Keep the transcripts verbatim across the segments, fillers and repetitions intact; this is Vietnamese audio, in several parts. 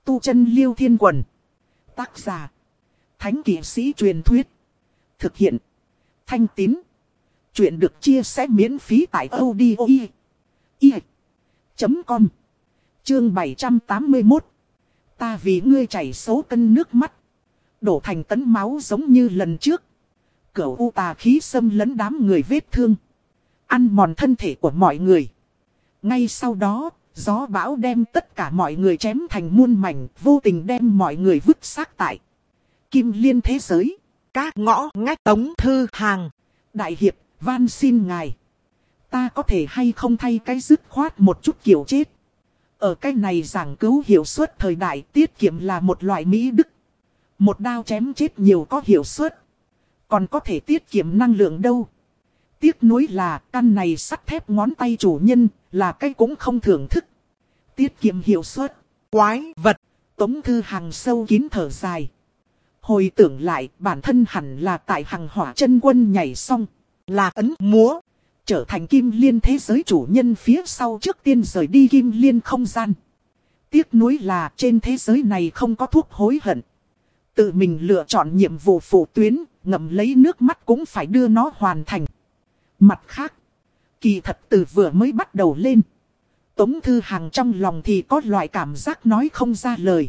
Tu chân Liêu Thiên Quần. Tác giả. Thánh kỵ sĩ truyền thuyết. Thực hiện. Thanh Tín. Chuyện được chia sẻ miễn phí tại audio chấm com. Chương bảy trăm tám mươi mốt. Ta vì ngươi chảy số cân nước mắt. Đổ thành tấn máu giống như lần trước. Cửu u tà khí xâm lấn đám người vết thương. Ăn mòn thân thể của mọi người. Ngay sau đó, gió bão đem tất cả mọi người chém thành muôn mảnh. Vô tình đem mọi người vứt xác tại Kim Liên thế giới. Các ngõ ngách Tống Thư Hàng. Đại hiệp, van xin ngài. Ta có thể hay không thay cái dứt khoát một chút kiểu chết. Ở cái này giảng cứu hiệu suất thời đại, tiết kiệm là một loại mỹ đức. Một đao chém chết nhiều có hiệu suất. Còn có thể tiết kiệm năng lượng đâu. Tiếc nuối là căn này sắt thép ngón tay chủ nhân là cái cũng không thưởng thức. Tiết kiệm hiệu suất. Quái vật. Tống Thư Hàng sâu kín thở dài. Hồi tưởng lại bản thân hẳn là tại Hằng Hỏa Chân Quân nhảy xong. Là ấn múa. Trở thành Kim Liên thế giới chủ nhân phía sau trước tiên rời đi Kim Liên không gian. Tiếc nuối là trên thế giới này không có thuốc hối hận. Tự mình lựa chọn nhiệm vụ phụ tuyến, ngậm lấy nước mắt cũng phải đưa nó hoàn thành. Mặt khác, kỳ thật từ vừa mới bắt đầu lên. Tống Thư Hàng trong lòng thì có loại cảm giác nói không ra lời.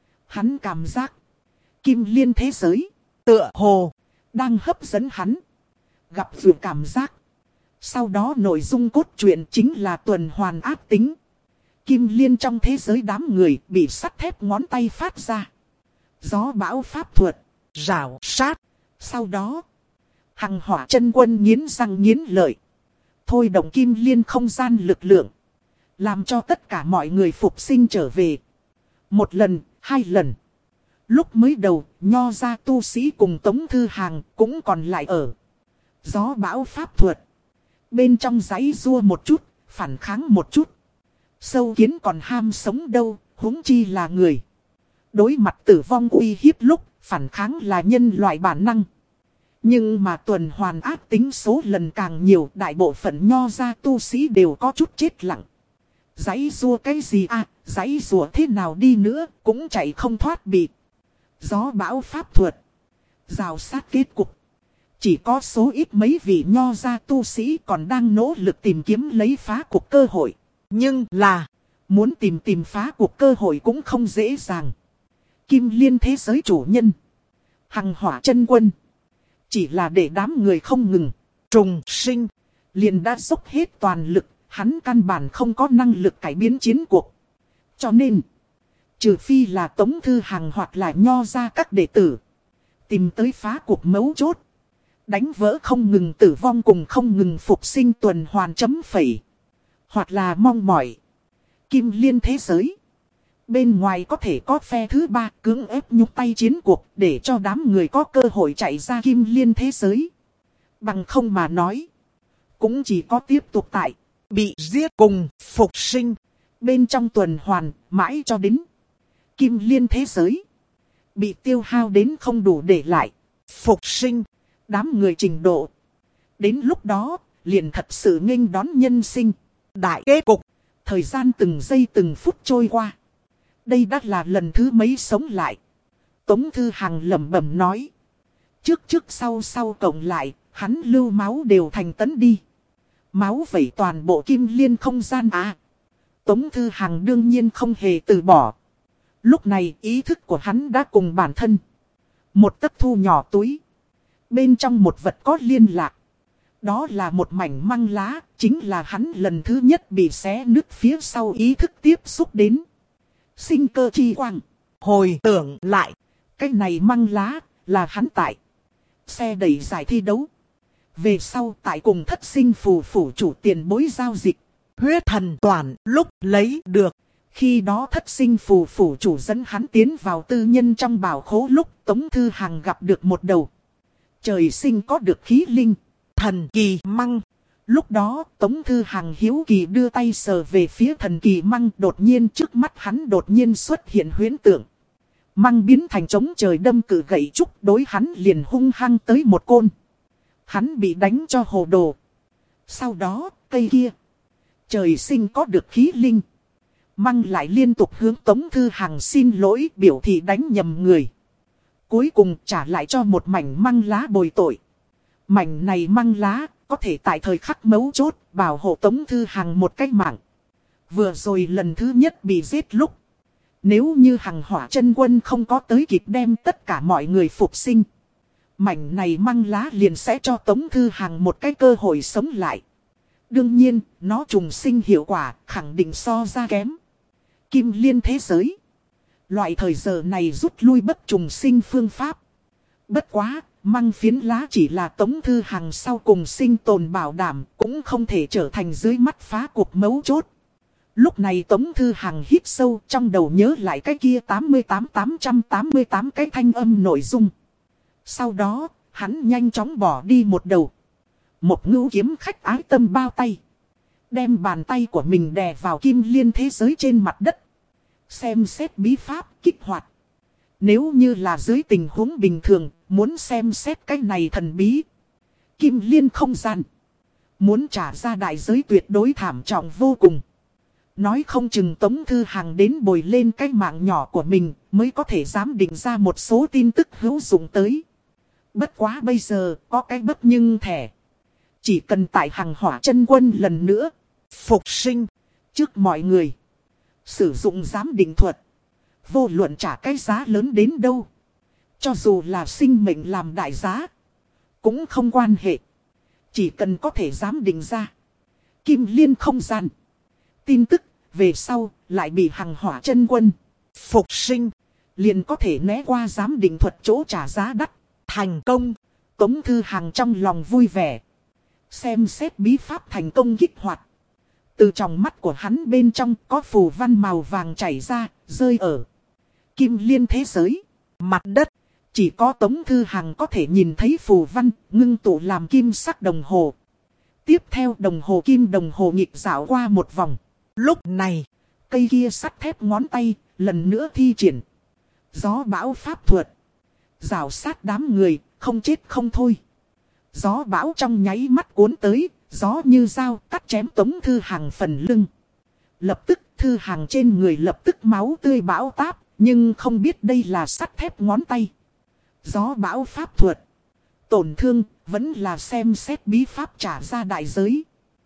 Hắn cảm giác Kim Liên thế giới, tựa hồ, đang hấp dẫn hắn. Gặp vừa cảm giác. Sau đó nội dung cốt truyện chính là tuần hoàn ác tính. Kim Liên trong thế giới đám người bị sắt thép ngón tay phát ra. Gió bão pháp thuật, rào sát. Sau đó, Hằng Hỏa Chân Quân nghiến răng nghiến lợi. Thôi động Kim Liên không gian lực lượng. Làm cho tất cả mọi người phục sinh trở về. Một lần, hai lần. Lúc mới đầu, nho ra tu sĩ cùng Tống Thư Hàng cũng còn lại ở. Gió bão pháp thuật. Bên trong giấy rua một chút, phản kháng một chút. Sâu kiến còn ham sống đâu, huống chi là người. Đối mặt tử vong uy hiếp lúc, phản kháng là nhân loại bản năng. Nhưng mà tuần hoàn ác tính số lần càng nhiều, đại bộ phận nho ra tu sĩ đều có chút chết lặng. Giấy rua cái gì à, giấy rùa thế nào đi nữa, cũng chạy không thoát bị. Gió bão pháp thuật. Rào sát kết cục. Chỉ có số ít mấy vị nho gia tu sĩ còn đang nỗ lực tìm kiếm lấy phá cuộc cơ hội. Nhưng là, muốn tìm tìm phá cuộc cơ hội cũng không dễ dàng. Kim Liên thế giới chủ nhân. Hằng Hỏa Chân Quân. Chỉ là để đám người không ngừng. Trùng sinh. Liền đã dốc hết toàn lực. Hắn căn bản không có năng lực cải biến chiến cuộc. Cho nên, trừ phi là Tống Thư Hàng hoặc là nho gia các đệ tử. Tìm tới phá cuộc mấu chốt. Đánh vỡ không ngừng tử vong cùng không ngừng phục sinh tuần hoàn chấm phẩy. Hoặc là mong mỏi. Kim Liên thế giới. Bên ngoài có thể có phe thứ ba cưỡng ép nhúc tay chiến cuộc để cho đám người có cơ hội chạy ra Kim Liên thế giới. Bằng không mà nói. Cũng chỉ có tiếp tục tại. Bị giết cùng phục sinh. Bên trong tuần hoàn mãi cho đến Kim Liên thế giới. Bị tiêu hao đến không đủ để lại. Phục sinh. Đám người trình độ. Đến lúc đó, liền thật sự nghênh đón nhân sinh. Đại kết cục. Thời gian từng giây từng phút trôi qua. Đây đã là lần thứ mấy sống lại. Tống Thư Hàng lẩm bẩm nói. Trước trước sau sau cộng lại, hắn lưu máu đều thành tấn đi. Máu vẩy toàn bộ Kim Liên không gian à. Tống Thư Hàng đương nhiên không hề từ bỏ. Lúc này ý thức của hắn đã cùng bản thân. Một tấc thu nhỏ túi. Bên trong một vật có liên lạc. Đó là một mảnh măng lá. Chính là hắn lần thứ nhất bị xé nứt phía sau ý thức tiếp xúc đến. Sinh cơ chi quang. Hồi tưởng lại. Cái này măng lá là hắn tại xe đẩy giải thi đấu. Về sau tại cùng thất sinh phù phủ chủ tiền bối giao dịch. Huyết thần toàn lúc lấy được. Khi đó thất sinh phù phủ chủ dẫn hắn tiến vào tư nhân trong bảo khố lúc Tống Thư Hàng gặp được một đầu. Trời sinh có được khí linh, thần kỳ măng. Lúc đó Tống Thư Hàng hiếu kỳ đưa tay sờ về phía thần kỳ măng. Đột nhiên trước mắt hắn đột nhiên xuất hiện huyễn tượng. Măng biến thành trống trời đâm cự gậy trúc đối hắn liền hung hăng tới một côn. Hắn bị đánh cho hồ đồ. Sau đó cây kia. Trời sinh có được khí linh. Măng lại liên tục hướng Tống Thư Hằng xin lỗi, biểu thị đánh nhầm người. Cuối cùng trả lại cho một mảnh măng lá bồi tội. Mảnh này măng lá có thể tại thời khắc mấu chốt bảo hộ Tống Thư Hằng một cách mạng. Vừa rồi lần thứ nhất bị giết lúc, nếu như Hằng Hỏa Chân Quân không có tới kịp đem tất cả mọi người phục sinh, mảnh này măng lá liền sẽ cho Tống Thư Hằng một cái cơ hội sống lại. Đương nhiên, nó trùng sinh hiệu quả khẳng định so ra kém. Kim Liên thế giới, loại thời giờ này rút lui bất trùng sinh phương pháp. Bất quá, măng phiến lá chỉ là Tống Thư Hằng sau cùng sinh tồn bảo đảm, cũng không thể trở thành dưới mắt phá cuộc mấu chốt. Lúc này Tống Thư Hằng hít sâu, trong đầu nhớ lại cái kia tám mươi tám tám trăm tám mươi tám cái thanh âm nội dung. Sau đó, hắn nhanh chóng bỏ đi một đầu. Một ngưu kiếm khách ái tâm bao tay, đem bàn tay của mình đè vào Kim Liên thế giới trên mặt đất. Xem xét bí pháp kích hoạt. Nếu như là dưới tình huống bình thường, muốn xem xét cái này thần bí Kim Liên không gian, muốn trả ra đại giới tuyệt đối thảm trọng vô cùng. Nói không chừng Tống Thư Hằng đến bồi lên cái mạng nhỏ của mình mới có thể dám định ra một số tin tức hữu dụng tới. Bất quá bây giờ có cái bất nhưng thẻ. Chỉ cần tại Hằng Hỏa Chân Quân lần nữa phục sinh trước mọi người, sử dụng giám định thuật, vô luận trả cái giá lớn đến đâu, cho dù là sinh mệnh làm đại giá, cũng không quan hệ. Chỉ cần có thể giám định ra Kim Liên không gian tin tức, về sau lại bị Hằng Hỏa Chân Quân phục sinh, liền có thể né qua giám định thuật chỗ trả giá đắt. Thành công. Tống Thư Hằng trong lòng vui vẻ. Xem xét bí pháp thành công kích hoạt. Từ trong mắt của hắn bên trong có phù văn màu vàng chảy ra, rơi ở Kim Liên thế giới. Mặt đất, chỉ có Tống Thư Hằng có thể nhìn thấy phù văn, ngưng tụ làm kim sắc đồng hồ. Tiếp theo đồng hồ kim đồng hồ nghịch dạo qua một vòng. Lúc này, cây kia sắt thép ngón tay, lần nữa thi triển gió bão pháp thuật. Rào sát đám người, không chết không thôi. Gió bão trong nháy mắt cuốn tới, gió như dao cắt chém Tống Thư Hằng phần lưng. Lập tức Thư Hằng trên người lập tức máu tươi bão táp, nhưng không biết đây là sắt thép ngón tay. Gió bão pháp thuật. Tổn thương, vẫn là xem xét bí pháp trả ra đại giới.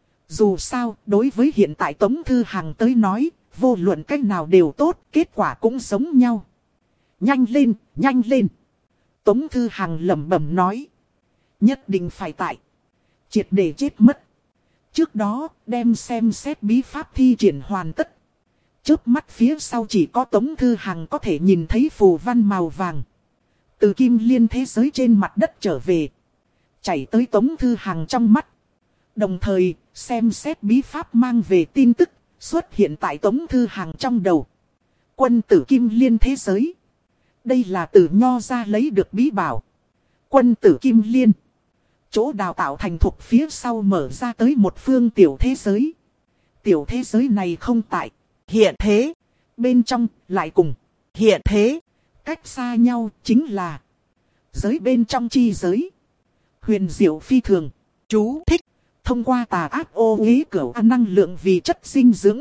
Dù sao, đối với hiện tại Tống Thư Hằng tới nói, vô luận cách nào đều tốt, kết quả cũng giống nhau. Nhanh lên, nhanh lên. Tống Thư Hằng lẩm bẩm nói. Nhất định phải tại triệt để chết mất trước đó đem xem xét bí pháp thi triển hoàn tất. Chớp mắt phía sau chỉ có Tống Thư Hằng có thể nhìn thấy phù văn màu vàng từ Kim Liên thế giới trên mặt đất trở về, chảy tới Tống Thư Hằng trong mắt. Đồng thời xem xét bí pháp mang về tin tức xuất hiện tại Tống Thư Hằng trong đầu. Quân tử Kim Liên thế giới. Đây là từ Nho ra lấy được bí bảo. Quân tử Kim Liên. Chỗ đào tạo thành thục phía sau mở ra tới một phương tiểu thế giới. Tiểu thế giới này không tại hiện thế. Bên trong lại cùng hiện thế. Cách xa nhau chính là giới bên trong chi giới. Huyền diệu phi thường. Chú thích. Thông qua tà ác ô uế cửu năng lượng vì chất dinh dưỡng,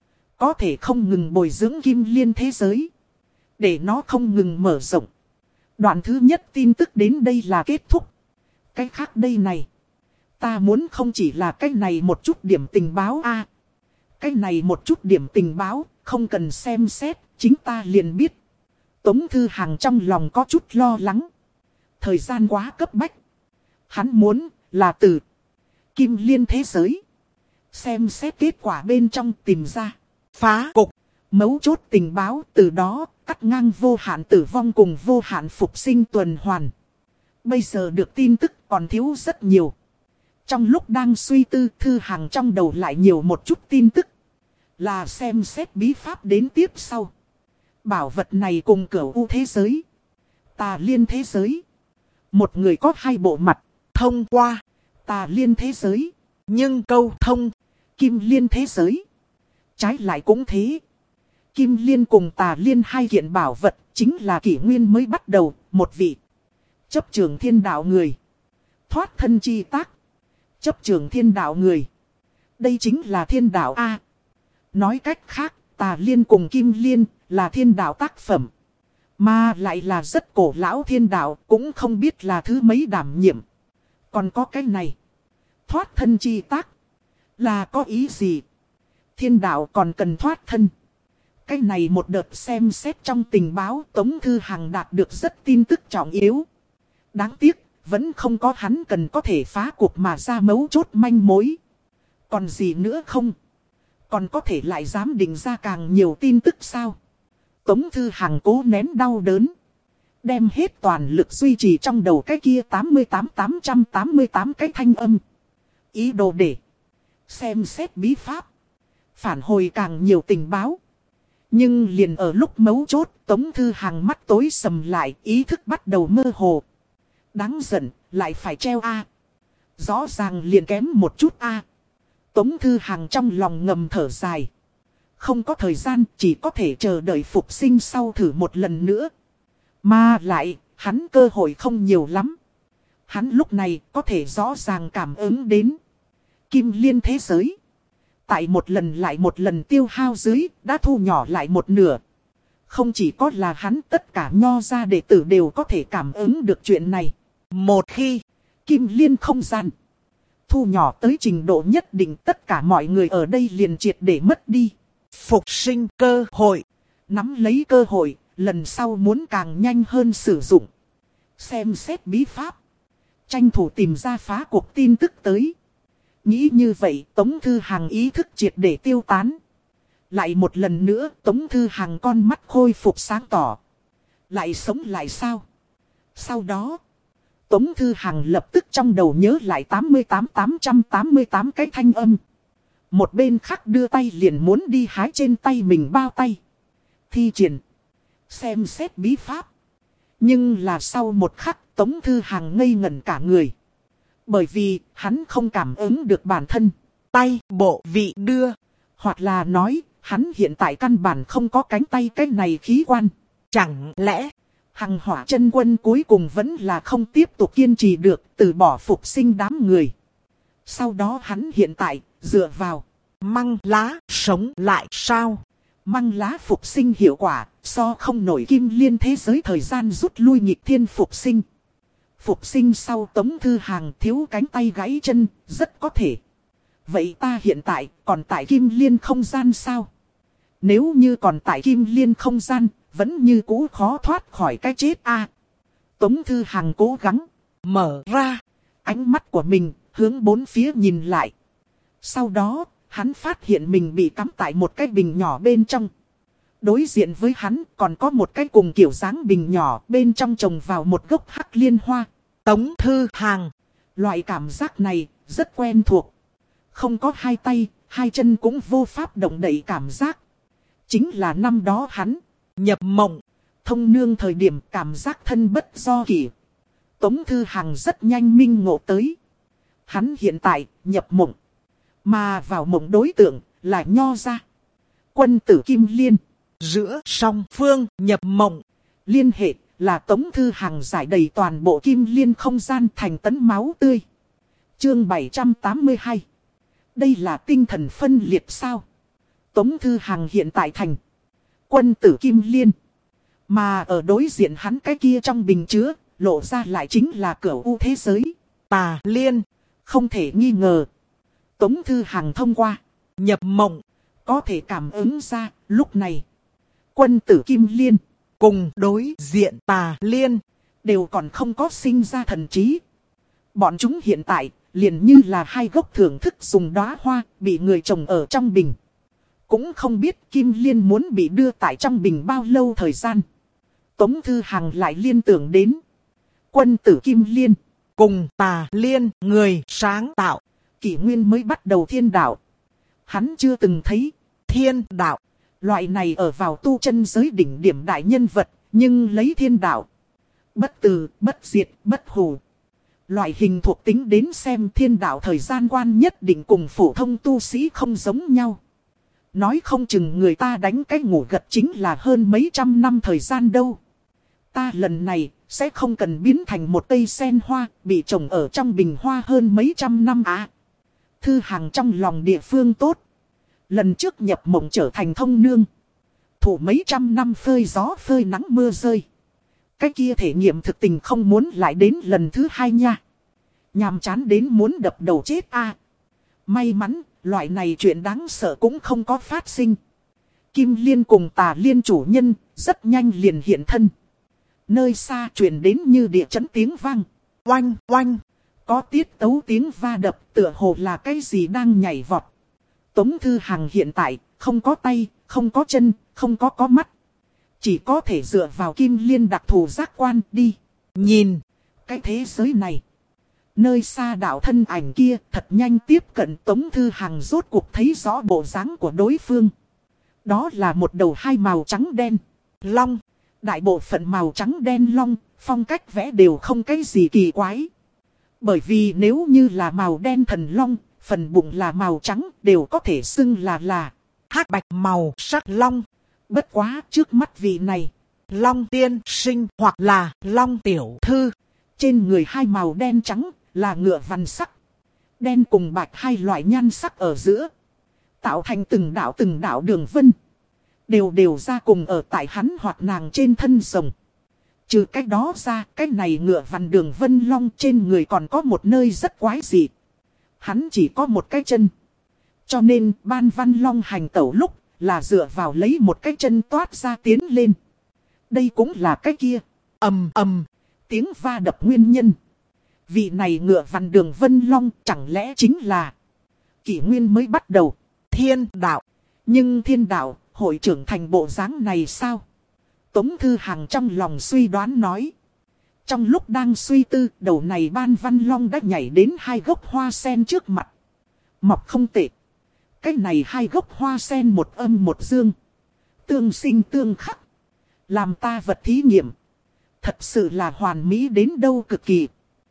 có thể không ngừng bồi dưỡng Kim Liên thế giới, để nó không ngừng mở rộng. Đoạn thứ nhất tin tức đến đây là kết thúc. Cái khác đây này, ta muốn không chỉ là cái này một chút điểm tình báo a. À, cái này một chút điểm tình báo, không cần xem xét, chính ta liền biết. Tống Thư Hằng trong lòng có chút lo lắng. Thời gian quá cấp bách. Hắn muốn là từ Kim Liên thế giới xem xét kết quả bên trong tìm ra phá cục, mấu chốt tình báo, từ đó cắt ngang vô hạn tử vong cùng vô hạn phục sinh tuần hoàn. Bây giờ được tin tức còn thiếu rất nhiều. Trong lúc đang suy tư, Thư Hằng trong đầu lại nhiều một chút tin tức. Là xem xét bí pháp đến tiếp sau. Bảo vật này cùng Cửu U thế giới, Tà Liên thế giới, một người có hai bộ mặt. Thông qua Tà Liên thế giới, nhưng câu thông Kim Liên thế giới, trái lại cũng thế. Kim Liên cùng Tà Liên hai kiện bảo vật chính là kỷ nguyên mới bắt đầu. Một vị chấp trường thiên đạo người, thoát thân chi tác. Chấp trường thiên đạo người, đây chính là thiên đạo A. Nói cách khác, Tà Liên cùng Kim Liên là thiên đạo tác phẩm. Mà lại là rất cổ lão thiên đạo, cũng không biết là thứ mấy đảm nhiệm. Còn có cái này. Thoát thân chi tác. Là có ý gì? Thiên đạo còn cần thoát thân. Cái này một đợt xem xét trong tình báo, Tống Thư Hằng đạt được rất tin tức trọng yếu. Đáng tiếc, vẫn không có hắn cần có thể phá cuộc mà ra mấu chốt manh mối. Còn gì nữa không? Còn có thể lại dám định ra càng nhiều tin tức sao? Tống Thư Hằng cố nén đau đớn. Đem hết toàn lực duy trì trong đầu cái kia tám mươi tám tám trăm tám mươi tám cái thanh âm. Ý đồ để xem xét bí pháp. Phản hồi càng nhiều tình báo. Nhưng liền ở lúc mấu chốt, Tống Thư Hằng mắt tối sầm lại, ý thức bắt đầu mơ hồ. Đáng giận, lại phải treo A. Rõ ràng liền kém một chút A. Tống Thư Hằng trong lòng ngầm thở dài. Không có thời gian, chỉ có thể chờ đợi phục sinh sau thử một lần nữa. Mà lại, hắn cơ hội không nhiều lắm. Hắn lúc này có thể rõ ràng cảm ứng đến Kim Liên thế giới. Tại một lần lại một lần tiêu hao dưới, đã thu nhỏ lại một nửa. Không chỉ có là hắn, tất cả nho gia đệ tử đều có thể cảm ứng được chuyện này. Một khi Kim Liên không gian thu nhỏ tới trình độ nhất định, tất cả mọi người ở đây liền triệt để mất đi phục sinh cơ hội. Nắm lấy cơ hội, lần sau muốn càng nhanh hơn sử dụng. Xem xét bí pháp. Tranh thủ tìm ra phá cuộc tin tức tới. Nghĩ như vậy, Tống Thư Hằng ý thức triệt để tiêu tán. Lại một lần nữa, Tống Thư Hằng con mắt khôi phục sáng tỏ. Lại sống lại sao? Sau đó, Tống Thư Hằng lập tức trong đầu nhớ lại tám mươi tám tám trăm tám mươi tám cái thanh âm. Một bên khác đưa tay liền muốn đi hái trên tay mình bao tay. Thi triển. Xem xét bí pháp. Nhưng là sau một khắc, Tống Thư Hằng ngây ngẩn cả người. Bởi vì hắn không cảm ứng được bản thân. Tay bộ vị đưa. Hoặc là nói, hắn hiện tại căn bản không có cánh tay cái này khí quan. Chẳng lẽ Hằng Hỏa Chân Quân cuối cùng vẫn là không tiếp tục kiên trì được, từ bỏ phục sinh đám người. Sau đó hắn hiện tại dựa vào măng lá sống lại sao? Măng lá phục sinh hiệu quả so không nổi Kim Liên thế giới thời gian rút lui nghịch thiên phục sinh. Phục sinh sau Tống Thư Hằng thiếu cánh tay gãy chân, rất có thể. Vậy ta hiện tại còn tại Kim Liên không gian sao? Nếu như còn tại Kim Liên không gian, vẫn như cũ khó thoát khỏi cái chết a. Tống Thư Hằng cố gắng mở ra ánh mắt của mình, hướng bốn phía nhìn lại. Sau đó, hắn phát hiện mình bị cắm tại một cái bình nhỏ bên trong. Đối diện với hắn còn có một cái cùng kiểu dáng bình nhỏ, bên trong trồng vào một gốc hắc liên hoa. Tống Thư Hằng, loại cảm giác này rất quen thuộc. Không có hai tay, hai chân cũng vô pháp động đậy cảm giác. Chính là năm đó hắn nhập mộng, thông nương thời điểm cảm giác thân bất do kỷ. Tống Thư Hằng rất nhanh minh ngộ tới. Hắn hiện tại nhập mộng, mà vào mộng đối tượng là nho gia quân tử Kim Liên. Giữa song phương nhập mộng, liên hệ là Tống Thư Hằng giải đầy toàn bộ Kim Liên không gian thành tấn máu tươi. Chương bảy trăm tám mươi hai. Đây là tinh thần phân liệt sao? Tống Thư Hằng hiện tại thành quân tử Kim Liên. Mà ở đối diện hắn cái kia trong bình chứa, lộ ra lại chính là Cửu U thế giới. Tà Liên. Không thể nghi ngờ. Tống Thư Hằng thông qua nhập mộng, có thể cảm ứng ra lúc này quân tử Kim Liên cùng đối diện Tà Liên đều còn không có sinh ra thần trí. Bọn chúng hiện tại liền như là hai gốc thưởng thức dùng đóa hoa bị người trồng ở trong bình. Cũng không biết Kim Liên muốn bị đưa tại trong bình bao lâu thời gian. Tống Thư Hằng lại liên tưởng đến quân tử Kim Liên cùng Tà Liên người sáng tạo kỷ nguyên mới bắt đầu thiên đạo. Hắn chưa từng thấy thiên đạo loại này ở vào tu chân giới đỉnh điểm đại nhân vật, nhưng lấy thiên đạo bất từ, bất diệt, bất hủ. Loại hình thuộc tính đến xem thiên đạo thời gian quan nhất định cùng phổ thông tu sĩ không giống nhau. Nói không chừng người ta đánh cái ngủ gật chính là hơn mấy trăm năm thời gian đâu. Ta lần này sẽ không cần biến thành một cây sen hoa bị trồng ở trong bình hoa hơn mấy trăm năm à. Thư Hằng trong lòng địa phương tốt. Lần trước nhập mộng trở thành thông nương. Thủ mấy trăm năm phơi gió phơi nắng mưa rơi. Cái kia thể nghiệm thực tình không muốn lại đến lần thứ hai nha. Nhàm chán đến muốn đập đầu chết a. May mắn, loại này chuyện đáng sợ cũng không có phát sinh. Kim Liên cùng Tà Liên chủ nhân, rất nhanh liền hiện thân. Nơi xa truyền đến như địa chấn tiếng vang. Oanh, oanh. Có tiết tấu tiếng va đập tựa hồ là cái gì đang nhảy vọt. Tống Thư Hằng hiện tại, không có tay, không có chân, không có có mắt. Chỉ có thể dựa vào Kim Liên đặc thù giác quan đi. Nhìn, cái thế giới này. Nơi xa đạo thân ảnh kia thật nhanh tiếp cận Tống Thư Hằng rốt cuộc thấy rõ bộ dáng của đối phương. Đó là một đầu hai màu trắng đen. Long, đại bộ phận màu trắng đen long, phong cách vẽ đều không cái gì kỳ quái. Bởi vì nếu như là màu đen thần long, phần bụng là màu trắng đều có thể xưng là là hắc bạch màu sắc long. Bất quá trước mắt vị này, long tiên sinh hoặc là long tiểu thư. Trên người hai màu đen trắng là ngựa vằn sắc. Đen cùng bạch hai loại nhan sắc ở giữa. Tạo thành từng đạo từng đạo đường vân. Đều đều ra cùng ở tại hắn hoặc nàng trên thân rồng. Trừ cách đó ra, cái này ngựa vằn đường vân long trên người còn có một nơi rất quái dị. Hắn chỉ có một cái chân. Cho nên Ban Văn Long hành tẩu lúc là dựa vào lấy một cái chân toát ra tiến lên. Đây cũng là cái kia. Ầm ầm, tiếng va đập nguyên nhân. Vị này ngựa vằn đường vân long chẳng lẽ chính là kỷ nguyên mới bắt đầu. Thiên đạo. Nhưng thiên đạo hội trưởng thành bộ dáng này sao? Tống Thư Hằng trong lòng suy đoán nói. Trong lúc đang suy tư, đầu này Ban Văn Long đã nhảy đến hai gốc hoa sen trước mặt. Mọc không tệ. Cái này hai gốc hoa sen một âm một dương. Tương sinh tương khắc. Làm ta vật thí nghiệm. Thật sự là hoàn mỹ đến đâu cực kỳ.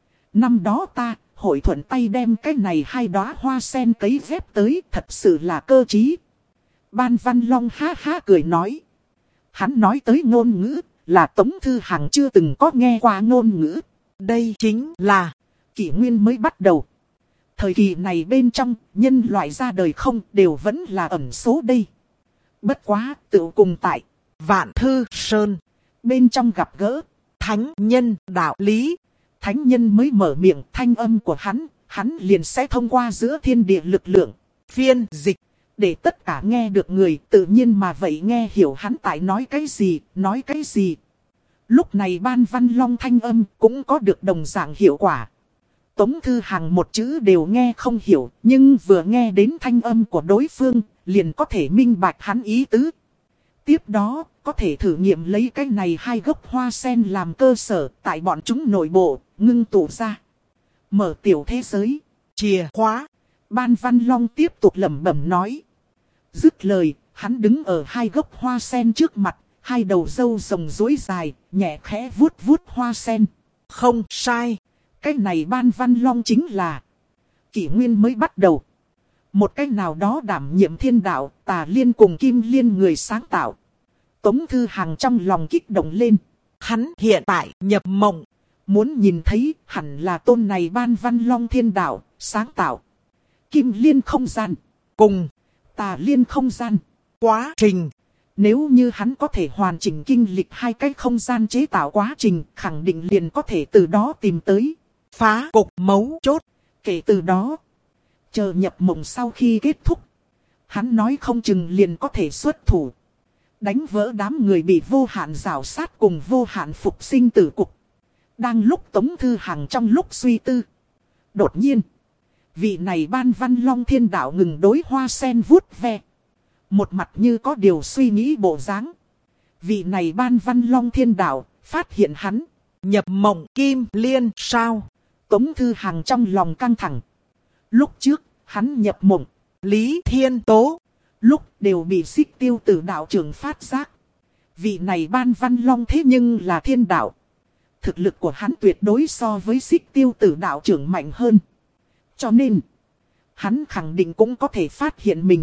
Năm đó ta hội thuận tay đem cái này hai đóa hoa sen cấy ghép tới, thật sự là cơ trí. Ban Văn Long ha ha cười nói. Hắn nói tới ngôn ngữ là Tống Thư Hằng chưa từng có nghe qua ngôn ngữ. Đây chính là kỷ nguyên mới bắt đầu. Thời kỳ này bên trong nhân loại ra đời không đều vẫn là ẩn số đây. Bất quá tự cùng tại Vạn Thư Sơn bên trong gặp gỡ thánh nhân đạo lý. Thánh nhân mới mở miệng, thanh âm của hắn, hắn liền sẽ thông qua giữa thiên địa lực lượng, phiên dịch, để tất cả nghe được người tự nhiên mà vậy nghe hiểu hắn tại nói cái gì, nói cái gì. Lúc này Ban Văn Long thanh âm cũng có được đồng dạng hiệu quả. Tống Thư Hằng một chữ đều nghe không hiểu, nhưng vừa nghe đến thanh âm của đối phương, liền có thể minh bạch hắn ý tứ. Tiếp đó, có thể thử nghiệm lấy cái này hai gốc hoa sen làm cơ sở tại bọn chúng nội bộ, ngưng tụ ra. Mở tiểu thế giới, chìa khóa. Ban Văn Long tiếp tục lẩm bẩm nói. Dứt lời, hắn đứng ở hai gốc hoa sen trước mặt, hai đầu râu rồng rối dài, nhẹ khẽ vuốt vuốt hoa sen. Không sai, cái này Ban Văn Long chính là kỷ nguyên mới bắt đầu. Một cái nào đó đảm nhiệm thiên đạo, Tà Liên cùng Kim Liên người sáng tạo. Tống Thư Hằng trong lòng kích động lên. Hắn hiện tại nhập mộng. Muốn nhìn thấy hẳn là tôn này Ban Văn Long thiên đạo, sáng tạo. Kim Liên không gian, cùng Tà Liên không gian. Quá trình. Nếu như hắn có thể hoàn chỉnh kinh lịch hai cái không gian chế tạo quá trình, khẳng định liền có thể từ đó tìm tới phá cục mấu chốt. Kể từ đó, chờ nhập mộng sau khi kết thúc, hắn nói không chừng liền có thể xuất thủ. Đánh vỡ đám người bị vô hạn rào sát cùng vô hạn phục sinh tử cục. Đang lúc Tống Thư Hằng trong lúc suy tư. Đột nhiên, vị này Ban Văn Long thiên đạo ngừng đối hoa sen vuốt ve. Một mặt như có điều suy nghĩ bộ dáng. Vị này Ban Văn Long thiên đạo phát hiện hắn nhập mộng Kim Liên sao? Tống Thư Hằng trong lòng căng thẳng. Lúc trước, hắn nhập mộng Lý Thiên Tố. Lúc đều bị Xích Tiêu Tử đạo trưởng phát giác. Vị này Ban Văn Long thế nhưng là thiên đạo. Thực lực của hắn tuyệt đối so với Xích Tiêu Tử đạo trưởng mạnh hơn. Cho nên, hắn khẳng định cũng có thể phát hiện mình.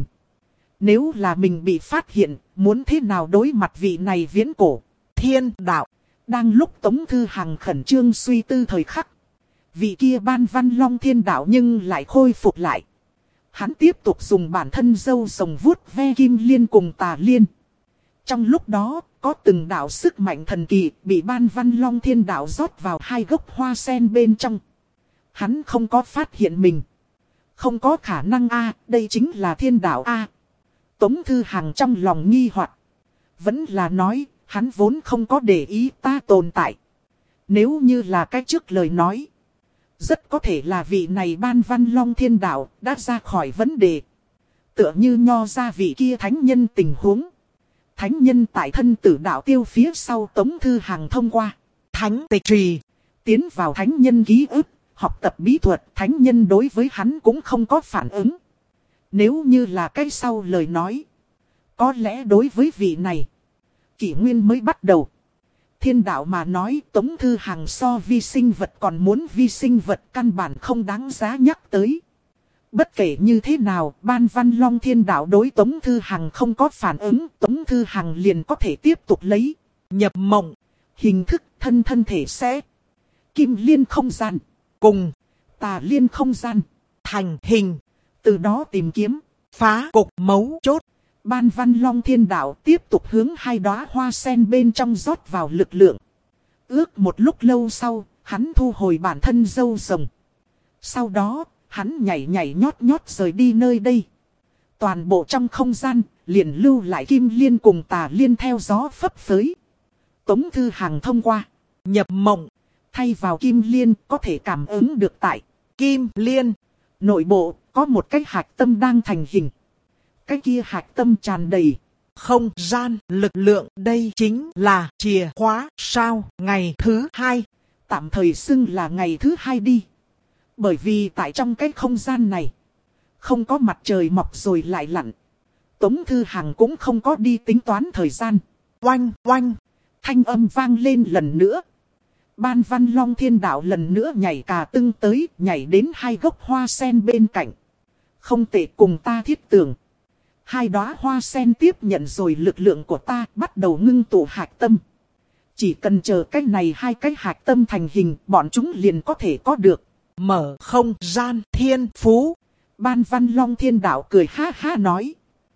Nếu là mình bị phát hiện, muốn thế nào đối mặt vị này viễn cổ thiên đạo. Đang lúc Tống Thư Hằng khẩn trương suy tư thời khắc, vị kia Ban Văn Long thiên đạo nhưng lại khôi phục lại. Hắn tiếp tục dùng bản thân râu rồng vuốt ve Kim Liên cùng Tà Liên. Trong lúc đó, có từng đạo sức mạnh thần kỳ bị Ban Văn Long Thiên Đạo rót vào hai gốc hoa sen bên trong. Hắn không có phát hiện mình. Không có khả năng a, đây chính là thiên đạo a. Tống Thư Hằng trong lòng nghi hoặc, vẫn là nói, hắn vốn không có để ý ta tồn tại. Nếu như là cái trước lời nói, rất có thể là vị này Ban Văn Long Thiên Đạo đã ra khỏi vấn đề. Tựa như Nho ra vị kia thánh nhân tình huống. Thánh nhân tại thân tử đạo tiêu phía sau Tống Thư Hằng thông qua thánh tịch trì, tiến vào thánh nhân ký ức, học tập bí thuật. Thánh nhân đối với hắn cũng không có phản ứng. Nếu như là cái sau lời nói, có lẽ đối với vị này, kỷ nguyên mới bắt đầu. Thiên đạo mà nói Tống Thư Hằng so vi sinh vật còn muốn vi sinh vật, căn bản không đáng giá nhắc tới. Bất kể như thế nào, Ban Văn Long Thiên Đạo đối Tống Thư Hằng không có phản ứng, Tống Thư Hằng liền có thể tiếp tục lấy nhập mộng, hình thức thân thân thể sẽ Kim Liên không gian, cùng Tà Liên không gian, thành hình. Từ đó tìm kiếm, phá cục mấu chốt. Ban Văn Long Thiên Đạo tiếp tục hướng hai đóa hoa sen bên trong rót vào lực lượng. Ước một lúc lâu sau, hắn thu hồi bản thân râu rồng. Sau đó, hắn nhảy nhảy nhót nhót rời đi nơi đây. Toàn bộ trong không gian, liền lưu lại Kim Liên cùng Tà Liên theo gió phấp phới. Tống Thư Hằng thông qua nhập mộng, thay vào Kim Liên có thể cảm ứng được tại Kim Liên nội bộ có một cái hạt tâm đang thành hình. Cái kia hạt tâm tràn đầy không gian lực lượng, đây chính là chìa khóa sao ngày thứ hai. Tạm thời xưng là ngày thứ hai đi. Bởi vì tại trong cái không gian này, không có mặt trời mọc rồi lại lặn. Tống Thư Hằng cũng không có đi tính toán thời gian. Oanh oanh, thanh âm vang lên lần nữa. Ban Văn Long Thiên Đạo lần nữa nhảy cà tưng tới, nhảy đến hai gốc hoa sen bên cạnh. Không tệ, cùng ta thiết tưởng. Hai đóa hoa sen tiếp nhận rồi lực lượng của ta, bắt đầu ngưng tụ hạt tâm. Chỉ cần chờ cái này hai cái hạt tâm thành hình, bọn chúng liền có thể có được mở không gian thiên phú. Ban Văn Long Thiên Đạo cười ha ha nói.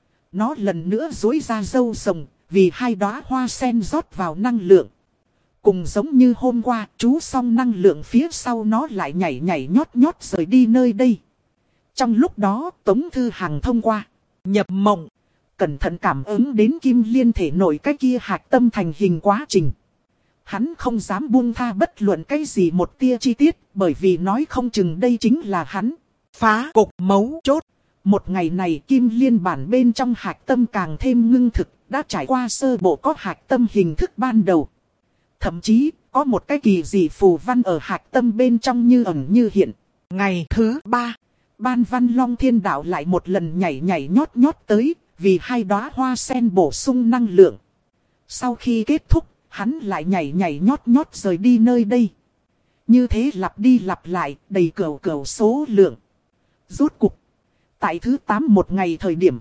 Nó lần nữa duỗi ra râu rồng, vì hai đóa hoa sen rót vào năng lượng. Cùng giống như hôm qua, chú xong năng lượng phía sau nó lại nhảy nhảy nhót nhót rời đi nơi đây. Trong lúc đó, Tống Thư Hằng thông qua nhập mộng, cẩn thận cảm ứng đến Kim Liên thể nội cái kia hạt tâm thành hình quá trình. Hắn không dám buông tha bất luận cái gì một tia chi tiết, bởi vì nói không chừng đây chính là hắn phá cục mấu chốt. Một ngày này Kim Liên bản bên trong hạt tâm càng thêm ngưng thực, đã trải qua sơ bộ có hạt tâm hình thức ban đầu. Thậm chí, có một cái kỳ dị phù văn ở hạt tâm bên trong như ẩn như hiện. Ngày thứ ba, Ban Văn Long Thiên Đạo lại một lần nhảy nhảy nhót nhót tới, vì hai đóa hoa sen bổ sung năng lượng. Sau khi kết thúc, hắn lại nhảy nhảy nhót nhót rời đi nơi đây. Như thế lặp đi lặp lại, đầy cửu cửu số lượng. Rốt cục, tại thứ tám một ngày thời điểm,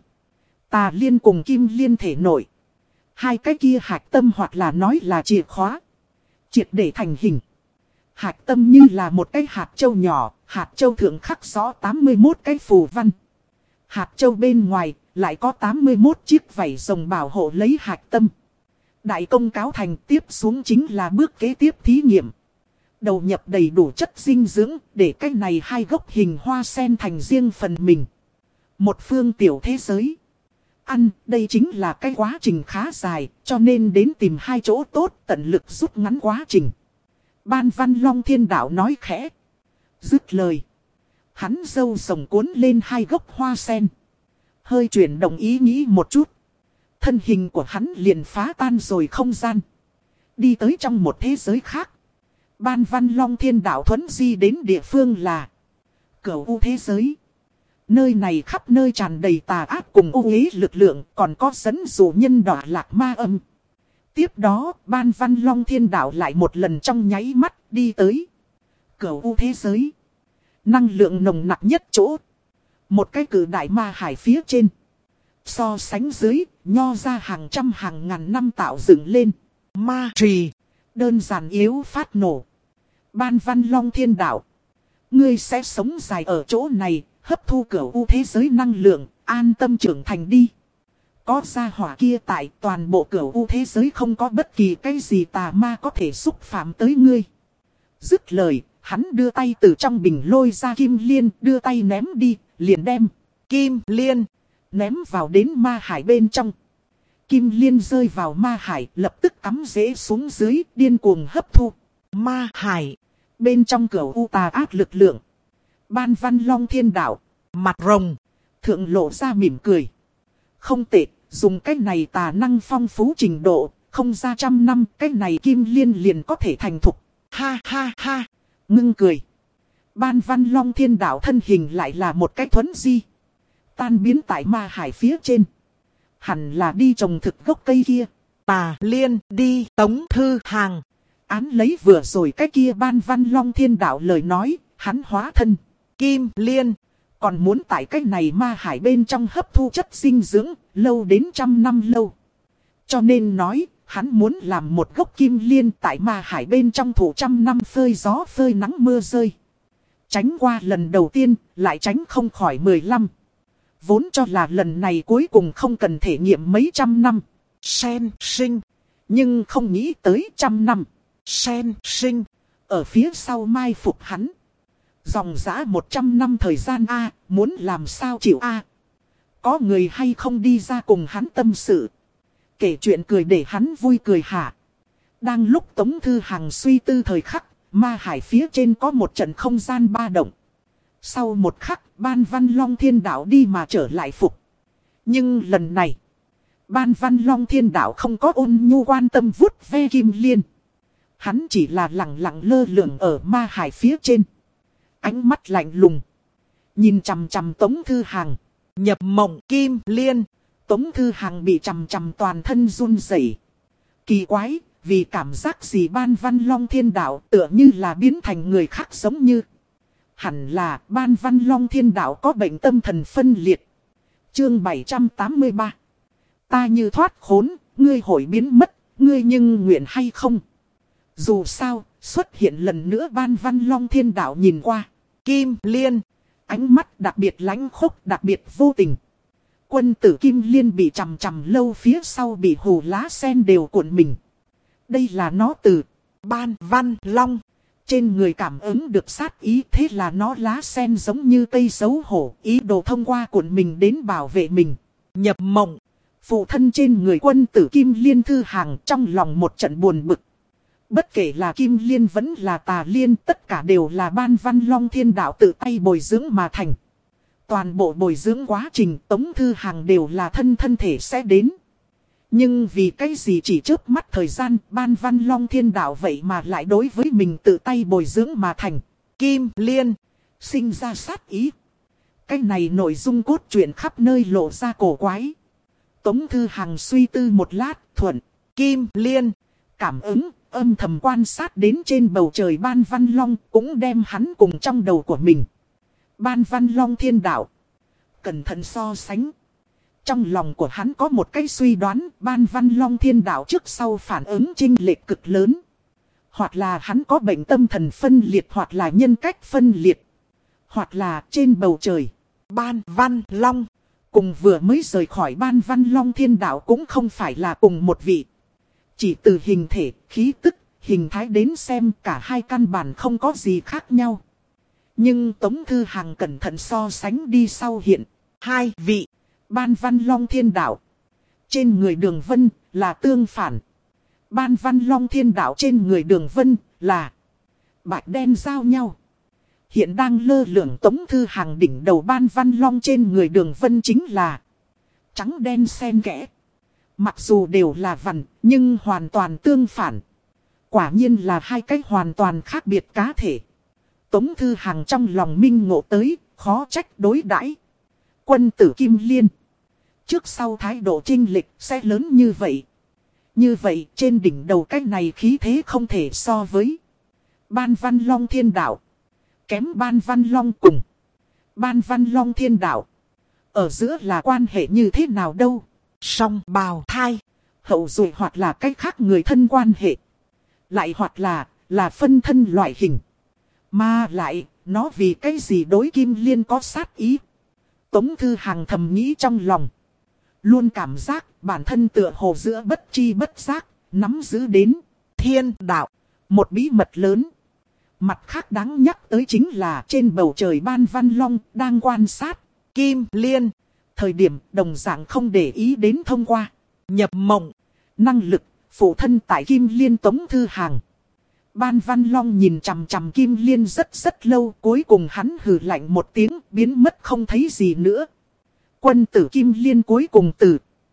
Tà Liên cùng Kim Liên thể nội. Hai cái kia hạt tâm hoặc là nói là chìa khóa, triệt để thành hình. Hạt tâm như là một cái hạt châu nhỏ, hạt châu thượng khắc rõ tám mươi mốt cái phù văn. Hạt châu bên ngoài lại có tám mươi mốt chiếc vảy rồng bảo hộ lấy hạt tâm. Đại công cáo thành, tiếp xuống chính là bước kế tiếp thí nghiệm. Đầu nhập đầy đủ chất dinh dưỡng để cái này hai gốc hình hoa sen thành riêng phần mình. Một phương tiểu thế giới. Ăn, đây chính là cái quá trình khá dài, cho nên đến tìm hai chỗ tốt tận lực rút ngắn quá trình. Ban Văn Long Thiên Đạo nói khẽ. Dứt lời. Hắn râu rồng cuốn lên hai gốc hoa sen. Hơi chuyển động ý nghĩ một chút. Thân hình của hắn liền phá tan rồi không gian. Đi tới trong một thế giới khác. Ban Văn Long Thiên Đạo thuấn di đến địa phương là Cửu U thế giới. Nơi này khắp nơi tràn đầy tà ác cùng ô uế lực lượng, còn có dẫn dụ nhân đọa lạc ma âm. Tiếp đó, Ban Văn Long Thiên Đạo lại một lần trong nháy mắt đi tới Cửu U thế giới. Năng lượng nồng nặc nhất chỗ. Một cái cử đại ma hải phía trên. So sánh dưới, Nho ra hàng trăm hàng ngàn năm tạo dựng lên. Ma trì. Đơn giản yếu phát nổ. Ban Văn Long Thiên Đạo. Ngươi sẽ sống dài ở chỗ này. hấp thu cửu u thế giới năng lượng, an tâm trưởng thành đi. Có gia hỏa kia tại, toàn bộ cửu u thế giới không có bất kỳ cái gì tà ma có thể xúc phạm tới ngươi. Dứt lời, hắn đưa tay từ trong bình lôi ra kim liên, đưa tay ném đi, liền đem kim liên ném vào đến ma hải bên trong. Kim liên rơi vào ma hải, lập tức cắm rễ xuống dưới, điên cuồng hấp thu. Ma hải bên trong cửu u tà ác lực lượng. Ban Văn Long Thiên Đạo, mặt rồng, thượng lộ ra mỉm cười. Không tệ, dùng cái này tà năng phong phú trình độ, không ra trăm năm, cái này kim liên liền có thể thành thục. Ha ha ha, ngưng cười. Ban Văn Long Thiên Đạo thân hình lại là một cái thuấn di. Tan biến tại ma hải phía trên. Hẳn là đi trồng thực gốc cây kia. Tà liên đi Tống Thư Hàng. Án lấy vừa rồi cái kia Ban Văn Long Thiên Đạo lời nói, hắn hóa thân kim liên. Còn muốn tại cái này ma hải bên trong hấp thu chất dinh dưỡng, lâu đến trăm năm lâu. Cho nên nói, hắn muốn làm một gốc kim liên tại ma hải bên trong thủ trăm năm phơi gió phơi nắng mưa rơi. Tránh qua lần đầu tiên, lại tránh không khỏi mười lăm. Vốn cho là lần này cuối cùng không cần thể nghiệm mấy trăm năm. Sen sinh. Nhưng không nghĩ tới trăm năm. Sen sinh. Ở phía sau mai phục hắn. Dòng dã một trăm năm thời gian A, muốn làm sao chịu A. Có người hay không đi ra cùng hắn tâm sự. Kể chuyện cười để hắn vui cười hả. Đang lúc Tống Thư Hàng suy tư thời khắc, ma hải phía trên có một trận không gian ba động. Sau một khắc, Ban Văn Long Thiên Đạo đi mà trở lại phục. Nhưng lần này, Ban Văn Long Thiên Đạo không có ôn nhu quan tâm vuốt ve kim liên. Hắn chỉ là lặng lặng lơ lửng ở ma hải phía trên. Ánh mắt lạnh lùng. Nhìn chằm chằm Tống Thư Hàng. Nhập mộng kim liên. Tống Thư Hàng bị chằm chằm toàn thân run rẩy. Kỳ quái, vì cảm giác gì Ban Văn Long Thiên Đạo tựa như là biến thành người khác giống như. Hẳn là Ban Văn Long Thiên Đạo có bệnh tâm thần phân liệt. Chương bảy trăm tám mươi ba. Ta như thoát khốn, ngươi hội biến mất, ngươi nhưng nguyện hay không? Dù sao, xuất hiện lần nữa Ban Văn Long Thiên Đạo nhìn qua. Kim Liên. Ánh mắt đặc biệt lãnh khốc, đặc biệt vô tình. Quân tử Kim Liên bị chằm chằm lâu phía sau bị hù lá sen đều cuộn mình. Đây là nó từ Ban Văn Long. Trên người cảm ứng được sát ý, thế là nó lá sen giống như cây xấu hổ, ý đồ thông qua cuộn mình đến bảo vệ mình. Nhập mộng. Phụ thân trên người quân tử Kim Liên Thư Hàng trong lòng một trận buồn bực. Bất kể là Kim Liên vẫn là Tà Liên, tất cả đều là Ban Văn Long Thiên Đạo tự tay bồi dưỡng mà thành. Toàn bộ bồi dưỡng quá trình Tống Thư Hàng đều là thân thân thể sẽ đến. Nhưng vì cái gì chỉ chớp mắt thời gian, Ban Văn Long Thiên Đạo vậy mà lại đối với mình tự tay bồi dưỡng mà thành. Kim Liên sinh ra sát ý. Cái này nội dung cốt truyện khắp nơi lộ ra cổ quái. Tống Thư Hàng suy tư một lát, thuận Kim Liên cảm ứng, âm thầm quan sát đến trên bầu trời Ban Văn Long, cũng đem hắn cùng trong đầu của mình. Ban Văn Long Thiên Đạo cẩn thận so sánh. Trong lòng của hắn có một cái suy đoán, Ban Văn Long Thiên Đạo trước sau phản ứng chênh lệch cực lớn. Hoặc là hắn có bệnh tâm thần phân liệt, hoặc là nhân cách phân liệt. Hoặc là trên bầu trời, Ban Văn Long cùng vừa mới rời khỏi Ban Văn Long Thiên Đạo cũng không phải là cùng một vị. Chỉ từ hình thể, khí tức, hình thái đến xem cả hai căn bản không có gì khác nhau. Nhưng Tống Thư Hàng cẩn thận so sánh đi sau hiện. Hai vị, Ban Văn Long Thiên Đạo. Trên người Đường Vân là tương phản. Ban Văn Long Thiên Đạo trên người Đường Vân là bạch đen giao nhau. Hiện đang lơ lửng Tống Thư Hàng đỉnh đầu Ban Văn Long trên người Đường Vân chính là trắng đen xen kẽ. Mặc dù đều là vằn, nhưng hoàn toàn tương phản. Quả nhiên là hai cách hoàn toàn khác biệt cá thể. Tống Thư Hàng trong lòng minh ngộ tới, khó trách đối đãi. Quân tử Kim Liên. Trước sau thái độ chênh lệch sẽ lớn như vậy. Như vậy trên đỉnh đầu cách này khí thế không thể so với. Ban Văn Long Thiên Đạo kém Ban Văn Long cùng Ban Văn Long Thiên Đạo ở giữa là quan hệ như thế nào đâu. Song bào thai, hậu duệ hoặc là cách khác người thân quan hệ. Lại hoặc là, là phân thân loại hình. Mà lại, Nó vì cái gì đối Kim Liên có sát ý? Tống Thư Hằng thầm nghĩ trong lòng. Luôn cảm giác bản thân tựa hồ giữa bất chi bất giác, nắm giữ đến thiên đạo. Một bí mật lớn. Mặt khác đáng nhắc tới chính là trên bầu trời Ban Văn Long đang quan sát Kim Liên. Thời điểm đồng dạng không để ý đến thông qua nhập mộng. Năng lực phụ thân tại Kim Liên Tống Thư Hằng. Ban Văn Long nhìn chằm chằm Kim Liên rất rất lâu. Cuối cùng hắn hừ lạnh một tiếng biến mất không thấy gì nữa. Quân tử Kim Liên cuối cùng tử.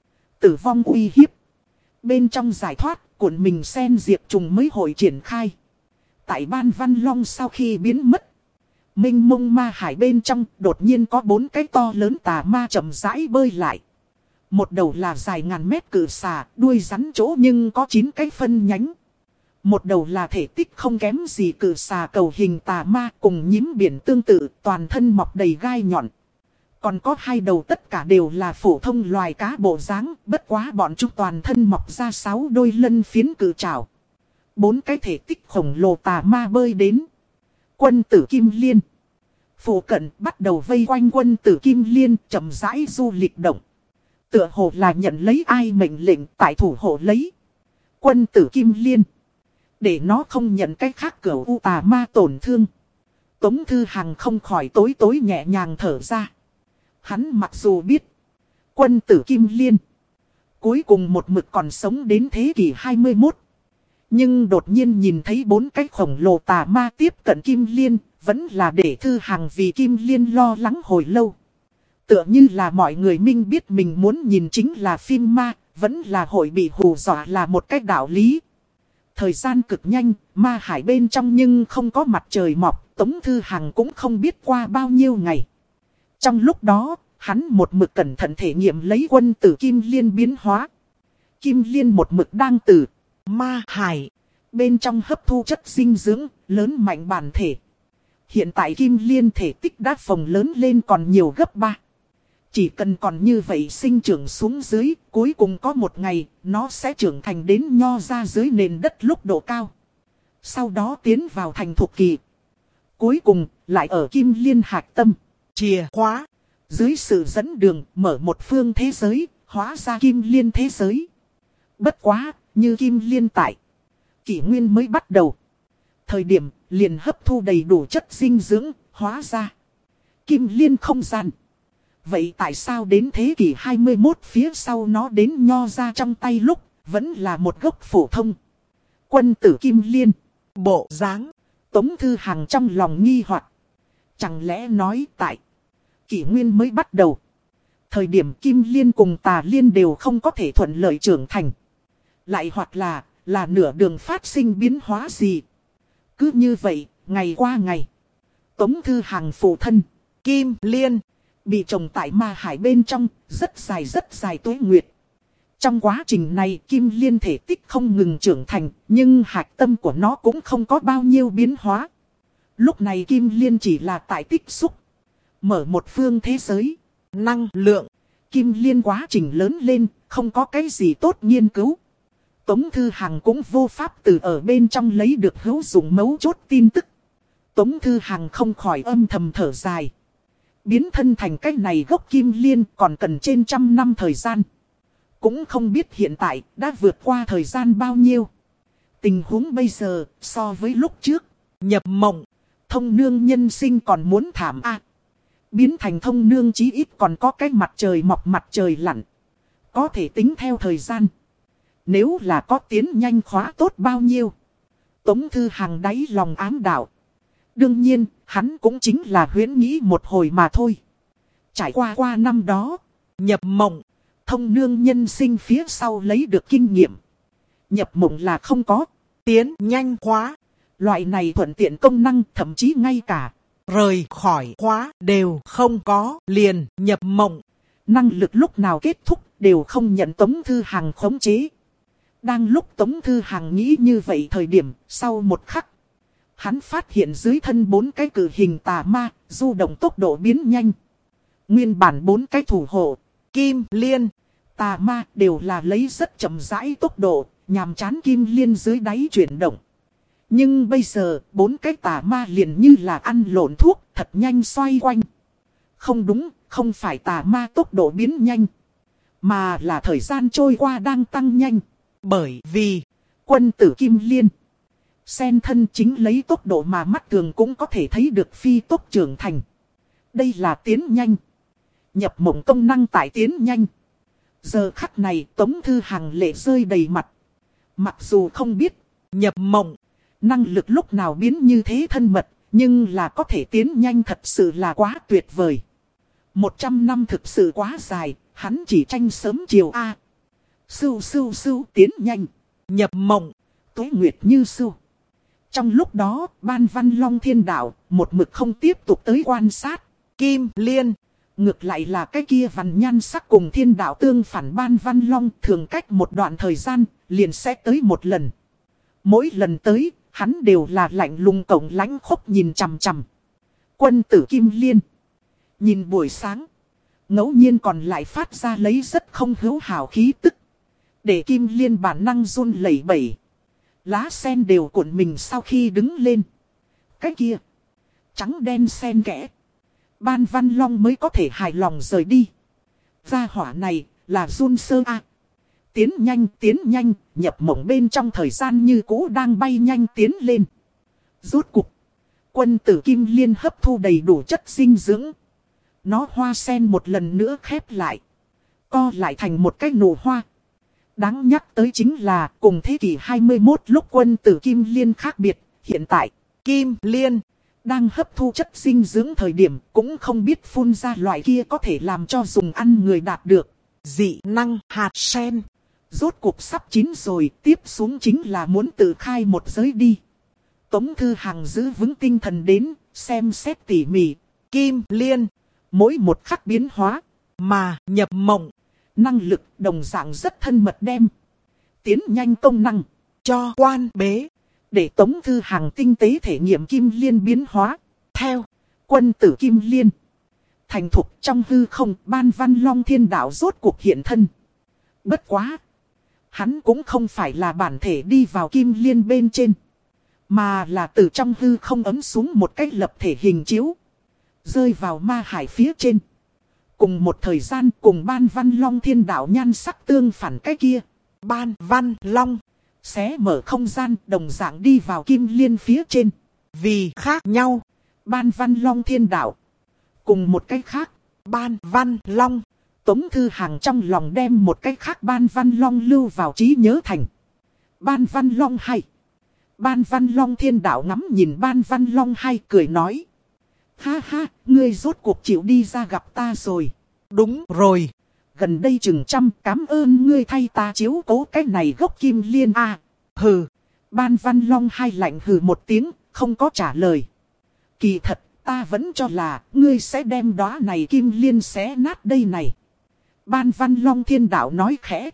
Tử vong uy hiếp. Bên trong giải thoát cuộn mình sen diệp trùng mới hội triển khai. Tại Ban Văn Long sau khi biến mất. Minh mông ma hải bên trong đột nhiên có bốn cái to lớn tà ma chậm rãi bơi lại. Một đầu là dài ngàn mét cự xà, đuôi rắn chỗ nhưng có chín cái phân nhánh. Một đầu là thể tích không kém gì cự xà cầu hình tà ma cùng nhím biển tương tự, toàn thân mọc đầy gai nhọn. Còn có hai đầu tất cả đều là phổ thông loài cá bộ dáng, bất quá bọn chúng toàn thân mọc ra sáu đôi lân phiến cự trảo. Bốn cái thể tích khổng lồ tà ma bơi đến. Quân tử Kim Liên. Phủ cận bắt đầu vây quanh quân tử Kim Liên chậm rãi du lịch động. Tựa hồ là nhận lấy ai mệnh lệnh tại thủ hộ lấy. Quân tử Kim Liên. Để nó không nhận cái khác cửu u tà ma tổn thương. Tống Thư Hằng không khỏi tối tối nhẹ nhàng thở ra. Hắn mặc dù biết. Quân tử Kim Liên. Cuối cùng một mực còn sống đến thế kỷ hai mươi mốt. Nhưng đột nhiên nhìn thấy bốn cái khổng lồ tà ma tiếp cận Kim Liên. Vẫn là để Thư Hằng vì Kim Liên lo lắng hồi lâu. Tựa như là mọi người minh biết mình muốn nhìn chính là phim ma. Vẫn là hội bị hù dọa là một cách đạo lý. Thời gian cực nhanh, ma hải bên trong nhưng không có mặt trời mọc. Tống Thư Hằng cũng không biết qua bao nhiêu ngày. Trong lúc đó, hắn một mực cẩn thận thể nghiệm lấy quân tử Kim Liên biến hóa. Kim Liên một mực đang từ ma hải bên trong hấp thu chất dinh dưỡng, lớn mạnh bản thể. Hiện tại Kim Liên thể tích đã phồng lớn lên còn nhiều gấp ba. Chỉ cần còn như vậy sinh trưởng xuống dưới, cuối cùng có một ngày, nó sẽ trưởng thành đến nho ra dưới nền đất lúc độ cao. Sau đó tiến vào thành thục kỳ. Cuối cùng, lại ở Kim Liên hạch tâm, chìa khóa. Dưới sự dẫn đường, mở một phương thế giới, hóa ra Kim Liên thế giới. Bất quá, như Kim Liên tại kỷ nguyên mới bắt đầu. Thời điểm, liền hấp thu đầy đủ chất dinh dưỡng, hóa ra Kim Liên không gian. Vậy tại sao đến thế kỷ hai mươi mốt phía sau nó đến nho ra trong tay lúc, vẫn là một gốc phổ thông? Quân tử Kim Liên, bộ dáng. Tống Thư Hằng trong lòng nghi hoặc. Chẳng lẽ nói tại kỷ nguyên mới bắt đầu. Thời điểm Kim Liên cùng Tà Liên đều không có thể thuận lợi trưởng thành. Lại hoặc là, là nửa đường phát sinh biến hóa gì. Cứ như vậy, ngày qua ngày. Tống Thư Hằng phụ thân, Kim Liên, bị trồng tại ma hải bên trong, rất dài rất dài tuế nguyệt. Trong quá trình này Kim Liên thể tích không ngừng trưởng thành, nhưng hạch tâm của nó cũng không có bao nhiêu biến hóa. Lúc này Kim Liên chỉ là tại tích xúc. Mở một phương thế giới, năng lượng. Kim Liên quá trình lớn lên, không có cái gì tốt nghiên cứu. Tống Thư Hằng cũng vô pháp từ ở bên trong lấy được hữu dụng mấu chốt tin tức. Tống Thư Hằng không khỏi âm thầm thở dài. Biến thân thành cái này gốc Kim Liên còn cần trên trăm năm thời gian. Cũng không biết hiện tại đã vượt qua thời gian bao nhiêu. Tình huống bây giờ so với lúc trước, nhập mộng, thông nương nhân sinh còn muốn thảm a. Biến thành thông nương chí ít còn có cái mặt trời mọc mặt trời lặn. Có thể tính theo thời gian. Nếu là có tiến nhanh khóa tốt bao nhiêu. Tống Thư Hằng đáy lòng ám đạo. Đương nhiên, hắn cũng chính là huyễn nghĩ một hồi mà thôi. Trải qua qua năm đó, nhập mộng, thông nương nhân sinh phía sau lấy được kinh nghiệm. Nhập mộng là không có tiến nhanh khóa. Loại này thuận tiện công năng thậm chí ngay cả rời khỏi khóa đều không có, liền nhập mộng. Năng lực lúc nào kết thúc đều không nhận Tống Thư Hằng khống chế. Đang lúc Tống Thư Hằng nghĩ như vậy thời điểm, sau một khắc, hắn phát hiện dưới thân bốn cái cử hình tà ma, du động tốc độ biến nhanh. Nguyên bản bốn cái thủ hộ, Kim Liên, tà ma đều là lấy rất chậm rãi tốc độ, nhằm chán Kim Liên dưới đáy chuyển động. Nhưng bây giờ, bốn cái tà ma liền như là ăn lộn thuốc, thật nhanh xoay quanh. Không đúng, không phải tà ma tốc độ biến nhanh, mà là thời gian trôi qua đang tăng nhanh. Bởi vì, quân tử Kim Liên, sen thân chính lấy tốc độ mà mắt thường cũng có thể thấy được phi tốc trưởng thành. Đây là tiến nhanh. Nhập mộng công năng tại tiến nhanh. Giờ khắc này Tống Thư Hằng lệ rơi đầy mặt. Mặc dù không biết, nhập mộng, năng lực lúc nào biến như thế thân mật, nhưng là có thể tiến nhanh thật sự là quá tuyệt vời. Một trăm năm thực sự quá dài, hắn chỉ tranh sớm chiều A. Sưu sưu sưu tiến nhanh, nhập mộng, tuế nguyệt như sưu. Trong lúc đó, Ban Văn Long Thiên Đạo, một mực không tiếp tục tới quan sát. Kim Liên, ngược lại là cái kia vằn nhan sắc cùng Thiên Đạo tương phản Ban Văn Long thường cách một đoạn thời gian, liền sẽ tới một lần. Mỗi lần tới, hắn đều là lạnh lùng cổng lãnh khốc nhìn chằm chằm. Quân tử Kim Liên, nhìn buổi sáng, ngẫu nhiên còn lại phát ra lấy rất không hữu hảo khí tức. Để Kim Liên bản năng run lẩy bẩy. Lá sen đều cuộn mình sau khi đứng lên. Cái kia, trắng đen sen kẽ. Ban Văn Long mới có thể hài lòng rời đi. Gia hỏa này là run sơ a. Tiến nhanh tiến nhanh, nhập mộng bên trong thời gian như cũ đang bay nhanh tiến lên. Rốt cục, quân tử Kim Liên hấp thu đầy đủ chất dinh dưỡng. Nó hoa sen một lần nữa khép lại, co lại thành một cái nụ hoa. Đáng nhắc tới chính là cùng thế kỷ hai mươi mốt lúc quân tử Kim Liên khác biệt. Hiện tại, Kim Liên đang hấp thu chất dinh dưỡng thời điểm cũng không biết phun ra loại kia có thể làm cho dùng ăn người đạt được dị năng hạt sen. Rốt cuộc sắp chín rồi, tiếp xuống chính là muốn tự khai một giới đi. Tống Thư Hằng giữ vững tinh thần đến, xem xét tỉ mỉ. Kim Liên, mỗi một khắc biến hóa, mà nhập mộng, năng lực đồng dạng rất thân mật đem. Tiến nhanh công năng, cho quan bế. Để Tống Thư Hằng tinh tế thể nghiệm Kim Liên biến hóa. Theo, quân tử Kim Liên thành thục trong hư không, Ban Văn Long Thiên Đạo rốt cuộc hiện thân. Bất quá, hắn cũng không phải là bản thể đi vào Kim Liên bên trên, mà là từ trong hư không ấm xuống một cách lập thể hình chiếu, rơi vào ma hải phía trên. Cùng một thời gian cùng Ban Văn Long Thiên Đạo nhan sắc tương phản cái kia, Ban Văn Long xé mở không gian đồng dạng đi vào Kim Liên phía trên. Vì khác nhau, Ban Văn Long Thiên Đạo cùng một cái khác, Ban Văn Long. Tống Thư Hằng trong lòng đem một cái khác Ban Văn Long lưu vào trí nhớ thành Ban Văn Long hay. Ban Văn Long Thiên Đạo ngắm nhìn Ban Văn Long hay cười nói. Ha ha, ngươi rốt cuộc chịu đi ra gặp ta rồi. Đúng rồi, gần đây chừng trăm, cảm ơn ngươi thay ta chiếu cố cái này gốc Kim Liên a. À, hừ. Ban Văn Long hay lạnh hừ một tiếng, không có trả lời. Kỳ thật, ta vẫn cho là ngươi sẽ đem đóa này Kim Liên xé nát đây này. Ban Văn Long Thiên Đạo nói khẽ.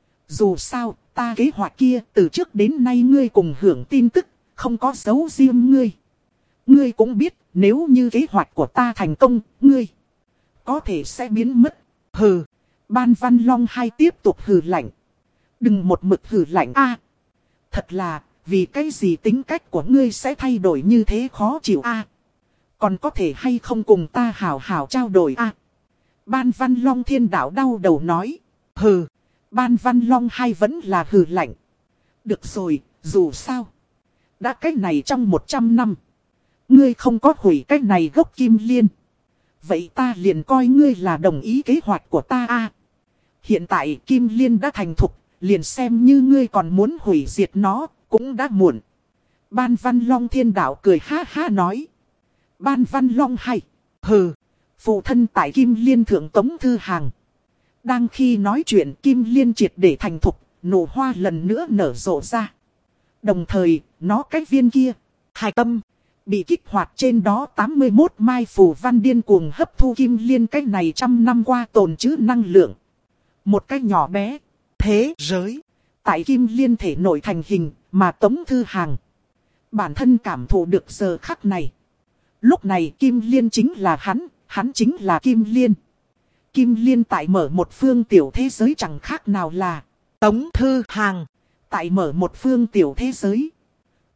Dù sao, ta kế hoạch kia từ trước đến nay ngươi cùng hưởng tin tức, không có giấu riêng ngươi. Ngươi cũng biết, nếu như kế hoạch của ta thành công, ngươi có thể sẽ biến mất. Hừ. Ban Văn Long hay tiếp tục hừ lạnh. Đừng một mực hừ lạnh a. Thật là, vì cái gì tính cách của ngươi sẽ thay đổi như thế khó chịu a. Còn có thể hay không cùng ta hào hào trao đổi a. Ban Văn Long Thiên Đạo đau đầu nói. Hừ. Ban Văn Long hay vẫn là hừ lạnh. Được rồi, dù sao, đã cách này trong một trăm năm, ngươi không có hủy cách này gốc Kim Liên, vậy ta liền coi ngươi là đồng ý kế hoạch của ta a. Hiện tại Kim Liên đã thành thục, liền xem như ngươi còn muốn hủy diệt nó, cũng đã muộn. Ban Văn Long Thiên Đạo cười ha ha nói. Ban Văn Long hay. Hừ. Phụ thân tại Kim Liên thượng Tống Thư Hằng đang khi nói chuyện, Kim Liên triệt để thành thục, nụ hoa lần nữa nở rộ ra. Đồng thời, nó cái viên kia, hài tâm, bị kích hoạt trên đó tám mươi mốt mai phù văn điên cuồng hấp thu Kim Liên cái này trăm năm qua tồn trữ năng lượng. Một cái nhỏ bé, thế giới, tại Kim Liên thể nội thành hình, mà Tống Thư Hằng bản thân cảm thụ được giờ khắc này. Lúc này Kim Liên chính là hắn, hắn chính là Kim Liên. Kim Liên tại mở một phương tiểu thế giới chẳng khác nào là Tống Thư Hằng tại mở một phương tiểu thế giới.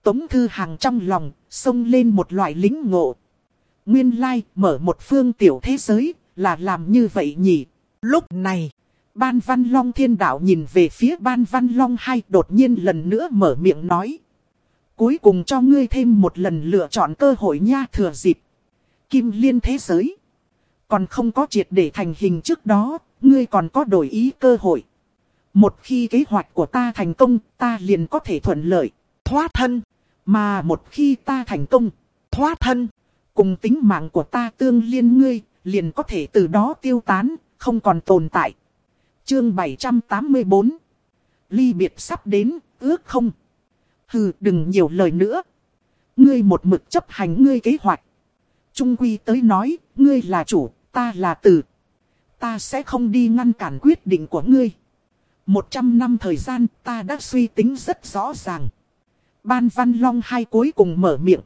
Tống Thư Hằng trong lòng, xông lên một loại lính ngộ. Nguyên lai, mở một phương tiểu thế giới, là làm như vậy nhỉ. Lúc này, Ban Văn Long Thiên Đạo nhìn về phía Ban Văn Long hai, đột nhiên lần nữa mở miệng nói. Cuối cùng cho ngươi thêm một lần lựa chọn cơ hội nha, thừa dịp Kim Liên thế giới còn không có triệt để thành hình trước đó, ngươi còn có đổi ý cơ hội. Một khi kế hoạch của ta thành công, ta liền có thể thuận lợi thoát thân. Mà một khi ta thành công thoát thân, cùng tính mạng của ta tương liên, ngươi liền có thể từ đó tiêu tán, không còn tồn tại. Chương bảy trăm tám mươi tư. Ly biệt sắp đến, ước không? Hừ, đừng nhiều lời nữa. Ngươi một mực chấp hành ngươi kế hoạch. Trung quy tới nói, ngươi là chủ, ta là tử. Ta sẽ không đi ngăn cản quyết định của ngươi. Một trăm năm thời gian, ta đã suy tính rất rõ ràng. Ban Văn Long hai cuối cùng mở miệng.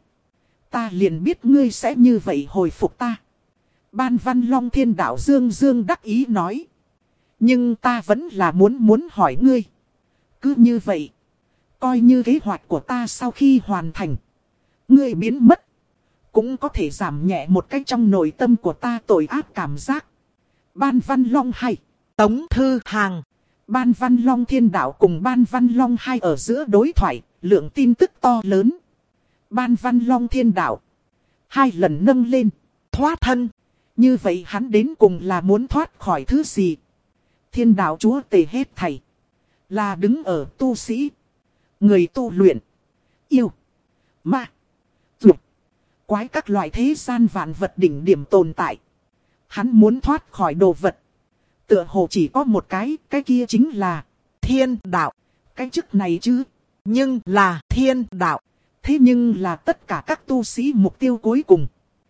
Ta liền biết ngươi sẽ như vậy hồi phục ta. Ban Văn Long Thiên Đạo dương dương đắc ý nói. Nhưng ta vẫn là muốn muốn hỏi ngươi. Cứ như vậy, coi như kế hoạch của ta sau khi hoàn thành, ngươi biến mất, cũng có thể giảm nhẹ một cách trong nội tâm của ta tội ác cảm giác. Ban Văn Long hai, Tống Thư Hằng. Ban Văn Long Thiên Đạo cùng Ban Văn Long hai ở giữa đối thoại, lượng tin tức to lớn. Ban Văn Long Thiên Đạo hai lần nâng lên thoát thân. Như vậy hắn đến cùng là muốn thoát khỏi thứ gì? Thiên Đạo Chúa Tể hết thảy là đứng ở tu sĩ, người tu luyện, yêu, ma, dục, quái các loại thế gian vạn vật đỉnh điểm tồn tại. Hắn muốn thoát khỏi đồ vật, tựa hồ chỉ có một cái, cái kia chính là Thiên Đạo. Cái chức này chứ, nhưng là Thiên Đạo. Thế nhưng là tất cả các tu sĩ mục tiêu cuối cùng.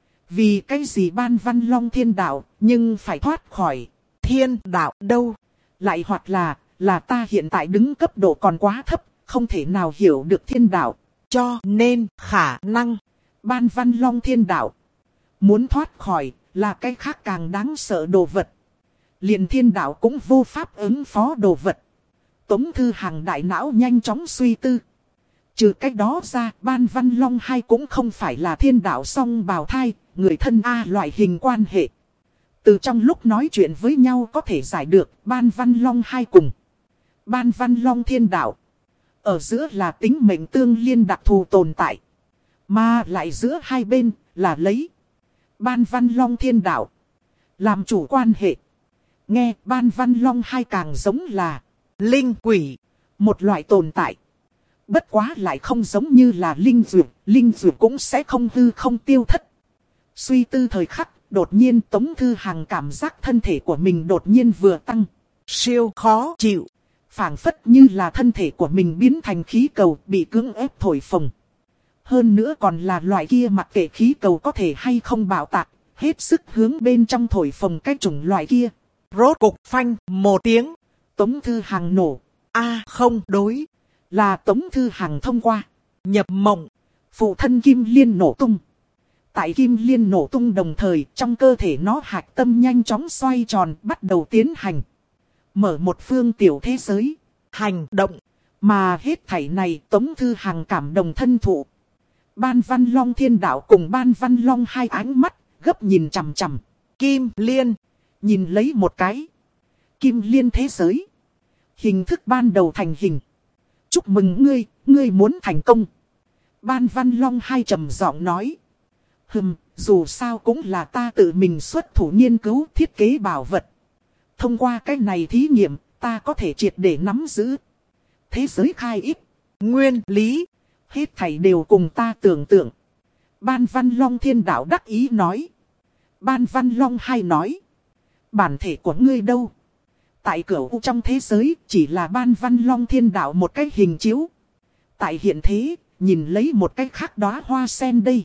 Vì cái gì Ban Văn Long Thiên Đạo, nhưng phải thoát khỏi Thiên Đạo đâu? Lại hoặc là, là ta hiện tại đứng cấp độ còn quá thấp, không thể nào hiểu được Thiên Đạo. Cho nên, khả năng Ban Văn Long Thiên Đạo muốn thoát khỏi, là cái khác càng đáng sợ đồ vật. Liền Thiên Đạo cũng vô pháp ứng phó đồ vật. Tống Thư Hằng đại não nhanh chóng suy tư. Trừ cách đó ra, Ban Văn Long hai cũng không phải là Thiên Đạo song bào thai, người thân A loại hình quan hệ. Từ trong lúc nói chuyện với nhau có thể giải được, Ban Văn Long hai cùng Ban Văn Long Thiên Đạo ở giữa là tính mệnh tương liên đặc thù tồn tại. Mà lại giữa hai bên là lấy Ban Văn Long Thiên Đạo làm chủ quan hệ. Nghe Ban Văn Long hai càng giống là linh quỷ, một loại tồn tại. Bất quá lại không giống như là linh dược, linh dược cũng sẽ không hư không tiêu thất. Suy tư thời khắc, đột nhiên Tống Thư Hằng cảm giác thân thể của mình đột nhiên vừa tăng. Siêu khó chịu. Phảng phất như là thân thể của mình biến thành khí cầu bị cưỡng ép thổi phồng. Hơn nữa còn là loại kia mặc kệ khí cầu có thể hay không bạo tạc, hết sức hướng bên trong thổi phồng cái chủng loại kia. Rốt cục phanh một tiếng. Tống Thư Hằng nổ. A không đối. Là Tống Thư Hằng thông qua nhập mộng, phụ thân Kim Liên nổ tung. Tại Kim Liên nổ tung đồng thời, trong cơ thể nó hạch tâm nhanh chóng xoay tròn, bắt đầu tiến hành mở một phương tiểu thế giới, hành động. Mà hết thảy này Tống Thư Hằng cảm đồng thân thụ. Ban Văn Long Thiên Đạo cùng Ban Văn Long hai ánh mắt gấp nhìn chằm chằm Kim Liên, nhìn lấy một cái Kim Liên thế giới. Hình thức ban đầu thành hình. Chúc mừng ngươi, ngươi muốn thành công. Ban Văn Long hai trầm giọng nói. Hừm, dù sao cũng là ta tự mình xuất thủ nghiên cứu thiết kế bảo vật. Thông qua cái này thí nghiệm, ta có thể triệt để nắm giữ thế giới khai ít, nguyên lý, hết thảy đều cùng ta tưởng tượng. Ban Văn Long Thiên Đạo đắc ý nói. Ban Văn Long hai nói. Bản thể của ngươi đâu? Tại cửu u trong thế giới chỉ là Ban Văn Long Thiên Đạo một cái hình chiếu. Tại hiện thế, nhìn lấy một cái khác đóa hoa sen đây.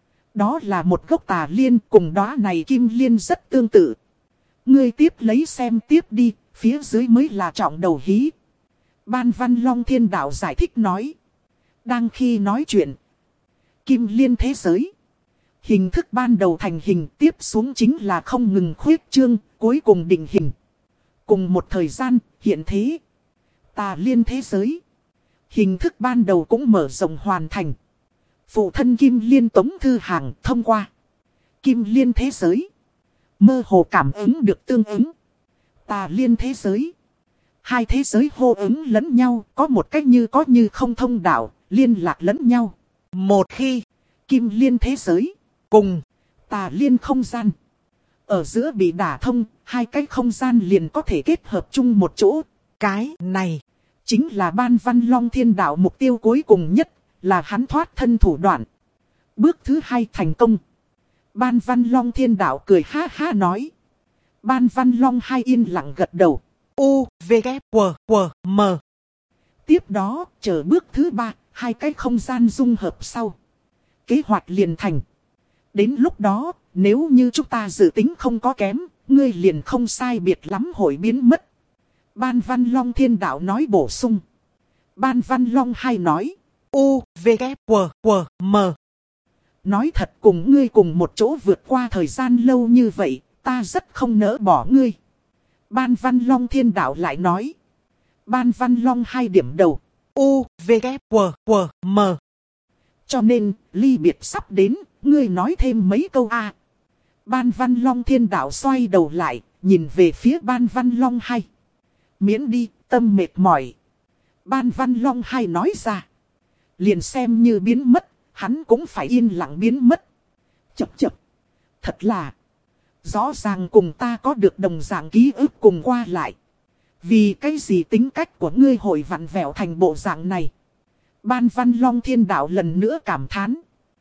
Đó là một gốc tà liên, cùng đóa này kim liên rất tương tự. Ngươi tiếp lấy xem tiếp đi, phía dưới mới là trọng đầu hí. Ban Văn Long Thiên Đạo giải thích nói. Đang khi nói chuyện, kim liên thế giới hình thức ban đầu thành hình, tiếp xuống chính là không ngừng khuyết trương, cuối cùng định hình. Cùng một thời gian, hiện thế, tà liên thế giới Hình thức ban đầu cũng mở rộng hoàn thành. Phụ thân Kim Liên Tống Thư Hàng thông qua Kim Liên thế giới, mơ hồ cảm ứng được tương ứng Tà Liên thế giới. Hai thế giới hô ứng lẫn nhau, có một cách như có như không thông đạo, liên lạc lẫn nhau. Một khi Kim Liên thế giới cùng Tà Liên không gian ở giữa bị đả thông, hai cái không gian liền có thể kết hợp chung một chỗ. Cái này chính là Ban Văn Long Thiên Đạo mục tiêu cuối cùng nhất, là hắn thoát thân thủ đoạn. Bước thứ hai thành công. Ban Văn Long Thiên Đạo cười ha ha nói. Ban Văn Long hai yên lặng gật đầu. U, V, K, W, W, M. Tiếp đó, chờ bước thứ ba, hai cái không gian dung hợp sau. Kế hoạch liền thành. Đến lúc đó, nếu như chúng ta dự tính không có kém, ngươi liền không sai biệt lắm hội biến mất. Ban Văn Long Thiên Đạo nói bổ sung. Ban Văn Long hai nói. U, V, K, W, W, M. Nói thật cùng ngươi cùng một chỗ vượt qua thời gian lâu như vậy, ta rất không nỡ bỏ ngươi. Ban Văn Long Thiên Đạo lại nói. Ban Văn Long hai điểm đầu. U, V, K, W, W, M. Cho nên, ly biệt sắp đến, ngươi nói thêm mấy câu a. Ban Văn Long Thiên Đạo xoay đầu lại, nhìn về phía Ban Văn Long hai. Miễn đi, tâm mệt mỏi. Ban Văn Long hai nói ra. Liền xem như biến mất, hắn cũng phải yên lặng biến mất. Chập chập. Thật là. Rõ ràng cùng ta có được đồng dạng ký ức cùng qua lại. Vì cái gì tính cách của ngươi hội vặn vẹo thành bộ dạng này. Ban Văn Long Thiên Đạo lần nữa cảm thán.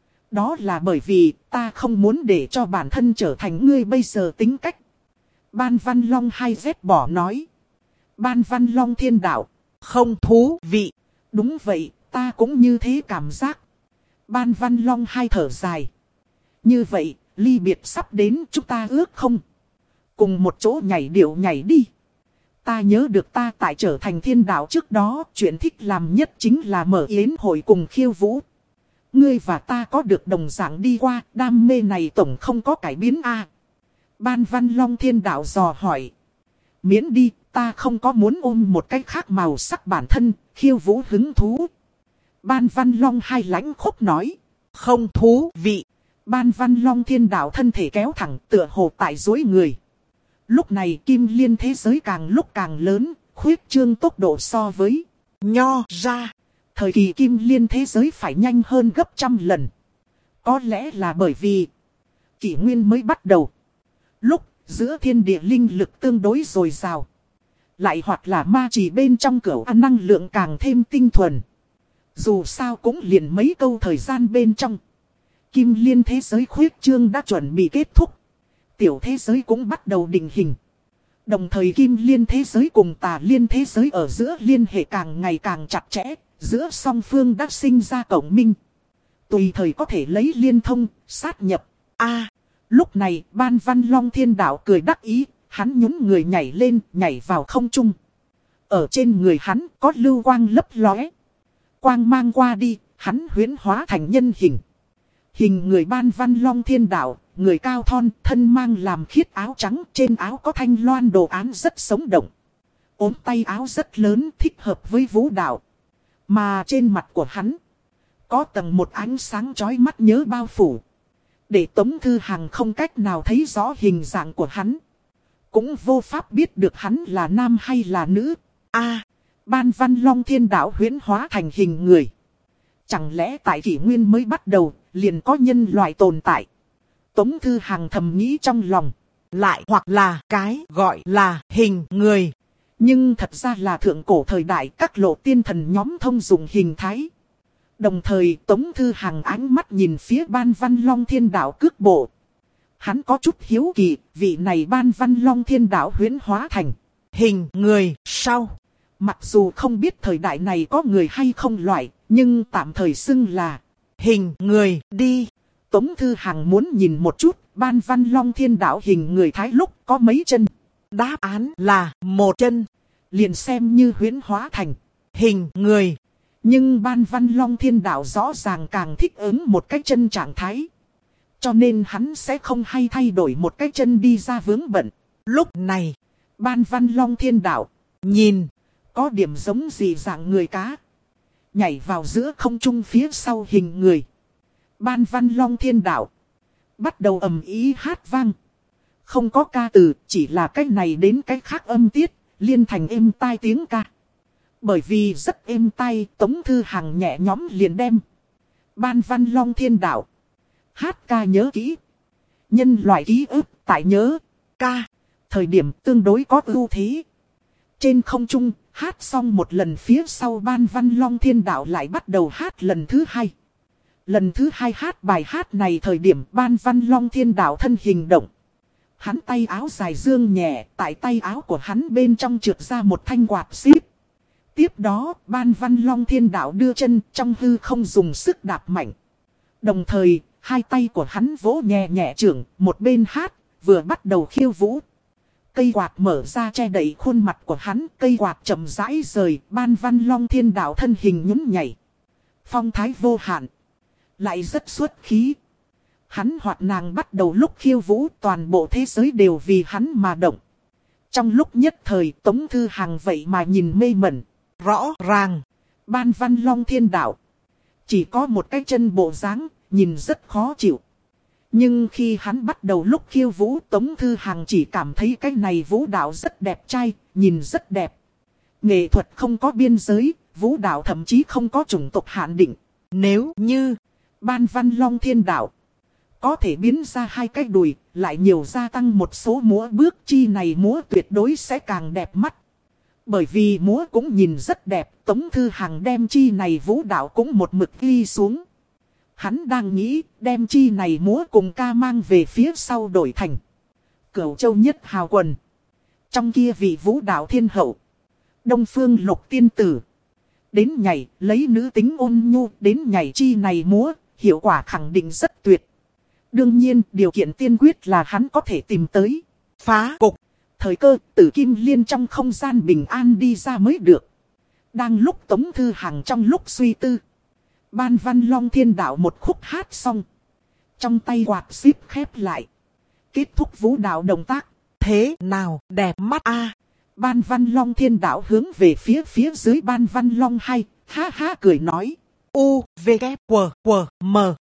Đó là bởi vì ta không muốn để cho bản thân trở thành ngươi bây giờ tính cách. Ban Văn Long hai dép bỏ nói. Ban Văn Long Thiên Đạo. Không thú vị. Đúng vậy, ta cũng như thế cảm giác. Ban Văn Long hai thở dài. Như vậy, ly biệt sắp đến, chúng ta ước không? Cùng một chỗ nhảy điệu nhảy đi. Ta nhớ được ta tại trở thành thiên đạo trước đó, chuyện thích làm nhất chính là mở yến hội cùng khiêu vũ. Ngươi và ta có được đồng dạng đi qua, đam mê này tổng không có cải biến a. À, Ban Văn Long Thiên Đạo dò hỏi. Miễn đi, ta không có muốn ôm một cái khác màu sắc bản thân, khiêu vũ hứng thú. Ban Văn Long hai lãnh khúc nói. Không thú vị. Ban Văn Long Thiên Đạo thân thể kéo thẳng tựa hồ tại dối người. Lúc này Kim Liên thế giới càng lúc càng lớn, khuyết trương tốc độ so với Nho ra. Thời kỳ Kim Liên thế giới phải nhanh hơn gấp trăm lần. Có lẽ là bởi vì kỷ nguyên mới bắt đầu. Lúc giữa thiên địa linh lực tương đối dồi dào. Lại hoặc là ma chỉ bên trong cửu ăn năng lượng càng thêm tinh thuần. Dù sao cũng liền mấy câu thời gian bên trong. Kim Liên thế giới khuyết trương đã chuẩn bị kết thúc. Tiểu thế giới cũng bắt đầu định hình. Đồng thời Kim Liên thế giới cùng Tà Liên thế giới ở giữa liên hệ càng ngày càng chặt chẽ. Giữa song phương đã sinh ra cộng minh. Tùy thời có thể lấy liên thông, sát nhập. A, lúc này Ban Văn Long Thiên Đạo cười đắc ý. Hắn nhún người nhảy lên, nhảy vào không trung. Ở trên người hắn có lưu quang lấp lóe. Quang mang qua đi, hắn huyễn hóa thành nhân hình. Hình người Ban Văn Long Thiên Đạo, người cao thon, thân mang làm khiết áo trắng, trên áo có thanh loan đồ án rất sống động. Ốm tay áo rất lớn, thích hợp với vũ đạo. Mà trên mặt của hắn, có tầng một ánh sáng chói mắt nhớ bao phủ. Để Tống Thư Hàng không cách nào thấy rõ hình dạng của hắn. Cũng vô pháp biết được hắn là nam hay là nữ. A, Ban Văn Long Thiên Đạo huyễn hóa thành hình người. Chẳng lẽ tại kỷ nguyên mới bắt đầu, liền có nhân loại tồn tại. Tống Thư Hàng thầm nghĩ trong lòng. Lại hoặc là cái gọi là hình người. Nhưng thật ra là thượng cổ thời đại các lộ tiên thần nhóm thông dụng hình thái. Đồng thời Tống Thư Hàng ánh mắt nhìn phía Ban Văn Long Thiên Đạo cước bộ. Hắn có chút hiếu kỳ, vị này Ban Văn Long Thiên Đạo huyễn hóa thành hình người sau. Mặc dù không biết thời đại này có người hay không loại, nhưng tạm thời xưng là hình người đi. Tống Thư Hàng muốn nhìn một chút, Ban Văn Long Thiên Đạo hình người thái lúc có mấy chân. Đáp án là một chân. Liền xem như huyễn hóa thành hình người. Nhưng Ban Văn Long Thiên Đạo rõ ràng càng thích ứng một cái chân trạng thái. Cho nên hắn sẽ không hay thay đổi một cái chân đi ra vướng bận. Lúc này, Ban Văn Long Thiên Đạo nhìn có điểm giống gì dạng người cá. nhảy vào giữa không trung phía sau hình người. Ban Văn Long Thiên Đạo bắt đầu ầm ý hát vang. Không có ca từ, chỉ là cái này đến cái khác âm tiết, liên thành êm tai tiếng ca. Bởi vì rất êm tai, Tống Thư Hằng nhẹ nhõm liền đem Ban Văn Long Thiên Đạo hát ca nhớ kỹ. Nhân loại ký ức tại nhớ ca thời điểm tương đối có ưu thế. Trên không trung, hát xong một lần phía sau Ban Văn Long Thiên Đạo lại bắt đầu hát lần thứ hai. Lần thứ hai hát bài hát này thời điểm Ban Văn Long Thiên Đạo thân hình động. Hắn tay áo dài dương nhẹ, tại tay áo của hắn bên trong trượt ra một thanh quạt xíp. Tiếp đó, Ban Văn Long Thiên Đạo đưa chân trong hư không dùng sức đạp mạnh. Đồng thời, hai tay của hắn vỗ nhẹ nhẹ trưởng, một bên hát, vừa bắt đầu khiêu vũ. Cây quạt mở ra che đậy khuôn mặt của hắn, cây quạt chậm rãi rời, Ban Văn Long Thiên Đạo thân hình nhún nhảy. Phong thái vô hạn, lại rất xuất khí. Hắn hoạt nàng bắt đầu lúc khiêu vũ, toàn bộ thế giới đều vì hắn mà động. Trong lúc nhất thời Tống Thư Hằng vậy mà nhìn mê mẩn. Rõ ràng, Ban Văn Long Thiên Đạo chỉ có một cái chân bộ dáng, nhìn rất khó chịu. Nhưng khi hắn bắt đầu lúc khiêu vũ, Tống Thư Hằng chỉ cảm thấy cái này vũ đạo rất đẹp trai, nhìn rất đẹp. Nghệ thuật không có biên giới, vũ đạo thậm chí không có chủng tộc hạn định. Nếu như Ban Văn Long Thiên Đạo có thể biến ra hai cái đùi, lại nhiều gia tăng một số múa bước, chi này múa tuyệt đối sẽ càng đẹp mắt. Bởi vì múa cũng nhìn rất đẹp, Tống Thư Hằng đem chi này vũ đạo cũng một mực ghi xuống. Hắn đang nghĩ đem chi này múa cùng ca mang về phía sau đổi thành Cửu Châu Nhất Hào Quần. Trong kia vị vũ đạo thiên hậu, Đông Phương Lục Tiên Tử, đến nhảy lấy nữ tính ôn nhu đến nhảy chi này múa, hiệu quả khẳng định rất tuyệt. Đương nhiên điều kiện tiên quyết là hắn có thể tìm tới phá cục. Thời cơ Tử Kim Liên trong không gian bình an đi ra mới được. Đang lúc Tống Thư Hằng trong lúc suy tư, Ban Văn Long Thiên Đạo một khúc hát xong, trong tay quạt xíp khép lại, kết thúc vũ đạo động tác. Thế nào đẹp mắt a à? Ban Văn Long Thiên Đạo hướng về phía phía dưới Ban Văn Long hai, ha ha cười nói. U, V, K, W, W, M.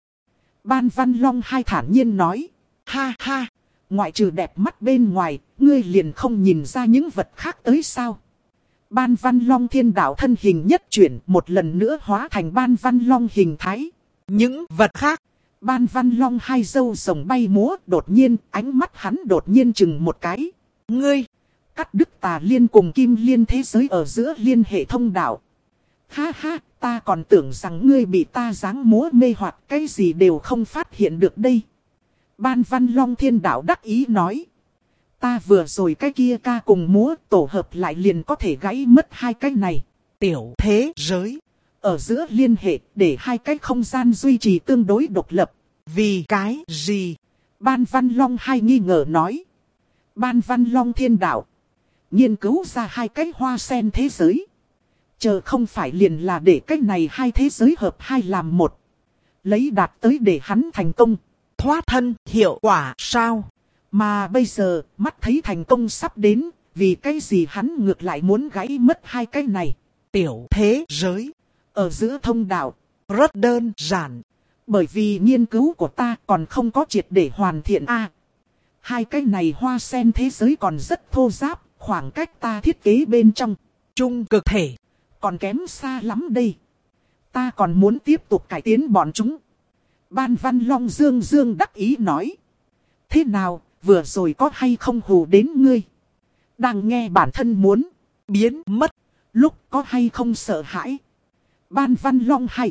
Ban Văn Long hai thản nhiên nói. Ha ha, ngoại trừ đẹp mắt bên ngoài, ngươi liền không nhìn ra những vật khác tới sao? Ban Văn Long Thiên Đạo thân hình nhất chuyển, một lần nữa hóa thành Ban Văn Long hình thái. Những vật khác, Ban Văn Long hai râu rồng bay múa, đột nhiên ánh mắt hắn đột nhiên chừng một cái. Ngươi, cắt đứt Tà Liên cùng Kim Liên thế giới ở giữa liên hệ thông đạo. Ha ha, ta còn tưởng rằng ngươi bị ta giáng múa mê hoặc, cái gì đều không phát hiện được đây. Ban Văn Long Thiên Đạo đắc ý nói. Ta vừa rồi cái kia ca cùng múa tổ hợp lại liền có thể gãy mất hai cái này. Tiểu thế giới ở giữa liên hệ để hai cái không gian duy trì tương đối độc lập. Vì cái gì? Ban Văn Long hai nghi ngờ nói. Ban Văn Long Thiên Đạo nghiên cứu ra hai cái hoa sen thế giới. Chờ không phải liền là để cái này hai thế giới hợp hai làm một. Lấy đạt tới để hắn thành công. Thoát thân hiệu quả sao? Mà bây giờ, mắt thấy thành công sắp đến, vì cái gì hắn ngược lại muốn gãy mất hai cái này. Tiểu thế giới ở giữa thông đạo, rất đơn giản. Bởi vì nghiên cứu của ta còn không có triệt để hoàn thiện a. À, hai cái này hoa sen thế giới còn rất thô ráp, khoảng cách ta thiết kế bên trong trung cực thể còn kém xa lắm đây. Ta còn muốn tiếp tục cải tiến bọn chúng. Ban Văn Long dương dương đắc ý nói. Thế nào, vừa rồi có hay không hù đến ngươi? Đang nghe bản thân muốn biến mất, lúc có hay không sợ hãi? Ban Văn Long hay.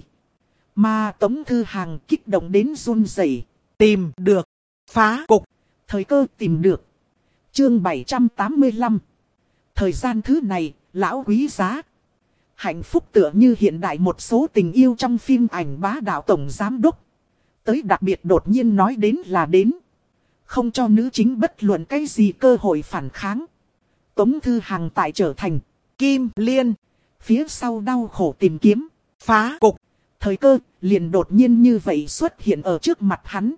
Mà Tống Thư Hằng kích động đến run rẩy. Tìm được phá cục, thời cơ tìm được. Chương bảy trăm tám mươi lăm. Thời gian thứ này, lão quý giá. Hạnh phúc tựa như hiện đại một số tình yêu trong phim ảnh bá đạo tổng giám đốc. Tới đặc biệt đột nhiên nói đến là đến. Không cho nữ chính bất luận cái gì cơ hội phản kháng. Tống Thư Hằng tại trở thành Kim Liên. Phía sau đau khổ tìm kiếm phá cục, thời cơ liền đột nhiên như vậy xuất hiện ở trước mặt hắn.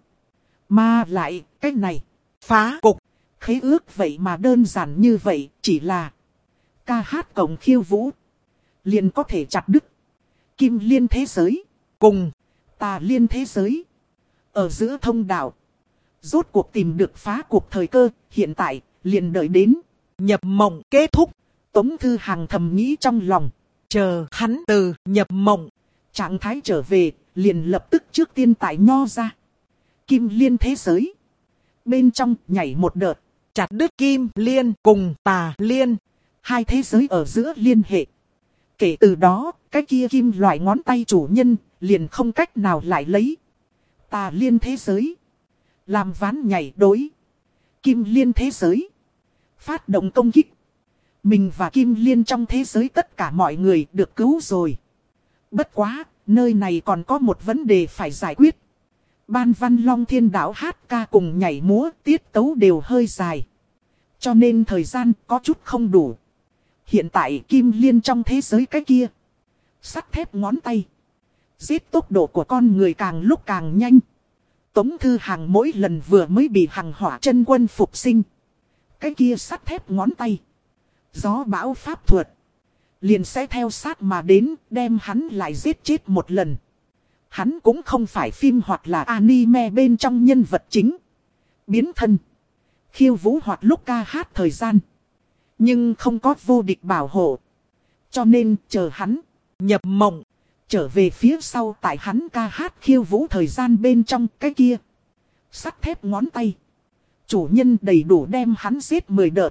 Mà lại cái này phá cục, khế ước vậy mà đơn giản như vậy, chỉ là ca hát cộng khiêu vũ liền có thể chặt đứt. Kim liên thế giới. Cùng Tà liên thế giới. Ở giữa thông đạo. Rốt cuộc tìm được phá cuộc thời cơ. Hiện tại liền đợi đến. nhập mộng kết thúc. Tống Thư Hằng thầm nghĩ trong lòng. Chờ hắn từ nhập mộng Trạng thái trở về. Liền lập tức trước tiên tại nho ra. Kim liên thế giới. Bên trong nhảy một đợt. chặt đứt kim liên cùng tà liên. Hai thế giới ở giữa liên hệ. Kể từ đó, cái kia kim loại ngón tay chủ nhân, liền không cách nào lại lấy. Tà liên thế giới. Làm ván nhảy đối. Kim liên thế giới. Phát động công kích. Mình và kim liên trong thế giới tất cả mọi người được cứu rồi. Bất quá, nơi này còn có một vấn đề phải giải quyết. Ban Văn Long Thiên Đạo hát ca cùng nhảy múa, tiết tấu đều hơi dài. Cho nên thời gian có chút không đủ. Hiện tại kim liên trong thế giới cái kia. Sắt thép ngón tay. Giết tốc độ của con người càng lúc càng nhanh. Tống Thư Hằng mỗi lần vừa mới bị Hằng Hỏa Chân Quân phục sinh. Cái kia sắt thép ngón tay. Gió bão pháp thuật. Liền sẽ theo sát mà đến đem hắn lại giết chết một lần. Hắn cũng không phải phim hoặc là anime bên trong nhân vật chính. Biến thân. Khiêu vũ hoặc lúc ca hát thời gian. Nhưng không có vô địch bảo hộ. Cho nên chờ hắn nhập mộng trở về phía sau tại hắn ca hát khiêu vũ thời gian bên trong cái kia. Sắt thép ngón tay. Chủ nhân đầy đủ đem hắn giết mười đợt.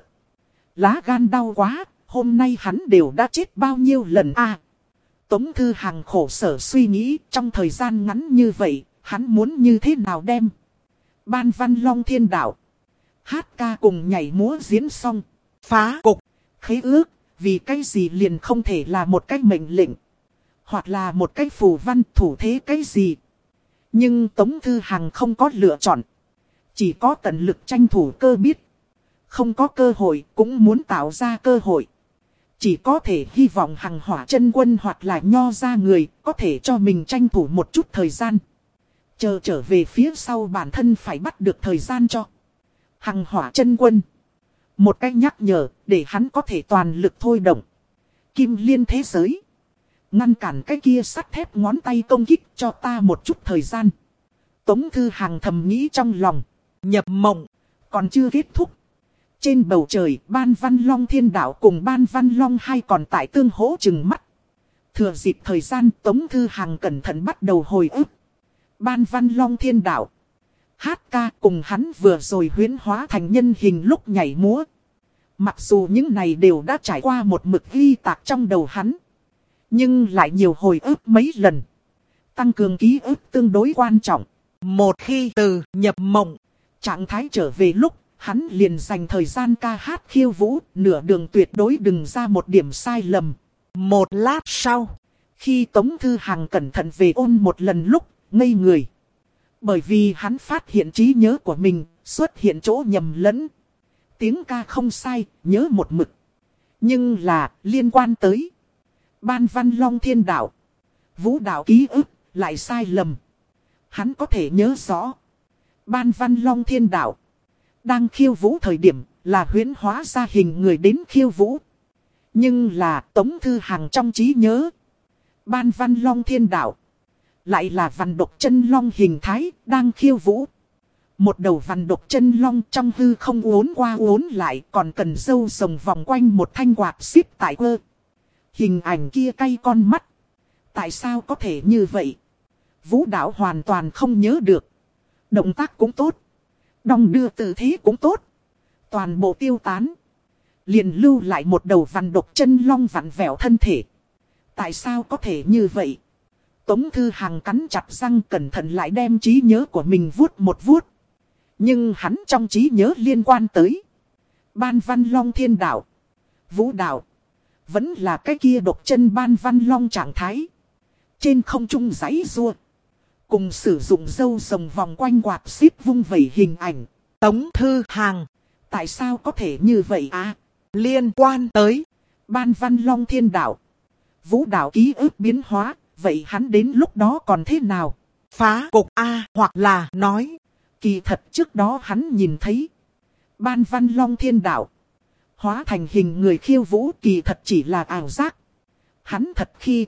Lá gan đau quá. Hôm nay hắn đều đã chết bao nhiêu lần a à, Tống Thư Hằng khổ sở suy nghĩ trong thời gian ngắn như vậy. Hắn muốn như thế nào đem Ban Văn Long Thiên Đạo hát ca cùng nhảy múa diễn xong. phá cục. Khế ước. Vì cái gì liền không thể là một cái mệnh lệnh. Hoặc là một cái phù văn thủ thế cái gì. Nhưng Tống Thư Hằng không có lựa chọn. Chỉ có tận lực tranh thủ cơ biết. Không có cơ hội cũng muốn tạo ra cơ hội. Chỉ có thể hy vọng Hằng Hỏa Chân Quân hoặc là nho ra người có thể cho mình tranh thủ một chút thời gian. Chờ trở về phía sau bản thân phải bắt được thời gian cho Hằng Hỏa Chân Quân. Một cách nhắc nhở để hắn có thể toàn lực thôi động. Kim liên thế giới. Ngăn cản cái kia sắt thép ngón tay công kích cho ta một chút thời gian. Tống Thư Hằng thầm nghĩ trong lòng. Nhập mộng còn chưa kết thúc. Trên bầu trời Ban Văn Long Thiên Đạo cùng Ban Văn Long hai còn tại tương hỗ chừng mắt. Thừa dịp thời gian Tống Thư Hằng cẩn thận bắt đầu hồi ức. Ban Văn Long Thiên Đạo hát ca cùng hắn vừa rồi huyễn hóa thành nhân hình lúc nhảy múa. Mặc dù những này đều đã trải qua một mực ghi tạc trong đầu hắn. Nhưng lại nhiều hồi ức mấy lần. Tăng cường ký ức tương đối quan trọng. Một khi từ nhập mộng trạng thái trở về lúc hắn liền dành thời gian ca hát khiêu vũ. Nửa đường tuyệt đối đừng ra một điểm sai lầm. Một lát sau khi Tống Thư Hằng cẩn thận về ôn một lần lúc ngây người. Bởi vì hắn phát hiện trí nhớ của mình xuất hiện chỗ nhầm lẫn. Tiếng ca không sai, nhớ một mực. Nhưng là liên quan tới Ban Văn Long Thiên Đạo, vũ đạo ký ức lại sai lầm. Hắn có thể nhớ rõ Ban Văn Long Thiên Đạo đang khiêu vũ thời điểm là huyễn hóa ra hình người đến khiêu vũ. Nhưng là Tống Thư Hằng trong trí nhớ Ban Văn Long Thiên Đạo lại là vằn độc chân long hình thái đang khiêu vũ. Một đầu vằn độc chân long trong hư không uốn qua uốn lại còn cần râu rồng vòng quanh một thanh quạt xếp tại quơ. Hình ảnh kia cay con mắt. Tại sao có thể như vậy? Vũ đạo hoàn toàn không nhớ được. Động tác cũng tốt. Đong đưa tư thế cũng tốt. Toàn bộ tiêu tán. Liền lưu lại một đầu vằn độc chân long vặn vẹo thân thể. Tại sao có thể như vậy? Tống Thư Hằng cắn chặt răng cẩn thận lại đem trí nhớ của mình vuốt một vuốt. Nhưng hắn trong trí nhớ liên quan tới Ban Văn Long Thiên Đạo, vũ đạo, vẫn là cái kia độc chân Ban Văn Long trạng thái. Trên không trung giãy giụa, cùng sử dụng râu rồng vòng quanh quạt xếp vung vẩy hình ảnh. Tống Thư Hằng, tại sao có thể như vậy à? Liên quan tới Ban Văn Long Thiên Đạo, vũ đạo ký ức biến hóa. Vậy hắn đến lúc đó còn thế nào? Phá cục A hoặc là nói. Kỳ thật trước đó hắn nhìn thấy Ban Văn Long Thiên Đạo hóa thành hình người khiêu vũ kỳ thật chỉ là ảo giác. Hắn thật khi thấy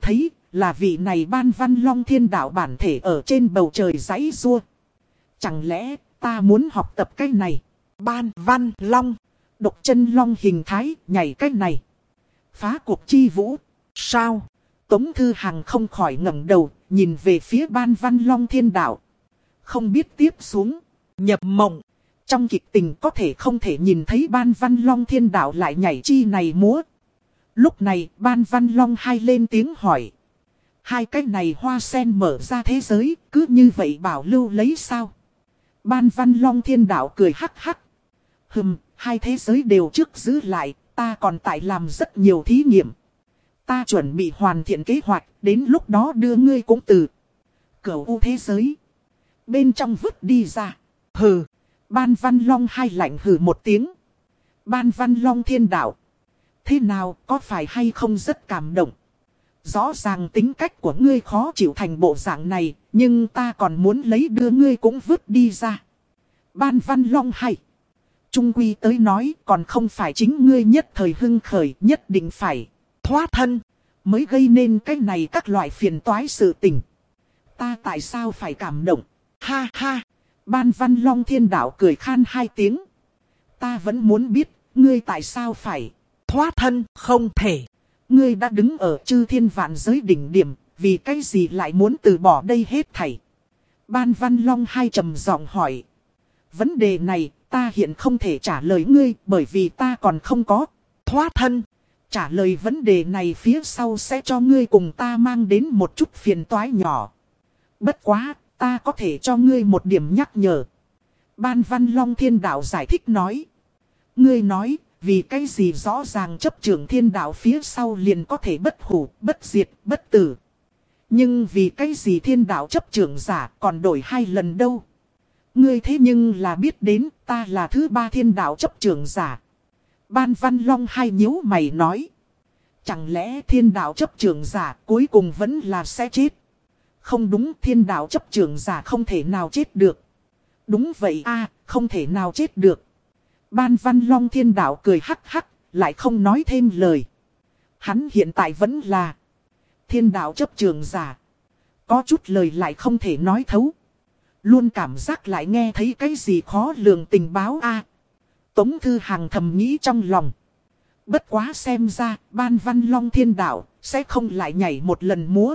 là vị này Ban Văn Long Thiên Đạo bản thể ở trên bầu trời giãy giụa. Chẳng lẽ ta muốn học tập cái này? Ban Văn Long. Độc chân long hình thái, nhảy cái này. Phá cuộc chi vũ. Sao? Tống Thư Hằng không khỏi ngẩng đầu, nhìn về phía Ban Văn Long Thiên Đạo. Không biết tiếp xuống. Nhập mộng. Trong kịch tình có thể không thể nhìn thấy Ban Văn Long Thiên Đạo lại nhảy chi này múa. Lúc này Ban Văn Long hai lên tiếng hỏi. Hai cái này hoa sen mở ra thế giới, cứ như vậy bảo lưu lấy sao? Ban Văn Long Thiên Đạo cười hắc hắc. Hừm, hai thế giới đều trước giữ lại, ta còn tại làm rất nhiều thí nghiệm. Ta chuẩn bị hoàn thiện kế hoạch, đến lúc đó đưa ngươi cũng từ Cửu U thế giới bên trong vứt đi ra. Hừ. Ban Văn Long hai lạnh hừ một tiếng. Ban Văn Long Thiên Đạo. Thế nào, có phải hay không rất cảm động? Rõ ràng tính cách của ngươi khó chịu thành bộ dạng này, nhưng ta còn muốn lấy đưa ngươi cũng vứt đi ra. Ban Văn Long hay. Trung quy tới nói còn không phải chính ngươi nhất thời hưng khởi, nhất định phải thoát thân mới gây nên cái này các loại phiền toái sự tình. Ta tại sao phải cảm động? Ha ha. Ban Văn Long Thiên Đạo cười khan hai tiếng. Ta vẫn muốn biết, ngươi tại sao phải thoát thân? Không thể. Ngươi đã đứng ở chư thiên vạn giới đỉnh điểm, vì cái gì lại muốn từ bỏ đây hết thảy? Ban Văn Long hai trầm giọng hỏi. Vấn đề này, ta hiện không thể trả lời ngươi, bởi vì ta còn không có thoát thân. Trả lời vấn đề này phía sau sẽ cho ngươi cùng ta mang đến một chút phiền toái nhỏ. Bất quá, ta có thể cho ngươi một điểm nhắc nhở. Ban Văn Long Thiên Đạo giải thích nói. Ngươi nói, vì cái gì rõ ràng chấp trưởng thiên đạo phía sau liền có thể bất hủ, bất diệt, bất tử. Nhưng vì cái gì thiên đạo chấp trưởng giả còn đổi hai lần đâu? Ngươi thế nhưng là biết đến ta là thứ ba thiên đạo chấp trưởng giả. Ban Văn Long hai nhíu mày nói. Chẳng lẽ thiên đạo chấp trưởng giả cuối cùng vẫn là sẽ chết? Không đúng, thiên đạo chấp trưởng giả không thể nào chết được. Đúng vậy a, không thể nào chết được. Ban Văn Long Thiên Đạo cười hắc hắc, lại không nói thêm lời. Hắn hiện tại vẫn là thiên đạo chấp trưởng giả. Có chút lời lại không thể nói thấu. Luôn cảm giác lại nghe thấy cái gì khó lường tình báo a. Tống Thư Hằng thầm nghĩ trong lòng. Bất quá xem ra, Ban Văn Long Thiên Đạo sẽ không lại nhảy một lần múa.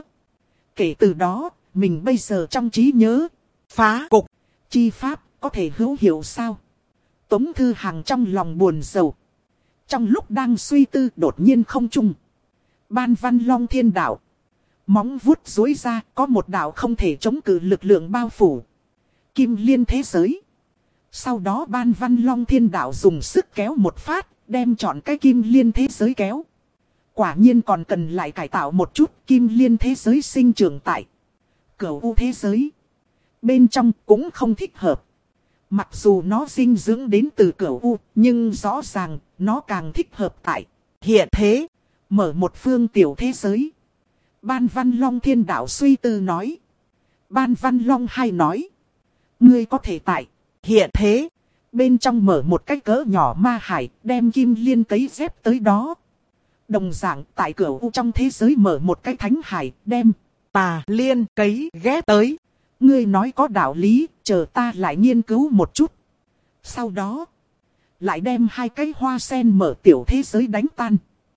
Kể từ đó, mình bây giờ trong trí nhớ, phá cục, chi pháp có thể hữu hiệu sao? Tống Thư Hằng trong lòng buồn rầu. Trong lúc đang suy tư đột nhiên không trung. Ban Văn Long Thiên Đạo. Móng vuốt dối ra có một đạo không thể chống cự lực lượng bao phủ. Kim liên thế giới. Sau đó Ban Văn Long Thiên Đạo dùng sức kéo một phát, đem chọn cái kim liên thế giới kéo. Quả nhiên còn cần lại cải tạo một chút kim liên thế giới sinh trưởng tại Cửu U thế giới. Bên trong cũng không thích hợp. Mặc dù nó dinh dưỡng đến từ Cửu U, nhưng rõ ràng nó càng thích hợp tại hiện thế, mở một phương tiểu thế giới. Ban Văn Long Thiên Đạo suy tư nói. Ban Văn Long hay nói. Ngươi có thể tại hiện thế, bên trong mở một cái cỡ nhỏ ma hải, đem kim liên cấy dép tới đó. Đồng dạng tại Cửu U trong thế giới mở một cái thánh hải, đem tà liên cấy ghép tới. Ngươi nói có đạo lý, chờ ta lại nghiên cứu một chút. Sau đó, lại đem hai cái hoa sen mở tiểu thế giới đánh tan.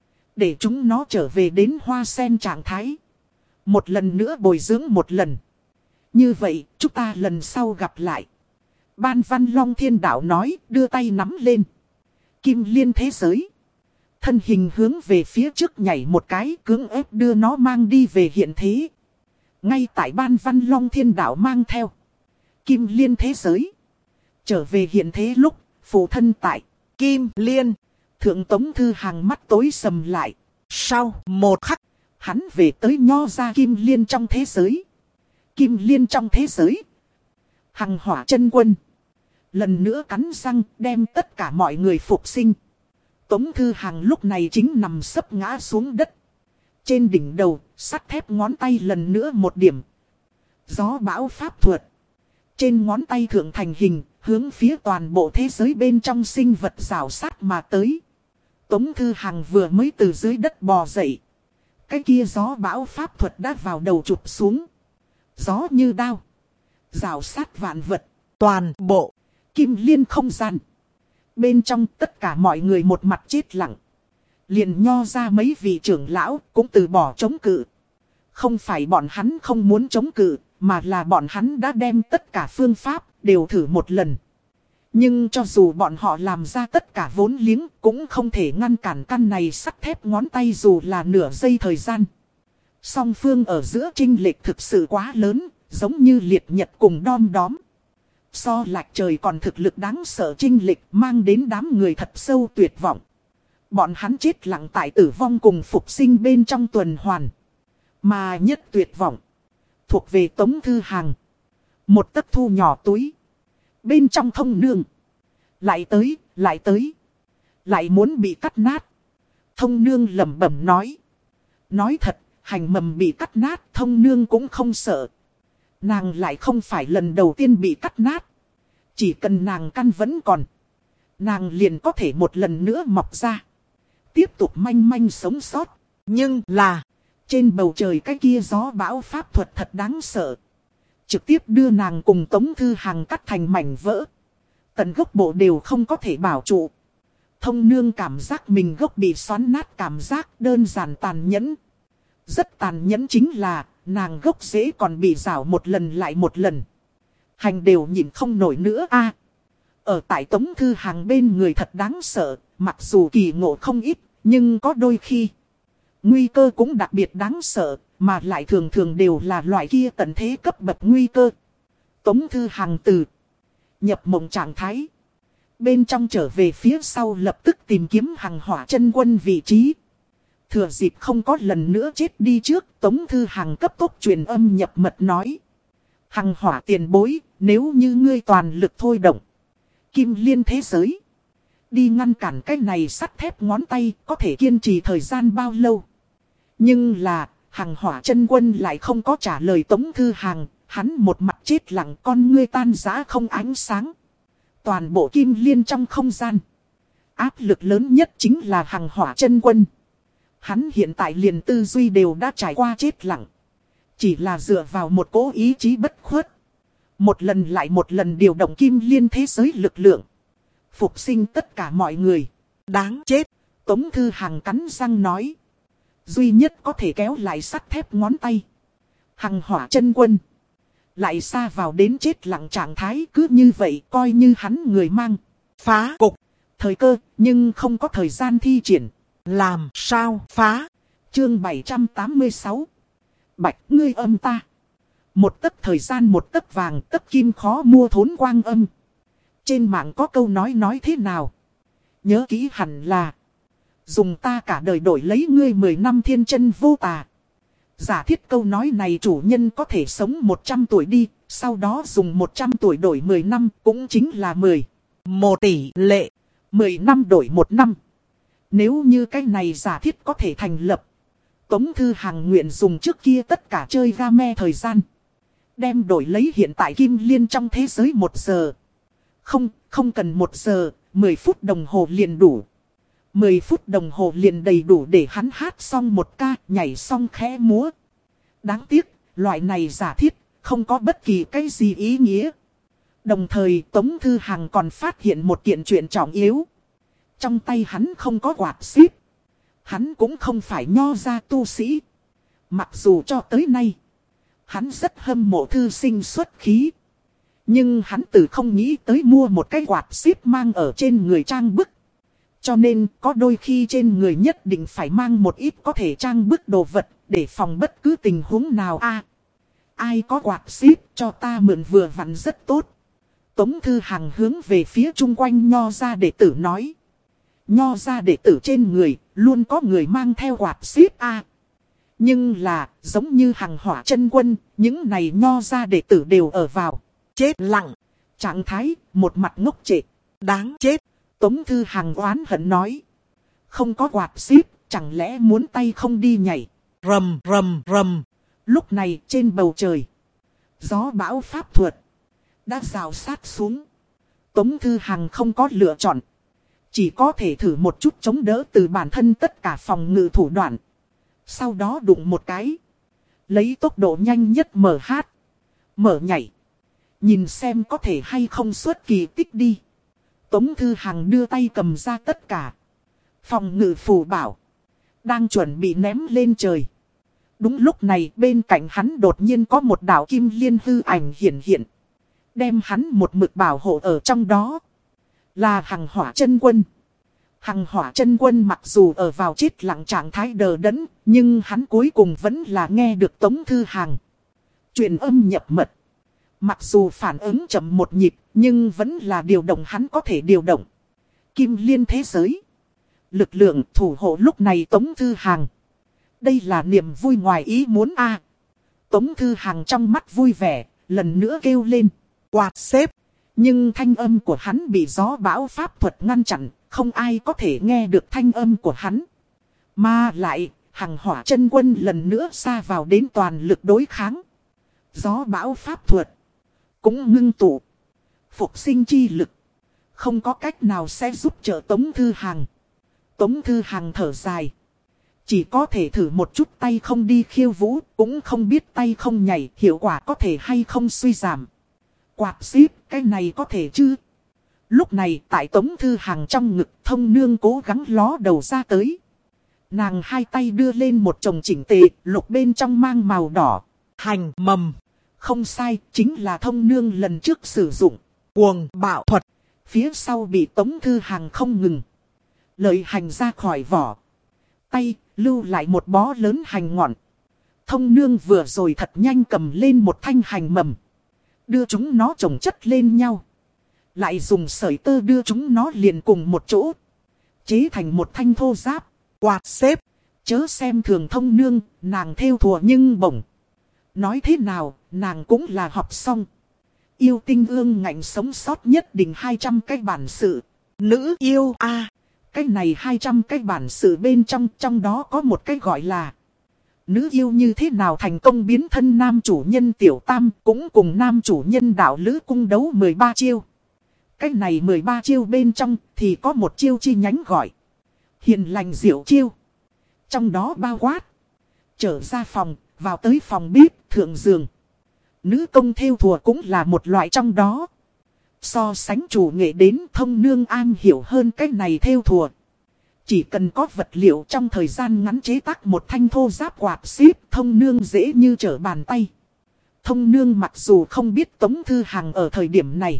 Để chúng nó trở về đến hoa sen trạng thái. Một lần nữa bồi dưỡng một lần. Như vậy, chúng ta lần sau gặp lại. Ban Văn Long Thiên Đạo nói, đưa tay nắm lên. Kim liên thế giới. Thân hình hướng về phía trước nhảy một cái, cưỡng ép đưa nó mang đi về hiện thế. Ngay tại Ban Văn Long Thiên Đạo mang theo Kim liên thế giới. Trở về hiện thế lúc, phụ thân tại Kim liên. Thượng Tống Thư Hằng mắt tối sầm lại. Sau một khắc, hắn về tới nho ra Kim liên trong thế giới. Kim liên trong thế giới. Hằng Hỏa Chân Quân lần nữa cắn răng đem tất cả mọi người phục sinh. Tống Thư Hằng lúc này chính nằm sấp ngã xuống đất. Trên đỉnh đầu, sắt thép ngón tay lần nữa một điểm. Gió bão pháp thuật. Trên ngón tay thượng thành hình, hướng phía toàn bộ thế giới bên trong sinh vật rào sát mà tới. Tống Thư Hằng vừa mới từ dưới đất bò dậy. Cái kia gió bão pháp thuật đã vào đầu chụp xuống. Gió như đao. Rào sát vạn vật. Toàn bộ. Kim liên không gian. Bên trong tất cả mọi người một mặt chết lặng. Liền Nho ra mấy vị trưởng lão cũng từ bỏ chống cự. Không phải bọn hắn không muốn chống cự, mà là bọn hắn đã đem tất cả phương pháp đều thử một lần. Nhưng cho dù bọn họ làm ra tất cả vốn liếng cũng không thể ngăn cản căn này sắt thép ngón tay dù là nửa giây thời gian. Song phương ở giữa chênh lệch thực sự quá lớn, giống như liệt nhật cùng đom đóm. So lạch trời còn thực lực đáng sợ chênh lệch mang đến đám người thật sâu tuyệt vọng. Bọn hắn chết lặng tại tử vong cùng phục sinh bên trong tuần hoàn. Mà nhất tuyệt vọng thuộc về Tống Thư Hàng. Một tấc thu nhỏ túi. Bên trong Thông Nương. Lại tới, lại tới. Lại muốn bị cắt nát. Thông Nương lẩm bẩm nói. Nói thật, hành mầm bị cắt nát Thông Nương cũng không sợ. Nàng lại không phải lần đầu tiên bị cắt nát. Chỉ cần nàng căn vẫn còn. Nàng liền có thể một lần nữa mọc ra. Tiếp tục manh manh sống sót. Nhưng là... Trên bầu trời cái kia gió bão pháp thuật thật đáng sợ. Trực tiếp đưa nàng cùng Tống Thư Hàng cắt thành mảnh vỡ. Tận gốc bộ đều không có thể bảo trụ. Thông Nương cảm giác mình gốc bị xoắn nát cảm giác đơn giản tàn nhẫn. Rất tàn nhẫn chính là nàng gốc rễ còn bị rào một lần lại một lần. Hành đều nhìn không nổi nữa a. Ở tại Tống Thư Hàng bên người thật đáng sợ. Mặc dù kỳ ngộ không ít nhưng có đôi khi nguy cơ cũng đặc biệt đáng sợ, mà lại thường thường đều là loại kia tận thế cấp bậc nguy cơ. Tống Thư Hàng từ nhập mộng trạng thái. Bên trong trở về phía sau lập tức tìm kiếm Hằng Hỏa chân quân vị trí. Thừa dịp không có lần nữa chết đi trước, Tống Thư Hàng cấp tốc truyền âm nhập mật nói. Hằng Hỏa tiền bối, nếu như ngươi toàn lực thôi động. Kim liên thế giới. Đi ngăn cản cái này sắt thép ngón tay có thể kiên trì thời gian bao lâu. Nhưng là, Hằng Hỏa chân quân lại không có trả lời Tống Thư Hàng, hắn một mặt chết lặng con ngươi tan rã không ánh sáng. Toàn bộ kim liên trong không gian. Áp lực lớn nhất chính là Hằng Hỏa chân quân. Hắn hiện tại liền tư duy đều đã trải qua chết lặng. Chỉ là dựa vào một cố ý chí bất khuất. Một lần lại một lần điều động kim liên thế giới lực lượng. Phục sinh tất cả mọi người. Đáng chết. Tống Thư Hàng cắn răng nói. Duy nhất có thể kéo lại sắt thép ngón tay. Hằng Hỏa chân quân. Lại xa vào đến chết lặng trạng thái cứ như vậy coi như hắn người mang. Phá cục. Thời cơ nhưng không có thời gian thi triển. Làm sao phá. Chương bảy trăm tám mươi sáu. Bạch ngươi âm ta. Một tấc thời gian một tấc vàng tấc kim khó mua thốn quang âm. Trên mạng có câu nói nói thế nào? Nhớ kỹ hẳn là. Dùng ta cả đời đổi lấy ngươi mười năm thiên chân vô tà. Giả thiết câu nói này chủ nhân có thể sống một trăm tuổi đi. Sau đó dùng một trăm tuổi đổi mười năm cũng chính là mười. Một tỷ lệ. mười năm đổi một năm. Nếu như cái này giả thiết có thể thành lập. Tống Thư Hàng nguyện dùng trước kia tất cả chơi game thời gian. Đem đổi lấy hiện tại kim liên trong thế giới một giờ. Không, không cần một giờ, mười phút đồng hồ liền đủ. mười phút đồng hồ liền đầy đủ để hắn hát xong một ca, nhảy xong khẽ múa. Đáng tiếc, loại này giả thiết, không có bất kỳ cái gì ý nghĩa. Đồng thời Tống Thư Hàng còn phát hiện một kiện chuyện trọng yếu. Trong tay hắn không có quạt xíp. Hắn cũng không phải nho ra tu sĩ. Mặc dù cho tới nay, hắn rất hâm mộ thư sinh xuất khí. Nhưng hắn từ không nghĩ tới mua một cái quạt xíp mang ở trên người trang bức. Cho nên có đôi khi trên người nhất định phải mang một ít có thể trang bức đồ vật để phòng bất cứ tình huống nào a. À, ai có quạt xíp cho ta mượn vừa vặn rất tốt. Tống Thư Hàng hướng về phía chung quanh nho ra đệ tử nói. Nho ra đệ tử trên người luôn có người mang theo quạt xíp a. À, nhưng là giống như Hằng Hỏa chân quân, những này nho ra đệ tử đều ở vào chết lặng trạng thái, một mặt ngốc trệ. Đáng chết. Tống Thư Hàng oán hận nói. Không có quạt xíp, chẳng lẽ muốn tay không đi nhảy. Rầm rầm rầm. Lúc này trên bầu trời, gió bão pháp thuật đã rào sát xuống. Tống Thư Hàng không có lựa chọn. Chỉ có thể thử một chút chống đỡ từ bản thân tất cả phòng ngự thủ đoạn. Sau đó đụng một cái. Lấy tốc độ nhanh nhất mở hát. Mở nhảy. Nhìn xem có thể hay không xuất kỳ tích đi. Tống Thư Hằng đưa tay cầm ra tất cả. Phòng ngự phù bảo. Đang chuẩn bị ném lên trời. Đúng lúc này bên cạnh hắn đột nhiên có một đạo kim liên hư ảnh hiện hiện. Đem hắn một mực bảo hộ ở trong đó. Là Hằng Hỏa Chân Quân. Hằng Hỏa Chân Quân mặc dù ở vào chết lặng trạng thái đờ đẫn. Nhưng hắn cuối cùng vẫn là nghe được Tống Thư Hằng truyền âm nhập mật. Mặc dù phản ứng chậm một nhịp, nhưng vẫn là điều động hắn có thể điều động. Kim liên thế giới. Lực lượng thủ hộ lúc này Tống Thư Hằng. Đây là niềm vui ngoài ý muốn a. Tống Thư Hằng trong mắt vui vẻ, lần nữa kêu lên. Quạt xếp. Nhưng thanh âm của hắn bị gió bão pháp thuật ngăn chặn, không ai có thể nghe được thanh âm của hắn. Mà lại, Hằng Hỏa Chân Quân lần nữa sa vào đến toàn lực đối kháng. Gió bão pháp thuật cũng ngưng tụ. Phục sinh chi lực. Không có cách nào sẽ giúp trợ Tống Thư Hằng. Tống Thư Hằng thở dài. Chỉ có thể thử một chút tay không đi khiêu vũ. Cũng không biết tay không nhảy hiệu quả có thể hay không suy giảm. Quạt xíp cái này có thể chứ. Lúc này tại Tống Thư Hằng trong ngực Thông Nương cố gắng ló đầu ra tới. Nàng hai tay đưa lên một chồng chỉnh tề lục bên trong mang màu đỏ. Hành mầm. Không sai, chính là Thông Nương lần trước sử dụng. Cuồng bạo thuật. Phía sau bị Tống Thư Hằng không ngừng. Lợi hành ra khỏi vỏ. Tay, lưu lại một bó lớn hành ngọn. Thông Nương vừa rồi thật nhanh cầm lên một thanh hành mầm. Đưa chúng nó chồng chất lên nhau. Lại dùng sợi tơ đưa chúng nó liền cùng một chỗ. Chế thành một thanh thô giáp. Quạt xếp. Chớ xem thường Thông Nương, nàng theo thùa nhưng bổng. Nói thế nào, nàng cũng là học xong. Yêu tinh ương ngạnh sống sót nhất định hai trăm cái bản sự. Nữ yêu a à, cái này hai trăm cái bản sự bên trong, trong đó có một cái gọi là nữ yêu như thế nào thành công biến thân nam chủ nhân Tiểu Tam, cũng cùng nam chủ nhân Đạo Lữ cung đấu mười ba chiêu. Cái này mười ba chiêu bên trong thì có một chiêu chi nhánh gọi hiền lành diệu chiêu. Trong đó bao quát trở ra phòng, vào tới phòng bếp, thượng giường. Nữ công theo thùa cũng là một loại trong đó. So sánh chủ nghệ đến Thông Nương an hiểu hơn cái này theo thùa. Chỉ cần có vật liệu trong thời gian ngắn chế tác một thanh thô giáp quạt xíp, Thông Nương dễ như trở bàn tay. Thông Nương mặc dù không biết Tống Thư Hằng ở thời điểm này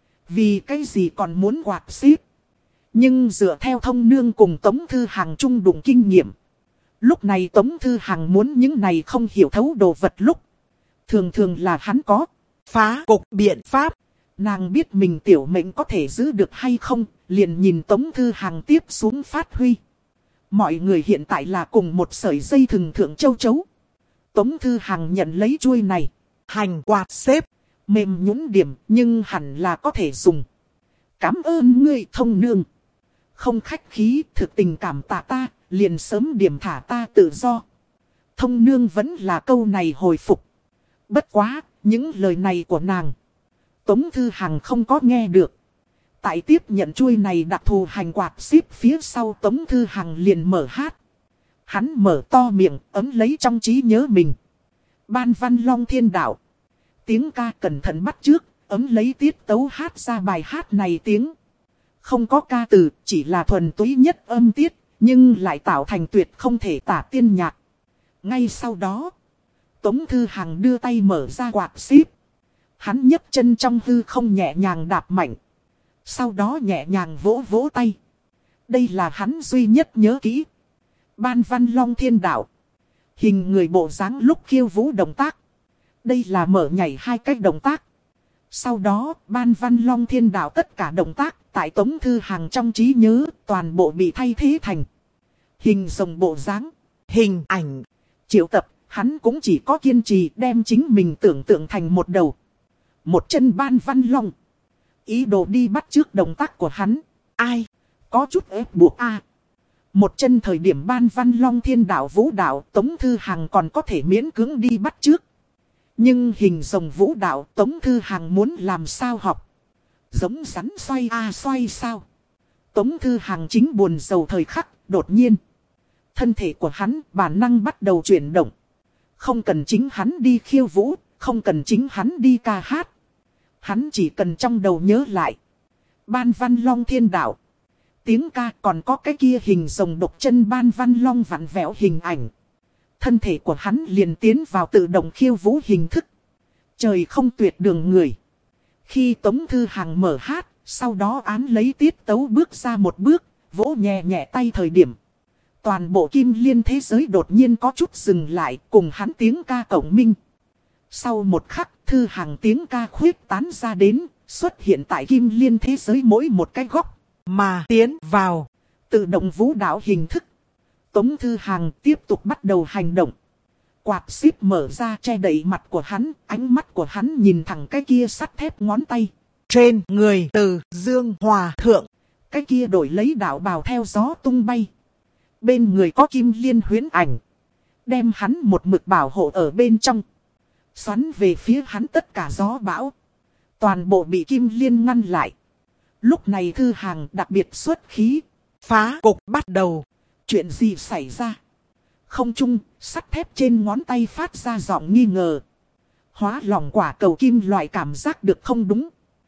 vì cái gì còn muốn quạt xíp. Nhưng dựa theo Thông Nương cùng Tống Thư Hằng chung đụng kinh nghiệm. Lúc này Tống Thư Hằng muốn những này không hiểu thấu đồ vật lúc. Thường thường là hắn có phá cục biện pháp. Nàng biết mình tiểu mệnh có thể giữ được hay không, liền nhìn Tống Thư Hằng tiếp xuống phát huy. Mọi người hiện tại là cùng một sợi dây thừng thượng châu chấu. Tống Thư Hằng nhận lấy chuôi này. Hành quạt xếp. Mềm nhũn điểm nhưng hẳn là có thể dùng. Cảm ơn ngươi Thông Nương. Không khách khí, thực tình cảm tạ ta, liền sớm điểm thả ta tự do. Thông Nương vẫn là câu này hồi phục. Bất quá, những lời này của nàng Tống Thư Hằng không có nghe được. Tại tiếp nhận chuôi này đặc thù hành quạt xíp phía sau Tống Thư Hằng liền mở hát. Hắn mở to miệng, ấm lấy trong trí nhớ mình. Ban văn long thiên đạo. Tiếng ca cẩn thận bắt trước, ấm lấy tiết tấu hát ra bài hát này tiếng. Không có ca từ, chỉ là thuần túy nhất âm tiết, nhưng lại tạo thành tuyệt không thể tả tiên nhạc. Ngay sau đó, Tống Thư Hằng đưa tay mở ra quạt xíp. Hắn nhấc chân trong hư không nhẹ nhàng đạp mạnh. Sau đó nhẹ nhàng vỗ vỗ tay. Đây là hắn duy nhất nhớ kỹ. Ban văn long thiên đạo. Hình người bộ dáng lúc khiêu vũ động tác. Đây là mở nhảy hai cách động tác. Sau đó, ban văn long thiên đạo tất cả động tác tại Tống Thư Hằng trong trí nhớ toàn bộ bị thay thế thành hình rồng bộ dáng, hình ảnh. Triệu Tập, hắn cũng chỉ có kiên trì đem chính mình tưởng tượng thành một đầu. Một chân ban văn long. Ý đồ đi bắt trước động tác của hắn. Ai? Có chút ép buộc a. Một chân thời điểm ban văn long thiên đạo vũ đạo Tống Thư Hằng còn có thể miễn cưỡng đi bắt trước. Nhưng hình rồng vũ đạo Tống Thư Hằng muốn làm sao học? Giống rắn xoay a à xoay sao? Tống Thư Hằng chính buồn rầu thời khắc, đột nhiên. Thân thể của hắn bản năng bắt đầu chuyển động. Không cần chính hắn đi khiêu vũ, không cần chính hắn đi ca hát. Hắn chỉ cần trong đầu nhớ lại. Ban Văn Long thiên đạo. Tiếng ca còn có cái kia hình rồng độc chân Ban Văn Long vặn vẹo hình ảnh. Thân thể của hắn liền tiến vào tự động khiêu vũ hình thức. Trời không tuyệt đường người. Khi Tống Thư Hằng mở hát, sau đó án lấy tiết tấu bước ra một bước, vỗ nhẹ nhẹ tay thời điểm. Toàn bộ Kim Liên thế giới đột nhiên có chút dừng lại cùng hắn tiếng ca cộng minh. Sau một khắc, Thư Hằng tiếng ca khuyết tán ra đến, xuất hiện tại Kim Liên thế giới mỗi một cái góc. Mà tiến vào tự động vũ đạo hình thức. Tống Thư Hằng tiếp tục bắt đầu hành động. Quạt xíp mở ra che đậy mặt của hắn, ánh mắt của hắn nhìn thẳng cái kia sắt thép ngón tay. Trên người Từ Dương Hòa Thượng. Cái kia đổi lấy đạo bào theo gió tung bay. Bên người có Kim Liên huyễn ảnh. Đem hắn một mực bảo hộ ở bên trong. Xoắn về phía hắn tất cả gió bão. Toàn bộ bị Kim Liên ngăn lại. Lúc này Thư Hằng đặc biệt xuất khí. Phá cục bắt đầu. Chuyện gì xảy ra? Không chung, sắt thép trên ngón tay phát ra giọng nghi ngờ. Hóa lòng quả cầu kim loại cảm giác được không đúng.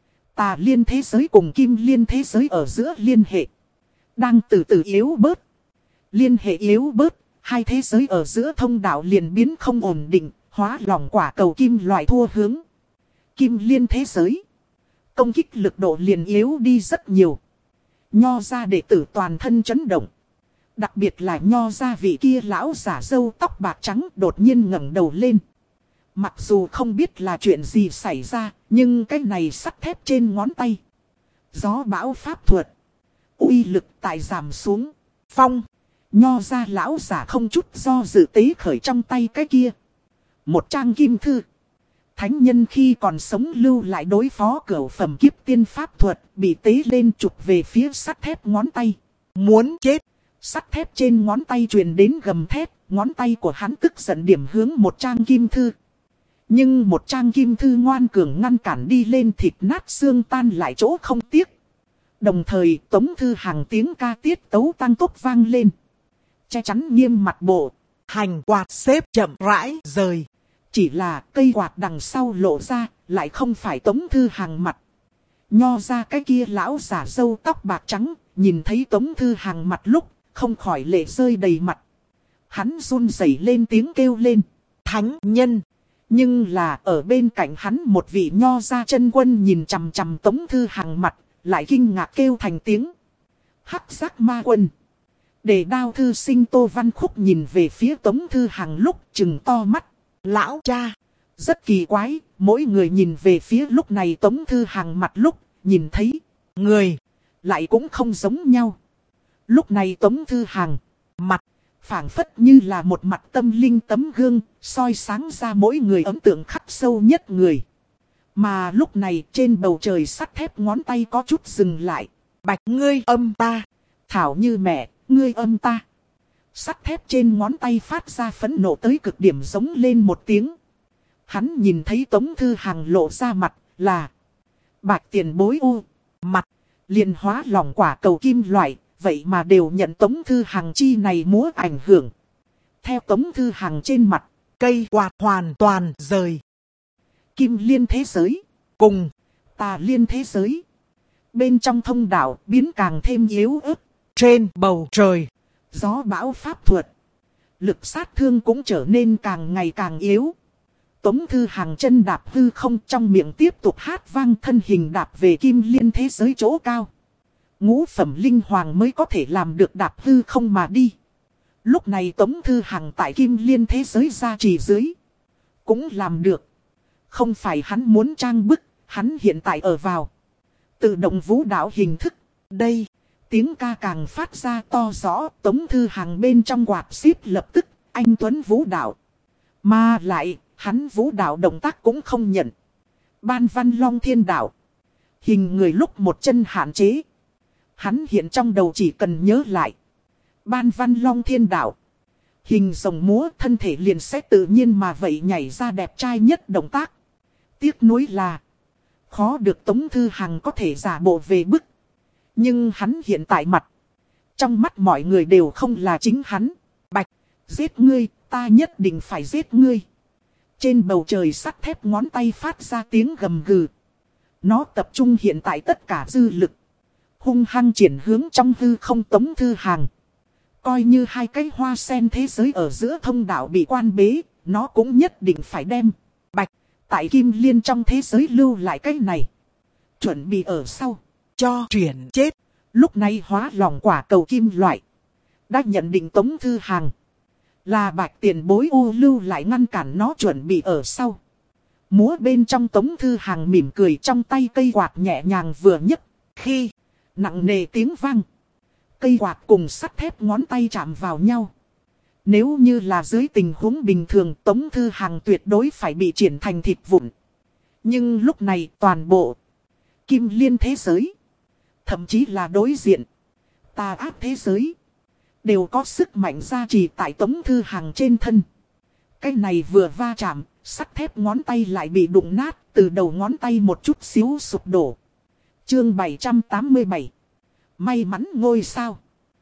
Tà Liên thế giới cùng Kim Liên thế giới ở giữa liên hệ. Đang từ từ yếu bớt. Liên hệ yếu bớt, hai thế giới ở giữa thông đạo liền biến không ổn định. Hóa lòng quả cầu kim loại thua hướng. Kim Liên thế giới. Công kích lực độ liền yếu đi rất nhiều. Nho ra đệ tử toàn thân chấn động. Đặc biệt là nho ra vị kia lão giả râu tóc bạc trắng đột nhiên ngẩng đầu lên. Mặc dù không biết là chuyện gì xảy ra, nhưng cái này sắt thép trên ngón tay. Gió bão pháp thuật. Uy lực tại giảm xuống. Phong. Nho ra lão giả không chút do dự tế khởi trong tay cái kia. Một trang kim thư. Thánh nhân khi còn sống lưu lại đối phó cửu phẩm kiếp tiên pháp thuật bị tế lên chụp về phía sắt thép ngón tay. Muốn chết. Sắt thép trên ngón tay truyền đến gầm thép, ngón tay của hắn tức giận điểm hướng một trang kim thư. Nhưng một trang kim thư ngoan cường ngăn cản đi lên thịt nát xương tan lại chỗ không tiếc. Đồng thời Tống Thư Hằng tiếng ca tiết tấu tăng tốc vang lên. Che chắn nghiêm mặt bộ. Hành quạt xếp chậm rãi rời. Chỉ là cây quạt đằng sau lộ ra, lại không phải Tống Thư Hằng mặt. Nho ra cái kia lão giả râu tóc bạc trắng, nhìn thấy Tống Thư Hằng mặt lúc, không khỏi lệ rơi đầy mặt. Hắn run rẩy lên tiếng kêu lên. Thánh nhân. Nhưng là ở bên cạnh hắn một vị nho ra chân quân nhìn chằm chằm Tống Thư Hằng mặt, lại kinh ngạc kêu thành tiếng. Hắc giác ma quân. Để đao thư sinh Tô Văn Khúc nhìn về phía Tống Thư Hằng lúc trừng to mắt. Lão cha. Rất kỳ quái, mỗi người nhìn về phía lúc này Tống Thư Hằng mặt lúc, nhìn thấy. Người. Lại cũng không giống nhau. Lúc này Tống Thư Hằng. Mặt. Phảng phất như là một mặt tâm linh tấm gương, soi sáng ra mỗi người ấn tượng khắc sâu nhất người. Mà lúc này trên bầu trời sắt thép ngón tay có chút dừng lại. Bạch ngươi âm ta. Thảo như mẹ, ngươi âm ta. Sắt thép trên ngón tay phát ra phẫn nộ tới cực điểm giống lên một tiếng. Hắn nhìn thấy Tống Thư Hằng lộ ra mặt là bạch tiền bối u. Mặt liền hóa lòng quả cầu kim loại. Vậy mà đều nhận Tống Thư Hằng chi này múa ảnh hưởng. Theo Tống Thư Hằng trên mặt, cây quạt hoàn toàn rời. Kim Liên thế giới, cùng Tà Liên thế giới. Bên trong thông đạo biến càng thêm yếu ớt. Trên bầu trời, gió bão pháp thuật. Lực sát thương cũng trở nên càng ngày càng yếu. Tống Thư Hằng chân đạp hư không trong miệng tiếp tục hát vang thân hình đạp về Kim Liên thế giới chỗ cao. Ngũ phẩm linh hoàng mới có thể làm được đạp hư không mà đi. Lúc này Tống Thư Hằng tại Kim Liên thế giới gia trì dưới. Cũng làm được. Không phải hắn muốn trang bức, hắn hiện tại ở vào. Tự động vũ đạo hình thức. Đây, tiếng ca càng phát ra to rõ. Tống Thư Hằng bên trong quạt xíp lập tức, anh Tuấn vũ đạo. Mà lại, hắn vũ đạo động tác cũng không nhận. Ban Văn Long thiên đạo. Hình người lúc một chân hạn chế. Hắn hiện trong đầu chỉ cần nhớ lại. Ban Văn Long thiên đạo. Hình rồng múa thân thể liền sẽ tự nhiên mà vậy nhảy ra đẹp trai nhất động tác. Tiếc nuối là. Khó được Tống Thư Hằng có thể giả bộ về bức. Nhưng hắn hiện tại mặt. Trong mắt mọi người đều không là chính hắn. Giết ngươi, ta nhất định phải giết ngươi. Trên bầu trời sắt thép ngón tay phát ra tiếng gầm gừ. Nó tập trung hiện tại tất cả dư lực. Hung hăng triển hướng trong hư không Tống Thư Hàng. Coi như hai cái hoa sen thế giới ở giữa thông đạo bị quan bế, nó cũng nhất định phải đem. Bạch, tại Kim Liên trong thế giới lưu lại cái này. Chuẩn bị ở sau. Cho chuyển chết. Lúc này hóa lòng quả cầu kim loại. Đã nhận định Tống Thư Hàng là Bạch tiền bối u lưu lại ngăn cản nó chuẩn bị ở sau. Múa bên trong Tống Thư Hàng mỉm cười, trong tay cây quạt nhẹ nhàng vừa nhấc. Khi nặng nề tiếng vang, cây quạt cùng sắt thép ngón tay chạm vào nhau. Nếu như là dưới tình huống bình thường, Tống Thư Hàng tuyệt đối phải bị triển thành thịt vụn. Nhưng lúc này toàn bộ Kim Liên thế giới, thậm chí là đối diện tà ác thế giới, đều có sức mạnh gia trì tại Tống Thư Hàng trên thân. Cái này vừa va chạm, sắt thép ngón tay lại bị đụng nát, từ đầu ngón tay một chút xíu sụp đổ. Chương bảy trăm tám mươi bảy. May mắn ngôi sao.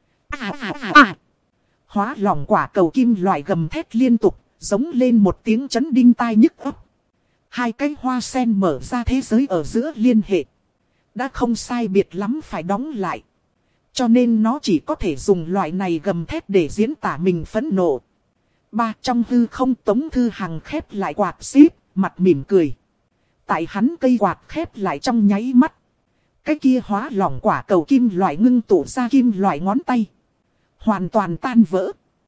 À à à à. Hóa lòng quả cầu kim loại gầm thét liên tục, giống lên một tiếng chấn đinh tai nhức ấp. Hai cái hoa sen mở ra thế giới ở giữa liên hệ. Đã không sai biệt lắm phải đóng lại. Cho nên nó chỉ có thể dùng loại này gầm thét để diễn tả mình phẫn nộ. Ba trong hư không Tống Thư Hàng khép lại quạt xíp, mặt mỉm cười. Tại hắn cây quạt khép lại trong nháy mắt. Cái kia hóa lỏng quả cầu kim loại ngưng tụ ra kim loại ngón tay. Hoàn toàn tan vỡ.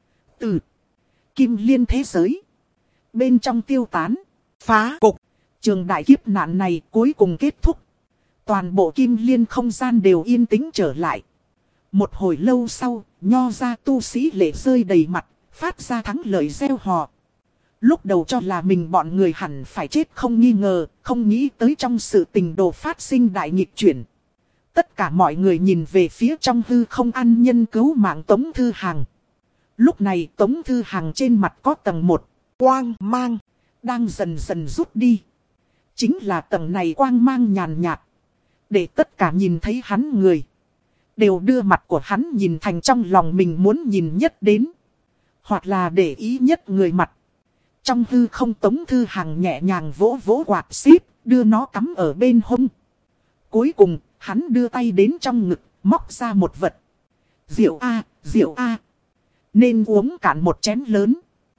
Từ Kim Liên thế giới bên trong tiêu tán. Phá cục. Trường đại kiếp nạn này cuối cùng kết thúc. Toàn bộ Kim Liên không gian đều yên tĩnh trở lại. Một hồi lâu sau, Nho ra tu sĩ lệ rơi đầy mặt, phát ra thắng lợi reo hò. Lúc đầu cho là mình bọn người hẳn phải chết không nghi ngờ, không nghĩ tới trong sự tình đồ phát sinh đại nghịch chuyển. Tất cả mọi người nhìn về phía trong hư không ăn nhân cứu mạng Tống Thư Hàng. Lúc này Tống Thư Hàng trên mặt có tầng một quang mang, đang dần dần rút đi. Chính là tầng này quang mang nhàn nhạt. Để tất cả nhìn thấy hắn người, đều đưa mặt của hắn nhìn thành trong lòng mình muốn nhìn nhất đến. Hoặc là để ý nhất người mặt. Trong hư không Tống Thư Hàng nhẹ nhàng vỗ vỗ quạt xíp, đưa nó cắm ở bên hông. Cuối cùng, hắn đưa tay đến trong ngực, móc ra một vật. Rượu a, rượu a. Nên uống cạn một chén lớn.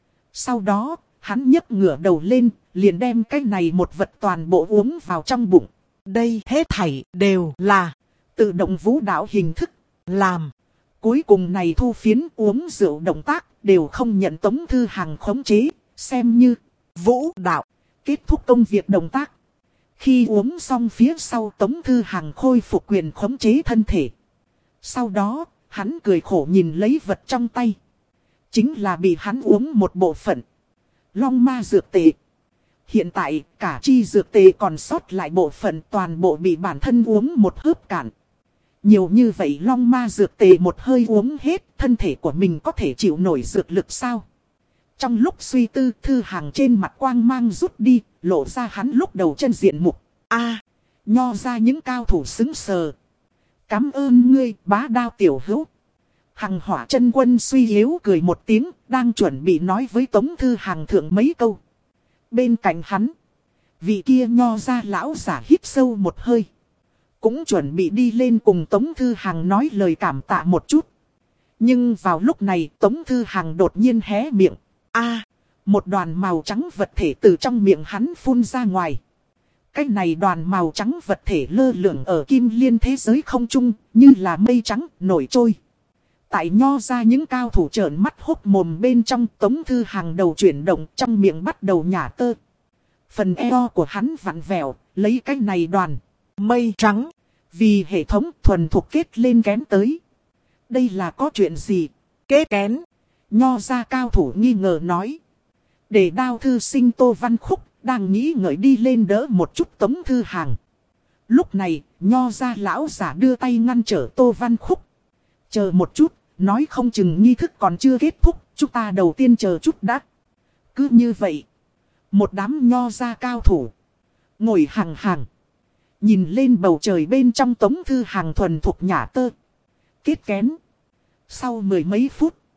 Sau đó, hắn nhấc ngửa đầu lên, liền đem cái này một vật toàn bộ uống vào trong bụng. Đây hết thảy đều là tự động vũ đạo hình thức làm. Cuối cùng này thu phiến uống rượu động tác đều không nhận Tống Thư Hàng khống chế, xem như vũ đạo. Kết thúc công việc động tác. Khi uống xong phía sau Tống Thư Hàng khôi phục quyền khống chế thân thể. Sau đó, hắn cười khổ nhìn lấy vật trong tay. Chính là bị hắn uống một bộ phận Long Ma dược tệ. Hiện tại, cả chi dược tệ còn sót lại bộ phận toàn bộ bị bản thân uống một hớp cạn. Nhiều như vậy Long Ma dược tệ một hơi uống hết, thân thể của mình có thể chịu nổi dược lực sao? Trong lúc suy tư, Thư Hàng trên mặt quang mang rút đi, lộ ra hắn lúc đầu chân diện mục. A, Nho ra những cao thủ xứng sờ. Cảm ơn ngươi, Bá Đao tiểu hữu. Hằng Hỏa chân quân suy yếu cười một tiếng, đang chuẩn bị nói với Tống Thư Hàng thượng mấy câu. Bên cạnh hắn, vị kia Nho ra lão giả hít sâu một hơi. Cũng chuẩn bị đi lên cùng Tống Thư Hàng nói lời cảm tạ một chút. Nhưng vào lúc này Tống Thư Hàng đột nhiên hé miệng. A, một đoàn màu trắng vật thể từ trong miệng hắn phun ra ngoài. Cái này đoàn màu trắng vật thể lơ lửng ở Kim Liên thế giới không trung, như là mây trắng nổi trôi. Tại Nho ra những cao thủ trợn mắt hốt mồm bên trong, Tống Thư Hàng đầu chuyển động, trong miệng bắt đầu nhả tơ. Phần eo của hắn vặn vẹo, lấy cái này đoàn mây trắng, vì hệ thống thuần thuộc kết lên kén tới. Đây là có chuyện gì? Kết kén? Nho ra cao thủ nghi ngờ nói. Để Đao thư sinh Tô Văn Khúc đang nghĩ ngợi đi lên đỡ một chút Tống Thư Hàng. Lúc này, Nho ra lão giả đưa tay ngăn trở Tô Văn Khúc. Chờ một chút, nói không chừng nghi thức còn chưa kết thúc, chúng ta đầu tiên chờ chút đã. Cứ như vậy, một đám Nho ra cao thủ ngồi hàng hàng, nhìn lên bầu trời bên trong Tống Thư Hàng thuần thuộc nhả tơ, kết kén. Sau mười mấy phút,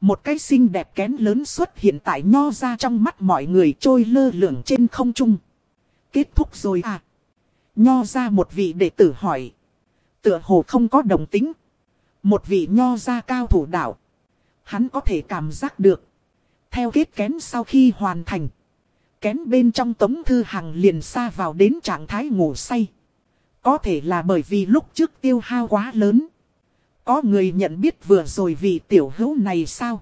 Một cái xinh đẹp kén lớn xuất hiện tại nho ra trong mắt mọi người trôi lơ lửng trên không trung. Kết thúc rồi à? Nho ra một vị đệ tử hỏi. Tựa hồ không có đồng tính. Một vị nho ra cao thủ đạo. Hắn có thể cảm giác được. Theo kết kén sau khi hoàn thành. Kén bên trong Tống Thư Hằng liền xa vào đến trạng thái ngủ say. Có thể là bởi vì lúc trước tiêu hao quá lớn. Có người nhận biết vừa rồi vị tiểu hữu này sao?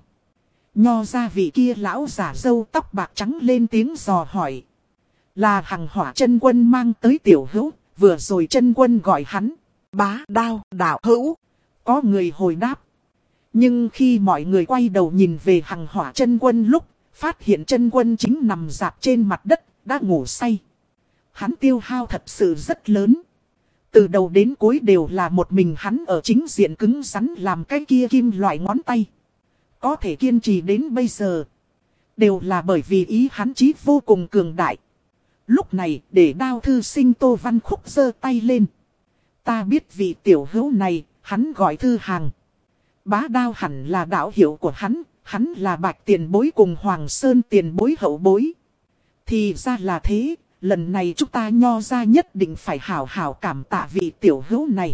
Nho ra vị kia lão giả râu tóc bạc trắng lên tiếng dò hỏi. Là Hằng Hỏa chân quân mang tới tiểu hữu, vừa rồi chân quân gọi hắn. Bá Đao đạo hữu. Có người hồi đáp. Nhưng khi mọi người quay đầu nhìn về Hằng Hỏa chân quân lúc, phát hiện chân quân chính nằm dạp trên mặt đất, đã ngủ say. Hắn tiêu hao thật sự rất lớn. Từ đầu đến cuối đều là một mình hắn ở chính diện cứng rắn làm cái kia kim loại ngón tay. Có thể kiên trì đến bây giờ. Đều là bởi vì ý hắn chí vô cùng cường đại. Lúc này để Đao thư sinh Tô Văn Khúc giơ tay lên. Ta biết vị tiểu hữu này, hắn gọi Thư Hàng. Bá Đao hẳn là đạo hiệu của hắn, hắn là Bạch tiền bối cùng Hoàng Sơn tiền bối hậu bối. Thì ra là thế, lần này chúng ta nho ra nhất định phải hảo hảo cảm tạ vị tiểu hữu này.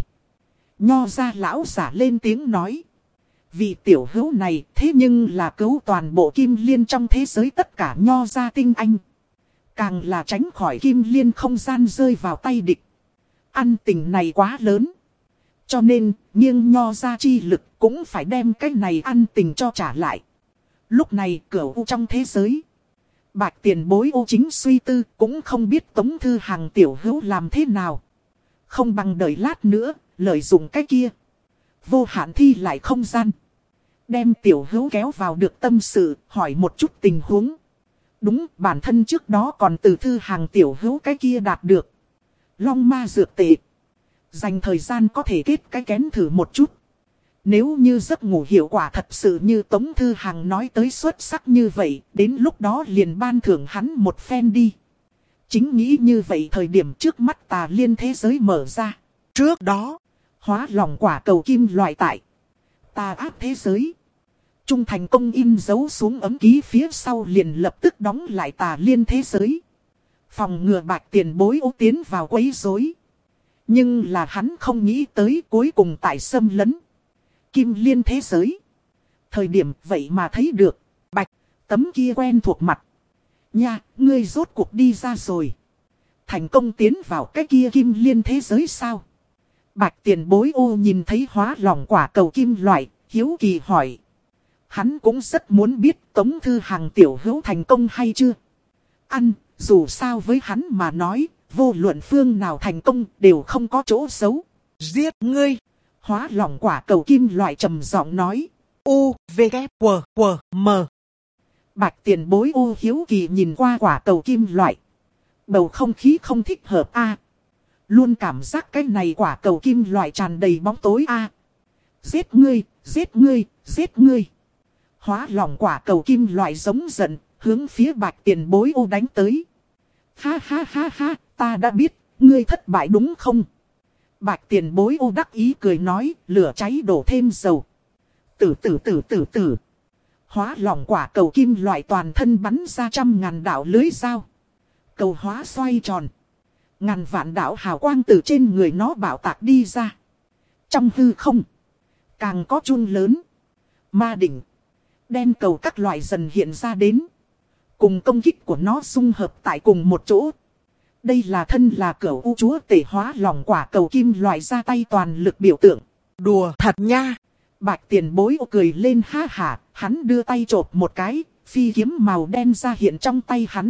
Nho ra lão giả lên tiếng nói. Vị tiểu hữu này thế nhưng là cứu toàn bộ Kim Liên trong thế giới tất cả nho ra tinh anh. Càng là tránh khỏi Kim Liên không gian rơi vào tay địch. Ăn tình này quá lớn. Cho nên, nghiêng nho ra chi lực cũng phải đem cái này ăn tình cho trả lại. Lúc này cửa u trong thế giới. Bạch tiền bối ô chính suy tư cũng không biết Tống Thư Hằng tiểu hữu làm thế nào. Không bằng đợi lát nữa, lợi dụng cái kia. Vô hạn thi lại không gian. Đem tiểu hữu kéo vào được tâm sự, hỏi một chút tình huống. Đúng, bản thân trước đó còn từ Thư Hằng tiểu hữu cái kia đạt được. Long ma dược tệ. Dành thời gian có thể kết cái kén thử một chút. Nếu như giấc ngủ hiệu quả thật sự như Tống Thư Hằng nói tới xuất sắc như vậy, đến lúc đó liền ban thưởng hắn một phen đi. Chính nghĩ như vậy thời điểm trước mắt Tà Liên thế giới mở ra. Trước đó, hóa lòng quả cầu kim loại tại Tà ác thế giới. Trung thành công in dấu xuống ấm ký phía sau liền lập tức đóng lại Tà Liên thế giới. Phòng ngừa Bạch tiền bối ố tiến vào quấy rối. Nhưng là hắn không nghĩ tới cuối cùng tại xâm lấn Kim Liên thế giới. Thời điểm vậy mà thấy được Bạch, tấm kia quen thuộc mặt. Nha, ngươi rốt cuộc đi ra rồi. Thành công tiến vào cái kia Kim Liên thế giới sao? Bạch tiền bối ô nhìn thấy hóa lòng quả cầu kim loại, hiếu kỳ hỏi. Hắn cũng rất muốn biết Tống Thư Hằng tiểu hữu thành công hay chưa. Ăn, dù sao với hắn mà nói, vô luận phương nào thành công đều không có chỗ xấu. Giết ngươi. Hóa lòng quả cầu kim loại trầm giọng nói. U, V, K, W, W, M. Bạch tiền bối ô hiếu kỳ nhìn qua quả cầu kim loại. Bầu không khí không thích hợp a. Luôn cảm giác cái này quả cầu kim loại tràn đầy bóng tối a. Giết ngươi, giết ngươi, giết ngươi. Hóa lòng quả cầu kim loại giống giận, hướng phía bạch tiền bối ô đánh tới. Ha ha ha ha, ta đã biết, ngươi thất bại đúng không? Bạch tiền bối ô đắc ý cười nói, lửa cháy đổ thêm dầu. Tử tử tử tử tử. Hóa lòng quả cầu kim loại toàn thân bắn ra trăm ngàn đạo lưới dao. Cầu hóa xoay tròn. Ngàn vạn đạo hào quang từ trên người nó bảo tạc đi ra. Trong hư không, càng có chun lớn. Ma đỉnh, đen cầu các loại dần hiện ra đến. Cùng công kích của nó xung hợp tại cùng một chỗ. Đây là thân là cửu u chúa tể hóa lòng quả cầu kim loại ra tay toàn lực biểu tượng. Đùa thật nha. Bạch tiền bối cười lên ha hả, hắn đưa tay chộp một cái, phi kiếm màu đen ra hiện trong tay hắn.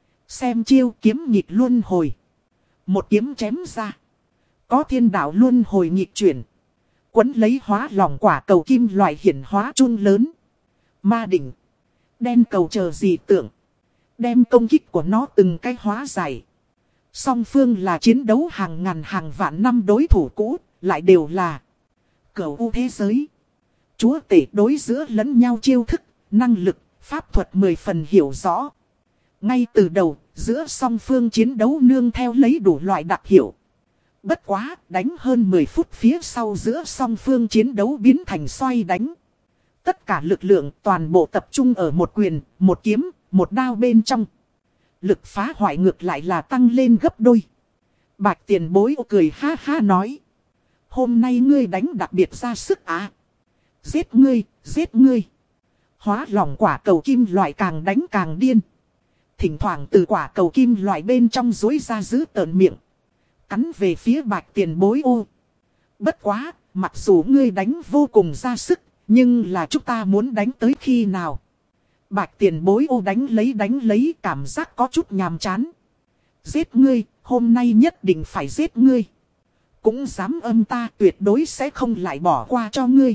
Xem chiêu kiếm nhịp luân hồi. Một kiếm chém ra. Có thiên đạo luân hồi nhịp chuyển. Quấn lấy hóa lòng quả cầu kim loại hiển hóa chun lớn. Ma đỉnh, đen cầu chờ gì tưởng. Đem công kích của nó từng cái hóa giải. Song phương là chiến đấu hàng ngàn hàng vạn năm đối thủ cũ, lại đều là cửu u thế giới. Chúa tể đối giữa lẫn nhau chiêu thức, năng lực, pháp thuật mười phần hiểu rõ. Ngay từ đầu, giữa song phương chiến đấu nương theo lấy đủ loại đặc hiệu. Bất quá, đánh hơn mười phút phía sau giữa song phương chiến đấu biến thành xoay đánh. tất cả lực lượng toàn bộ tập trung ở một quyền, một kiếm, một đao bên trong. Lực phá hoại ngược lại là tăng lên gấp đôi. Bạch tiền bối cười ha ha nói. Hôm nay ngươi đánh đặc biệt ra sức á. Giết ngươi, giết ngươi. Hóa lỏng quả cầu kim loại càng đánh càng điên. Thỉnh thoảng từ quả cầu kim loại bên trong dối ra giữ tợn miệng. Cắn về phía bạch tiền bối ô. Bất quá, mặc dù ngươi đánh vô cùng ra sức, nhưng là chúng ta muốn đánh tới khi nào? Bạch tiền bối ô đánh lấy đánh lấy cảm giác có chút nhàm chán. Giết ngươi, hôm nay nhất định phải giết ngươi. Cũng dám âm ta tuyệt đối sẽ không lại bỏ qua cho ngươi.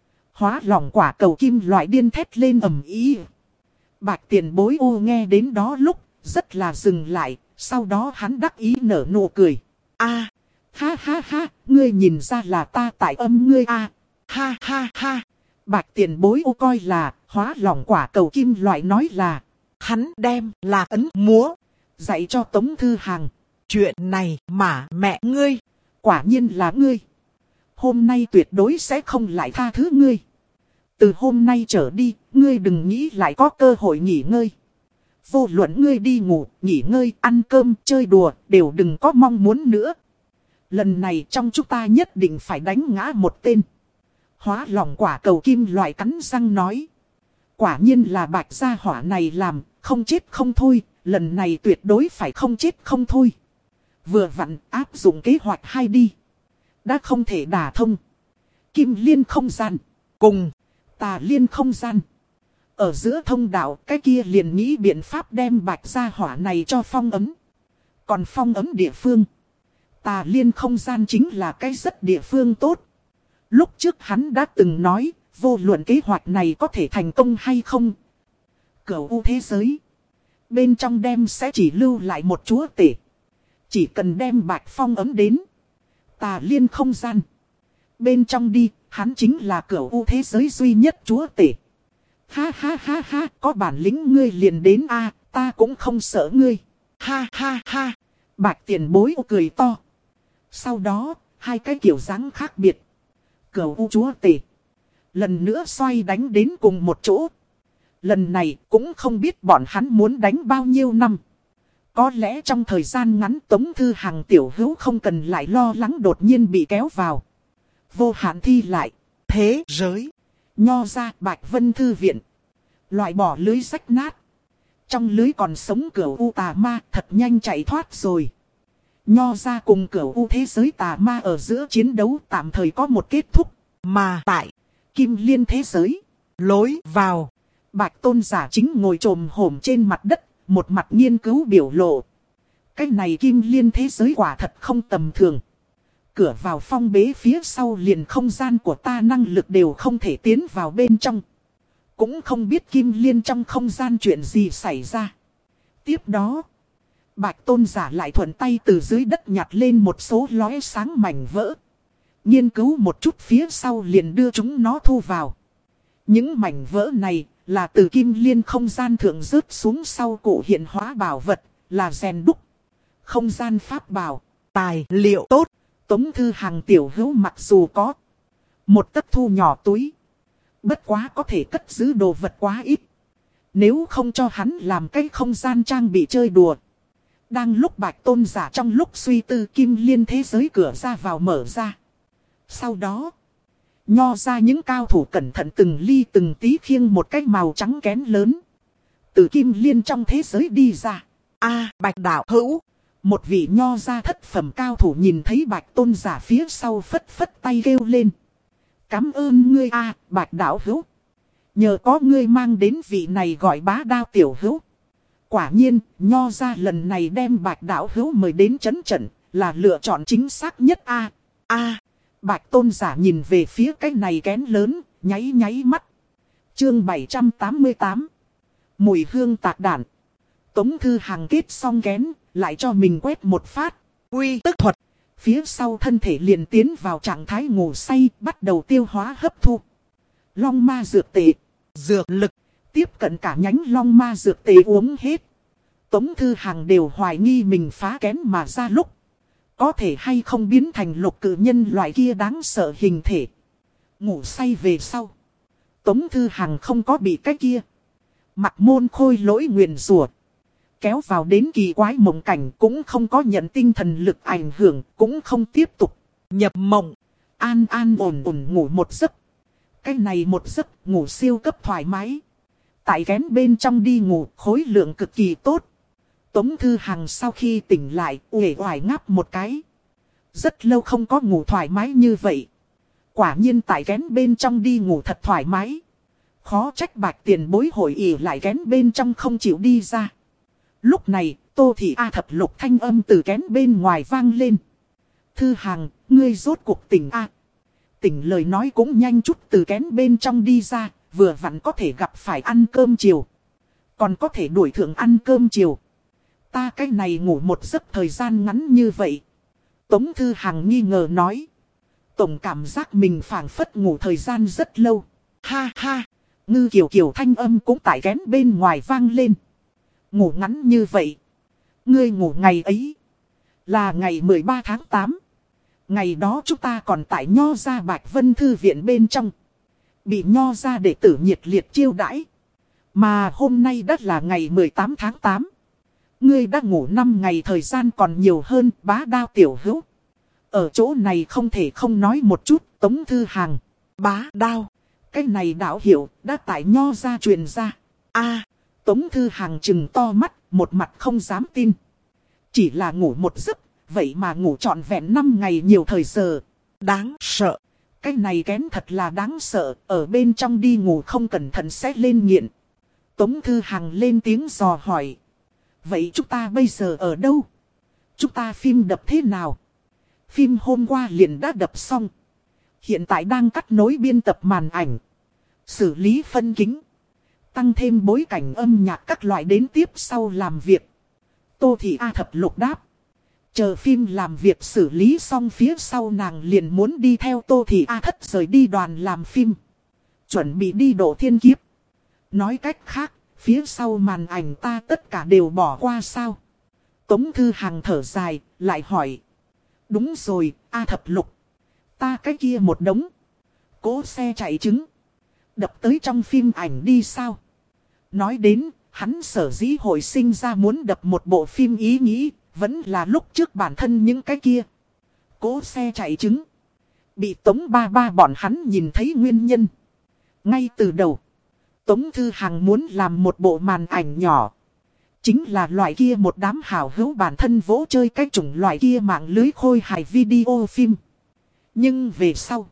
Hóa lỏng quả cầu kim loại điên thét lên ầm ĩ. Bạch tiền bối ô nghe đến đó lúc, rất là dừng lại, sau đó hắn đắc ý nở nụ cười. A, ha ha ha, ngươi nhìn ra là ta tại âm ngươi a, ha ha ha. Bạch tiền bối ô coi là, hóa lỏng quả cầu kim loại nói là, hắn đem là ấn múa, dạy cho Tống Thư Hàng. Chuyện này mà mẹ ngươi, quả nhiên là ngươi. Hôm nay tuyệt đối sẽ không lại tha thứ ngươi. Từ hôm nay trở đi, ngươi đừng nghĩ lại có cơ hội nghỉ ngơi. Vô luận ngươi đi ngủ, nghỉ ngơi, ăn cơm, chơi đùa, đều đừng có mong muốn nữa. Lần này trong chúng ta nhất định phải đánh ngã một tên. Hóa lỏng quả cầu kim loại cắn răng nói. Quả nhiên là bạch gia hỏa này làm, không chết không thôi, lần này tuyệt đối phải không chết không thôi. Vừa vặn áp dụng kế hoạch hai đi. Đã không thể đả thông. Kim liên không gian. Cùng tà liên không gian. Ở giữa thông đạo cái kia liền nghĩ biện pháp đem bạch gia hỏa này cho phong ấm. Còn phong ấm địa phương. Tà liên không gian chính là cái rất địa phương tốt. Lúc trước hắn đã từng nói, vô luận kế hoạch này có thể thành công hay không. Cửu u thế giới. Bên trong đem sẽ chỉ lưu lại một chúa tể. Chỉ cần đem bạch phong ấm đến. Tà liên không gian. Bên trong đi, hắn chính là cửu u thế giới duy nhất chúa tể. Ha ha ha ha, có bản lĩnh ngươi liền đến a, ta cũng không sợ ngươi. Ha ha ha, bạch tiền bối cười to. Sau đó, hai cái kiểu dáng khác biệt. Cửu u chúa tể. Lần nữa xoay đánh đến cùng một chỗ. Lần này cũng không biết bọn hắn muốn đánh bao nhiêu năm. Có lẽ trong thời gian ngắn Tống Thư Hàng tiểu hữu không cần lại lo lắng đột nhiên bị kéo vào. Vô hạn thi lại. Thế giới. Nho ra Bạch Vân Thư Viện. Loại bỏ lưới rách nát. Trong lưới còn sống cửu u tà ma thật nhanh chạy thoát rồi. Nho ra cùng cửu u thế giới tà ma ở giữa chiến đấu tạm thời có một kết thúc. Mà tại Kim Liên thế giới. lối vào. Bạch Tôn giả chính ngồi trồm hổm trên mặt đất. Một mặt nghiên cứu biểu lộ. Cái này Kim Liên thế giới quả thật không tầm thường. Cửa vào phong bế phía sau liền không gian của ta năng lực đều không thể tiến vào bên trong. Cũng không biết Kim Liên trong không gian chuyện gì xảy ra. Tiếp đó, Bạch Tôn giả lại thuận tay từ dưới đất nhặt lên một số lóe sáng mảnh vỡ. Nghiên cứu một chút phía sau liền đưa chúng nó thu vào. Những mảnh vỡ này là từ Kim Liên không gian thượng rớt xuống sau cụ hiện hóa bảo vật, là rèn đúc. Không gian pháp bảo, Tài liệu tốt. Tống Thư Hàng tiểu hữu mặc dù có một tấc thu nhỏ túi. Bất quá có thể cất giữ đồ vật quá ít. Nếu không cho hắn làm cái không gian trang bị chơi đùa. Đang lúc Bạch Tôn giả trong lúc suy tư Kim Liên thế giới cửa ra vào mở ra. Sau đó, nho ra những cao thủ cẩn thận từng ly từng tí khiêng một cái màu trắng kén lớn. Từ Kim Liên trong thế giới đi ra. A Bạch đạo hữu. Một vị nho ra thất phẩm cao thủ nhìn thấy Bạch Tôn giả phía sau phất phất tay kêu lên. Cảm ơn ngươi a Bạch đạo hữu. Nhờ có ngươi mang đến vị này gọi bá đao tiểu hữu. Quả nhiên, nho ra lần này đem Bạch đạo hữu mời đến chấn trận, là lựa chọn chính xác nhất a a Bạch Tôn giả nhìn về phía cái này kén lớn, nháy nháy mắt. Chương bảy trăm tám mươi tám. Mùi hương tạc đạn. Tống Thư Hàng kết xong kén, lại cho mình quét một phát. Quy tức thuật. Phía sau thân thể liền tiến vào trạng thái ngủ say, bắt đầu tiêu hóa hấp thu. Long ma dược tệ. Dược lực. Tiếp cận cả nhánh long ma dược tệ uống hết. Tống Thư Hàng đều hoài nghi mình phá kén mà ra lúc. Có thể hay không biến thành lục cử nhân loại kia đáng sợ hình thể. Ngủ say về sau. Tống Thư Hằng không có bị cái kia mặt môn khôi lỗi nguyền rủa kéo vào đến kỳ quái mộng cảnh, cũng không có nhận tinh thần lực ảnh hưởng, cũng không tiếp tục nhập mộng. An an ổn ổn ngủ một giấc. Cái này một giấc ngủ siêu cấp thoải mái. Tại kén bên trong đi ngủ, khối lượng cực kỳ tốt. Tống Thư Hằng sau khi tỉnh lại, uể oải ngáp một cái. Rất lâu không có ngủ thoải mái như vậy. Quả nhiên tại kén bên trong đi ngủ thật thoải mái. Khó trách Bạch Tiền Bối hội ỉ lại kén bên trong không chịu đi ra. Lúc này, Tô Thị A thập lục thanh âm từ kén bên ngoài vang lên. Thư Hằng, ngươi rốt cuộc tỉnh A. Tỉnh lời nói cũng nhanh chút từ kén bên trong đi ra, vừa vặn có thể gặp phải ăn cơm chiều. Còn có thể đuổi thượng ăn cơm chiều. Ta cái này ngủ một giấc thời gian ngắn như vậy. Tống Thư Hằng nghi ngờ nói. Tổng cảm giác mình phảng phất ngủ thời gian rất lâu. Ha ha, Ngư Kiều Kiều thanh âm cũng tại kén bên ngoài vang lên. Ngủ ngắn như vậy. Ngươi ngủ ngày ấy là ngày mười ba tháng tám. Ngày đó chúng ta còn tại Nho Gia Bạch Vân Thư Viện bên trong. Bị Nho Gia đệ tử nhiệt liệt chiêu đãi. Mà hôm nay đã là ngày mười tám tháng tám. Ngươi đã ngủ năm ngày, thời gian còn nhiều hơn. Bá Đao tiểu hữu. Ở chỗ này không thể không nói một chút. Tống Thư Hằng. Bá Đao. Cái này đạo hiệu đã tại Nho Gia truyền ra. A, Tống Thư Hằng trừng to mắt, một mặt không dám tin. Chỉ là ngủ một giấc, vậy mà ngủ trọn vẹn năm ngày nhiều thời giờ. Đáng sợ. Cái này kén thật là đáng sợ, ở bên trong đi ngủ không cẩn thận sẽ lên nghiện. Tống Thư Hằng lên tiếng dò hỏi. Vậy chúng ta bây giờ ở đâu? Chúng ta phim đập thế nào? Phim hôm qua liền đã đập xong. Hiện tại đang cắt nối biên tập màn ảnh. Xử lý phân kính. Tăng thêm bối cảnh âm nhạc các loại đến tiếp sau làm việc. Tô Thị A thập lục đáp. Chờ phim làm việc xử lý xong phía sau nàng liền muốn đi theo Tô Thị A thất rời đi đoàn làm phim. Chuẩn bị đi độ thiên kiếp. Nói cách khác, phía sau màn ảnh ta tất cả đều bỏ qua sao? Tống Thư Hằng thở dài, lại hỏi. Đúng rồi, A thập lục. Ta cái kia một đống. Cố xe chạy trứng. Đập tới trong phim ảnh đi sao? Nói đến, hắn sở dĩ hồi sinh ra muốn đập một bộ phim ý nghĩ, vẫn là lúc trước bản thân những cái kia. Cố xe chạy trứng. Bị Tống ba ba bọn hắn nhìn thấy nguyên nhân. Ngay từ đầu, Tống Thư Hằng muốn làm một bộ màn ảnh nhỏ. Chính là loại kia một đám hảo hữu bản thân vỗ chơi cái chủng loại kia mạng lưới khôi hài video phim. Nhưng về sau,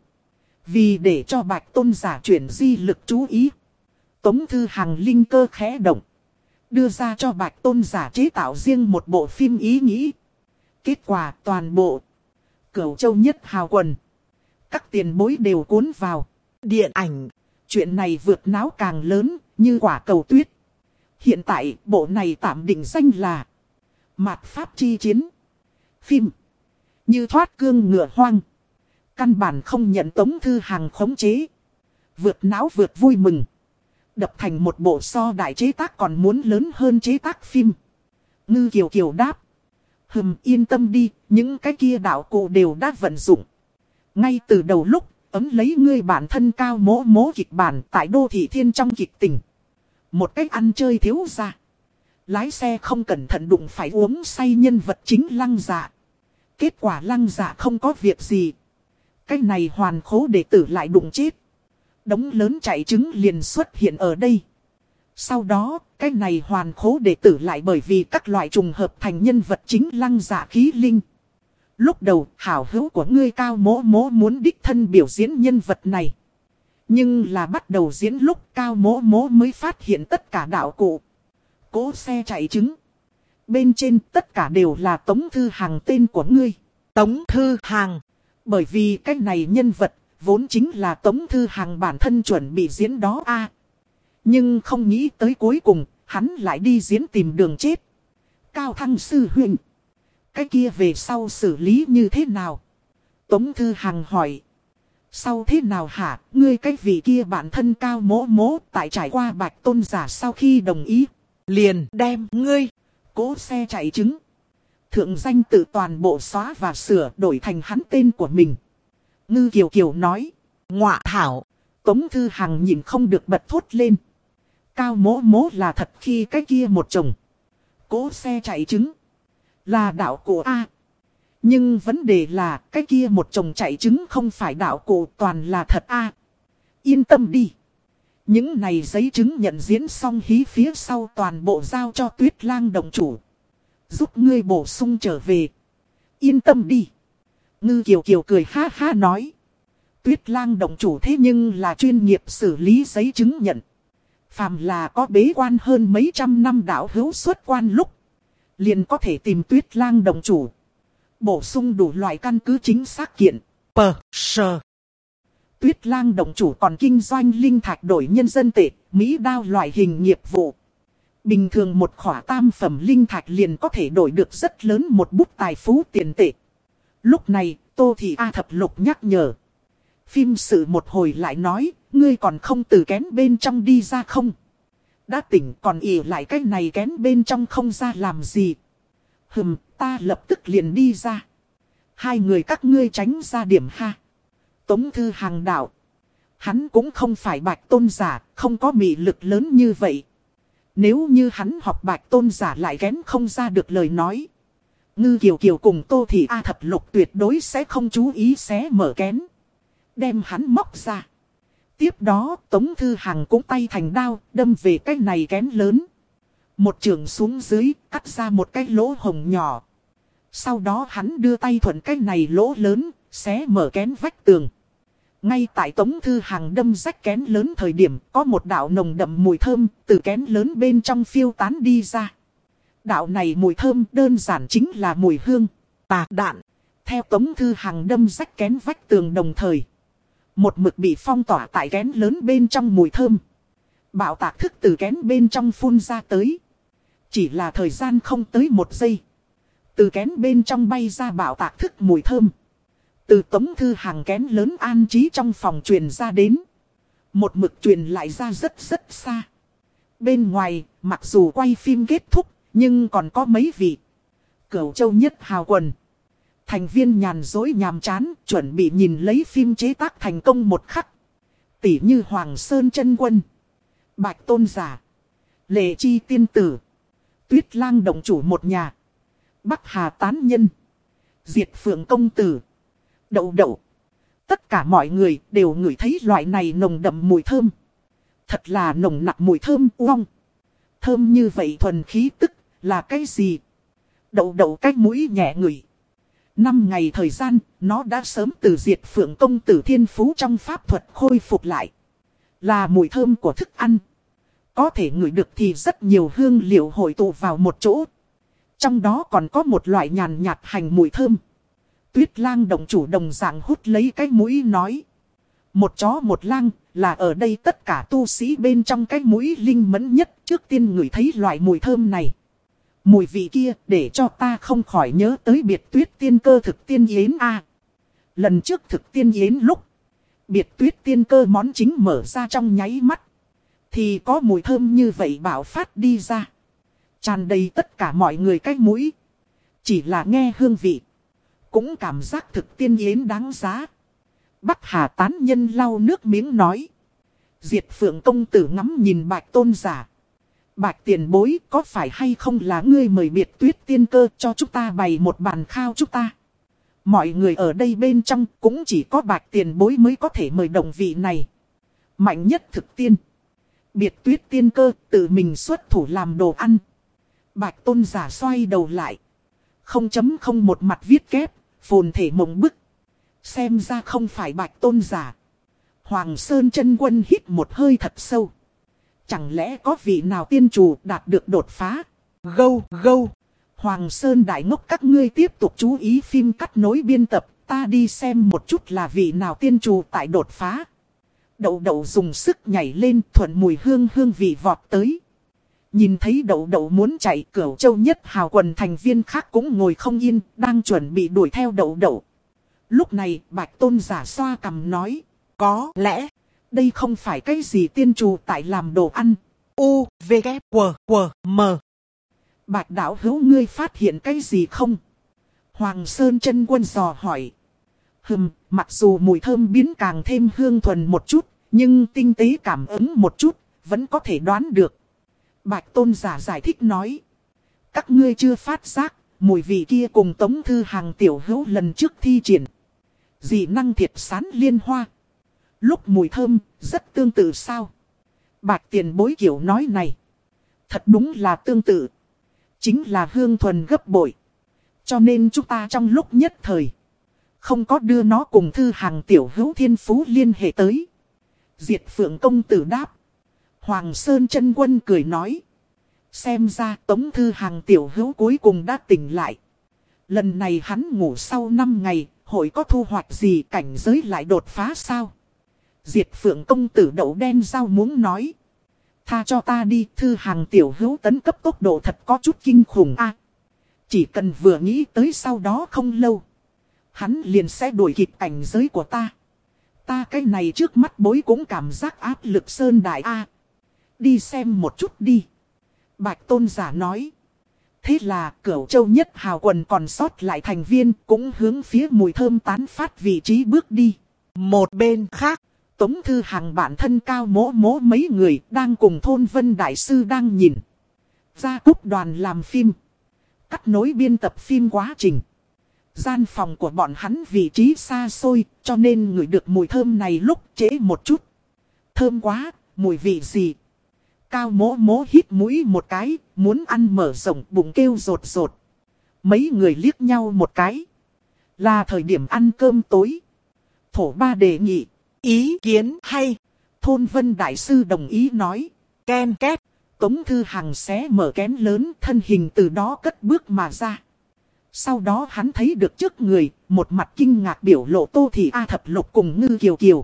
vì để cho Bạch Tôn giả chuyển di lực chú ý, Tống Thư Hằng linh cơ khẽ động. Đưa ra cho Bạch Tôn giả chế tạo riêng một bộ phim ý nghĩ. Kết quả toàn bộ Cửu Châu nhất hào quần. Các tiền bối đều cuốn vào. Điện ảnh. Chuyện này vượt náo càng lớn như quả cầu tuyết. Hiện tại bộ này tạm định danh là Mạt Pháp Chi Chiến. Phim như thoát cương ngựa hoang. Căn bản không nhận Tống Thư Hằng khống chế. Vượt náo vượt vui mừng. Đập thành một bộ so đại chế tác còn muốn lớn hơn chế tác phim. Ngư Kiều Kiều đáp. Hừm, yên tâm đi, những cái kia đạo cụ đều đã vận dụng. Ngay từ đầu lúc, ấm lấy ngươi bản thân cao mố mố kịch bản tại Đô Thị Thiên trong kịch tình. Một cách ăn chơi thiếu ra. Lái xe không cẩn thận đụng phải uống say nhân vật chính Lăng Dạ. Kết quả Lăng Dạ không có việc gì. Cái này hoàn khố đệ tử lại đụng chết. Đống lớn chạy trứng liền xuất hiện ở đây. Sau đó, cái này hoàn khố đệ tử lại bởi vì các loại trùng hợp thành nhân vật chính Lăng Dạ khí linh. Lúc đầu, hảo hữu của ngươi cao mố mố muốn đích thân biểu diễn nhân vật này. Nhưng là bắt đầu diễn lúc cao mố mố mới phát hiện tất cả đạo cụ. Cố xe chạy trứng. Bên trên tất cả đều là Tống Thư Hằng tên của ngươi. Tống Thư Hằng. Bởi vì cái này nhân vật vốn chính là Tống Thư Hằng bản thân chuẩn bị diễn đó a. À, nhưng không nghĩ tới cuối cùng, hắn lại đi diễn tìm đường chết. Cao Thăng sư huynh. Cái kia về sau xử lý như thế nào? Tống Thư Hằng hỏi. Sau thế nào hả? Ngươi cái vị kia bản thân cao mố mố tại trải qua Bạch Tôn giả sau khi đồng ý. Liền đem ngươi. Cố xe chạy trứng. Thượng danh tự toàn bộ xóa và sửa đổi thành hắn tên của mình. Ngư Kiều Kiều nói. Ngọa thảo. Tống Thư Hằng nhìn không được bật thốt lên. Cao mố mố là thật khi cái kia một chồng cỗ xe chạy trứng là đạo cụ A. Nhưng vấn đề là cái kia một chồng chạy trứng không phải đạo cụ, toàn là thật A. Yên tâm đi. Những này giấy chứng nhận diễn xong hí phía sau toàn bộ giao cho Tuyết Lang động chủ. Giúp ngươi bổ sung trở về. Yên tâm đi. Ngư Kiều Kiều cười ha ha nói. Tuyết Lang động chủ thế nhưng là chuyên nghiệp xử lý giấy chứng nhận. Phàm là có bế quan hơn mấy trăm năm đạo hữu xuất quan lúc, liền có thể tìm Tuyết Lang động chủ. Bổ sung đủ loại căn cứ chính xác kiện. Pờ, sờ. Tuyết Lang động chủ còn kinh doanh linh thạch đổi nhân dân tệ, Mỹ đao loại hình nghiệp vụ. Bình thường một khỏa tam phẩm linh thạch liền có thể đổi được rất lớn một bút tài phú tiền tệ. Lúc này, Tô Thị A Thập Lục nhắc nhở. Phim sự một hồi lại nói, ngươi còn không từ kén bên trong đi ra không? Đã tỉnh còn ỉ lại cái này kén bên trong không ra làm gì? Hừm, ta lập tức liền đi ra. Hai người các ngươi tránh ra điểm ha. Tống Thư Hằng đạo. Hắn cũng không phải Bạch Tôn giả, không có mị lực lớn như vậy. Nếu như hắn học Bạch Tôn giả lại kén không ra được lời nói, Ngư Kiều Kiều cùng Tô Thị A Thập Lục tuyệt đối sẽ không chú ý xé mở kén, đem hắn móc ra. Tiếp đó Tống Thư Hằng cũng tay thành đao, đâm về cái này kén lớn. Một trường xuống dưới, cắt ra một cái lỗ hồng nhỏ. Sau đó hắn đưa tay thuận cái này lỗ lớn, xé mở kén vách tường. Ngay tại Tống Thư Hằng đâm rách kén lớn thời điểm, có một đạo nồng đậm mùi thơm từ kén lớn bên trong phiêu tán đi ra. Đạo này mùi thơm đơn giản chính là mùi hương tà đạn. Theo Tống Thư Hằng đâm rách kén vách tường đồng thời, một mực bị phong tỏa tại kén lớn bên trong mùi thơm bạo tạc thức từ kén bên trong phun ra tới. Chỉ là thời gian không tới một giây, từ kén bên trong bay ra bạo tạc thức mùi thơm, từ Tống Thư Hằng kén lớn an trí trong phòng truyền ra đến. Một mực truyền lại ra rất rất xa. Bên ngoài, mặc dù quay phim kết thúc, nhưng còn có mấy vị Cửu Châu nhất hào quần thành viên nhàn dối nhàm chán, chuẩn bị nhìn lấy phim chế tác thành công một khắc. Tỷ như Hoàng Sơn Chân Quân, Bạch Tôn giả, Lệ Chi Tiên Tử, Tuyết Lang động chủ một nhà, Bắc Hà Tán Nhân, Diệt Phượng Công Tử, Đậu Đậu. Tất cả mọi người đều ngửi thấy loại này nồng đậm mùi thơm. Thật là nồng nặc mùi thơm uong. Thơm như vậy thuần khí tức là cái gì? Đậu Đậu cái mũi nhẹ ngửi. Năm ngày thời gian, nó đã sớm từ Diệt Phượng Công Tử thiên phú trong pháp thuật khôi phục lại. Là mùi thơm của thức ăn. Có thể ngửi được thì rất nhiều hương liệu hội tụ vào một chỗ. Trong đó còn có một loại nhàn nhạt hành mùi thơm. Tuyết Lang động chủ đồng dạng hút lấy cái mũi nói. Một chó một lang là ở đây tất cả tu sĩ bên trong cái mũi linh mẫn nhất, trước tiên ngửi thấy loại mùi thơm này. Mùi vị kia để cho ta không khỏi nhớ tới Biệt Tuyết Tiên Cơ thực tiên yến a. Lần trước thực tiên yến lúc, Biệt Tuyết Tiên Cơ món chính mở ra trong nháy mắt, thì có mùi thơm như vậy bạo phát đi ra. Tràn đầy tất cả mọi người cái mũi. Chỉ là nghe hương vị, cũng cảm giác thực tiên yến đáng giá. Bắc Hà Tán Nhân lau nước miếng nói. Diệt Phượng Công Tử ngắm nhìn Bạch Tôn giả. Bạch tiền bối, có phải hay không là ngươi mời Biệt Tuyết Tiên Cơ cho chúng ta bày một bàn khao chúng ta? Mọi người ở đây bên trong cũng chỉ có Bạch tiền bối mới có thể mời đồng vị này. Mạnh nhất thực tiên. Biệt Tuyết Tiên Cơ tự mình xuất thủ làm đồ ăn. Bạch Tôn giả xoay đầu lại. Không chấm không một mặt viết kép, phồn thể mộng bức. Xem ra không phải Bạch Tôn giả. Hoàng Sơn Chân Quân hít một hơi thật sâu. Chẳng lẽ có vị nào tiên chủ đạt được đột phá? Gâu, gâu. Hoàng Sơn đại ngốc, các ngươi tiếp tục chú ý phim cắt nối biên tập. Ta đi xem một chút là vị nào tiên chủ tại đột phá. Đậu Đậu dùng sức nhảy lên, thuận mùi hương hương vị vọt tới. Nhìn thấy Đậu Đậu muốn chạy, Cửu Châu nhất hào quần thành viên khác cũng ngồi không yên, đang chuẩn bị đuổi theo Đậu Đậu. Lúc này, Bạch Tôn giả xoa cằm nói. Có lẽ, đây không phải cái gì tiên trù tại làm đồ ăn. U, V, K, W, W, M. Bạch đạo hữu, ngươi phát hiện cái gì không? Hoàng Sơn Chân Quân dò hỏi. Hừm, mặc dù mùi thơm biến càng thêm hương thuần một chút, Nhưng tinh tế cảm ứng một chút, vẫn có thể đoán được. Bạch tôn giả giải thích nói. Các ngươi chưa phát giác, mùi vị kia cùng Tống Thư Hàng tiểu hữu lần trước thi triển. Dị năng thiệt sán liên hoa. Lúc mùi thơm, rất tương tự sao? Bạch tiền bối kiểu nói này. Thật đúng là tương tự. Chính là hương thuần gấp bội. Cho nên chúng ta trong lúc nhất thời. Không có đưa nó cùng Thư Hàng tiểu hữu thiên phú liên hệ tới. Diệt Phượng công tử đáp. Hoàng Sơn chân quân cười nói. Xem ra Tống Thư Hàng tiểu hữu cuối cùng đã tỉnh lại. Lần này hắn ngủ sau năm ngày, hội có thu hoạch gì, cảnh giới lại đột phá sao? Diệt Phượng công tử đậu đen rau muống nói. Tha cho ta đi, Thư Hàng tiểu hữu tấn cấp tốc độ thật có chút kinh khủng a. Chỉ cần vừa nghĩ tới sau đó không lâu, hắn liền sẽ đuổi kịp cảnh giới của ta. Ta cái này trước mắt bối cũng cảm giác áp lực sơn đại a. Đi xem một chút đi. Bạch tôn giả nói. Thế là Cửu Châu Nhất Hào quần còn sót lại thành viên cũng hướng phía mùi thơm tán phát vị trí bước đi. Một bên khác, Tống Thư Hàng bản thân cao mỗ mỗ mấy người đang cùng Thôn Vân Đại Sư đang nhìn. Gia cúp đoàn làm phim. Cắt nối biên tập phim quá trình. Gian phòng của bọn hắn vị trí xa xôi cho nên ngửi được mùi thơm này lúc trễ một chút. Thơm quá, mùi vị gì? Cao mỗ mỗ hít mũi một cái, muốn ăn mở rộng bụng kêu rột rột. Mấy người liếc nhau một cái. Là thời điểm ăn cơm tối. Thổ ba đề nghị. ý kiến hay. Thôn Vân Đại Sư đồng ý nói. Ken két. Tống Thư Hàng xé mở kén lớn, thân hình từ đó cất bước mà ra. Sau đó hắn thấy được trước người, một mặt kinh ngạc biểu lộ Tô Thị A Thập Lục cùng Ngư Kiều Kiều.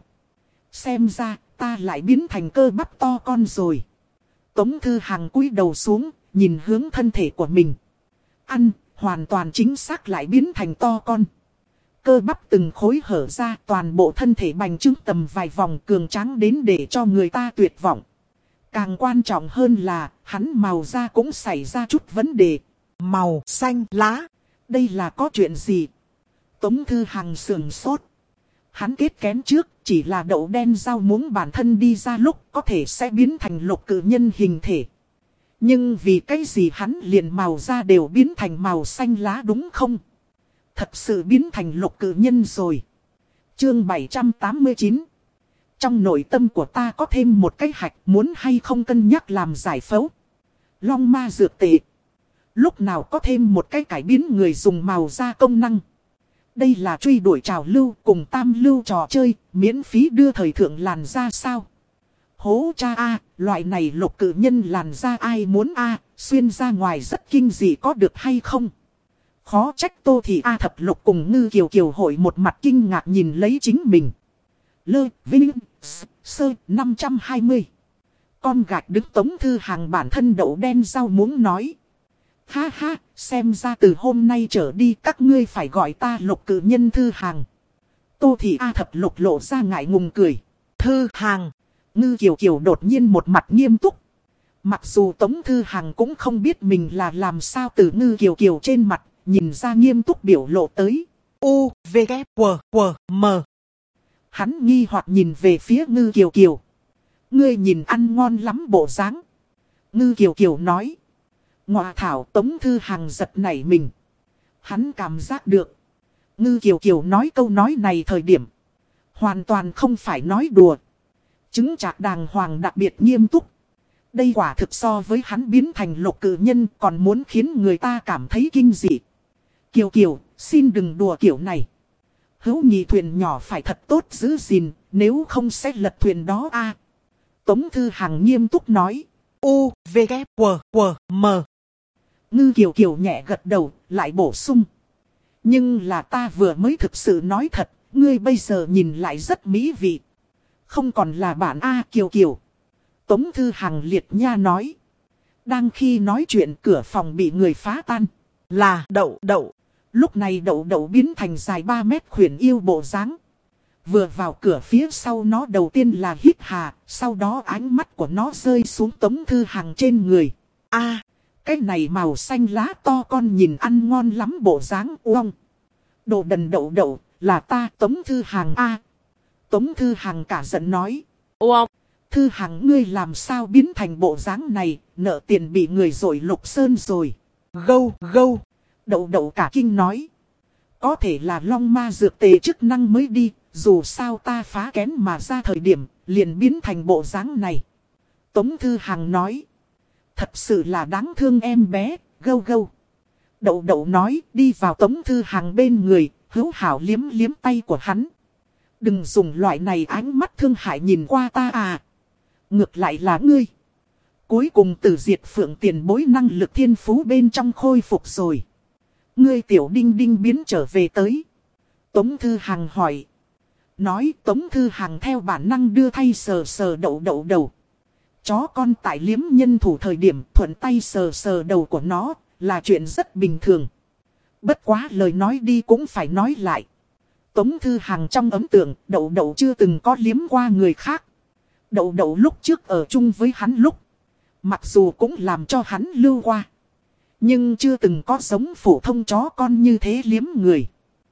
Xem ra, ta lại biến thành cơ bắp to con rồi. Tống Thư Hàng cúi đầu xuống, nhìn hướng thân thể của mình. Ăn, hoàn toàn chính xác lại biến thành to con. Cơ bắp từng khối hở ra, toàn bộ thân thể bành trướng tầm vài vòng cường tráng đến để cho người ta tuyệt vọng. Càng quan trọng hơn là, hắn màu da cũng xảy ra chút vấn đề. Màu xanh lá. Đây là có chuyện gì? Tống Thư Hàng sườn sốt. Hắn kết kén trước, chỉ là đậu đen rau muống bản thân đi ra lúc có thể sẽ biến thành lục cự nhân hình thể. Nhưng vì cái gì hắn liền màu da đều biến thành màu xanh lá đúng không? Thật sự biến thành lục cự nhân rồi. Chương bảy trăm tám mươi chín. Trong nội tâm của ta có thêm một cái hạch, muốn hay không cân nhắc làm giải phẫu. Long ma dược tệ. Lúc nào có thêm một cái cải biến người dùng màu da công năng. Đây là truy đuổi trào lưu cùng tam lưu trò chơi, miễn phí đưa thời thượng làn da sao? Hố cha a, loại này lục cự nhân làn da ai muốn a, xuyên ra ngoài rất kinh dị có được hay không? Khó trách Tô Thị A Thập Lục cùng Ngư Kiều Kiều hội một mặt kinh ngạc nhìn lấy chính mình. Lơ, Vinh, Sơ, năm trăm hai mươi. Con gạch đứng Tống Thư Hàng bản thân đậu đen rau muống nói. Ha ha, xem ra từ hôm nay trở đi các ngươi phải gọi ta lục cự nhân Thư Hàng. Tô Thị A Thập Lục lộ ra ngại ngùng cười. Thư Hàng. Ngư Kiều Kiều đột nhiên một mặt nghiêm túc. Mặc dù Tống Thư Hàng cũng không biết mình là làm sao từ Ngư Kiều Kiều trên mặt, nhìn ra nghiêm túc biểu lộ tới. U, V, K, W, W, M. Hắn nghi hoặc nhìn về phía Ngư Kiều Kiều. Ngươi nhìn ăn ngon lắm bộ dáng. Ngư Kiều Kiều nói. Ngọa thảo Tống Thư Hàng giật nảy mình. Hắn cảm giác được. Ngư Kiều Kiều nói câu nói này thời điểm. Hoàn toàn không phải nói đùa. Chứng chạc đàng hoàng đặc biệt nghiêm túc. Đây quả thực so với hắn biến thành lục cự nhân còn muốn khiến người ta cảm thấy kinh dị. Kiều Kiều, xin đừng đùa kiểu này. Hữu nhị thuyền nhỏ phải thật tốt giữ gìn, nếu không sẽ lật thuyền đó a. Tống Thư Hàng nghiêm túc nói. U, V, K, W, W, M. Ngư Kiều Kiều nhẹ gật đầu, lại bổ sung. Nhưng là ta vừa mới thực sự nói thật, ngươi bây giờ nhìn lại rất mỹ vị. Không còn là bạn A Kiều Kiều. Tống Thư Hàng liệt nha nói. Đang khi nói chuyện cửa phòng bị người phá tan. Là đậu đậu. Lúc này đậu đậu biến thành dài ba mét khuyển yêu bộ dáng. Vừa vào cửa phía sau nó đầu tiên là hít hà, sau đó ánh mắt của nó rơi xuống Tống Thư Hàng trên người. A, à, cái này màu xanh lá to con nhìn ăn ngon lắm bộ dáng uong. Đồ đần đậu đậu, là ta Tống Thư Hàng A. Tống Thư Hàng cả giận nói. Wow. Thư Hằng ngươi làm sao biến thành bộ dáng này, nợ tiền bị người rồi lục sơn rồi. Gâu, gâu. Đậu đậu cả kinh nói. Có thể là long ma dược tề chức năng mới đi, dù sao ta phá kén mà ra thời điểm, liền biến thành bộ dáng này. Tống Thư Hằng nói. Thật sự là đáng thương em bé, gâu gâu. Đậu đậu nói đi vào Tống Thư Hằng bên người, hữu hảo liếm liếm tay của hắn. Đừng dùng loại này ánh mắt thương hại nhìn qua ta à. Ngược lại là ngươi. Cuối cùng từ diệt phượng tiền bối năng lực thiên phú bên trong khôi phục rồi. Ngươi tiểu đinh đinh biến trở về tới. Tống Thư Hằng hỏi. Nói Tống Thư Hằng theo bản năng đưa thay sờ sờ đậu đậu đầu. Chó con tại liếm nhân thủ thời điểm thuận tay sờ sờ đầu của nó là chuyện rất bình thường. Bất quá lời nói đi cũng phải nói lại. Tống Thư Hằng trong ấn tượng đậu đậu chưa từng có liếm qua người khác. Đậu đậu lúc trước ở chung với hắn lúc. Mặc dù cũng làm cho hắn lưu qua. Nhưng chưa từng có giống phổ thông chó con như thế liếm người.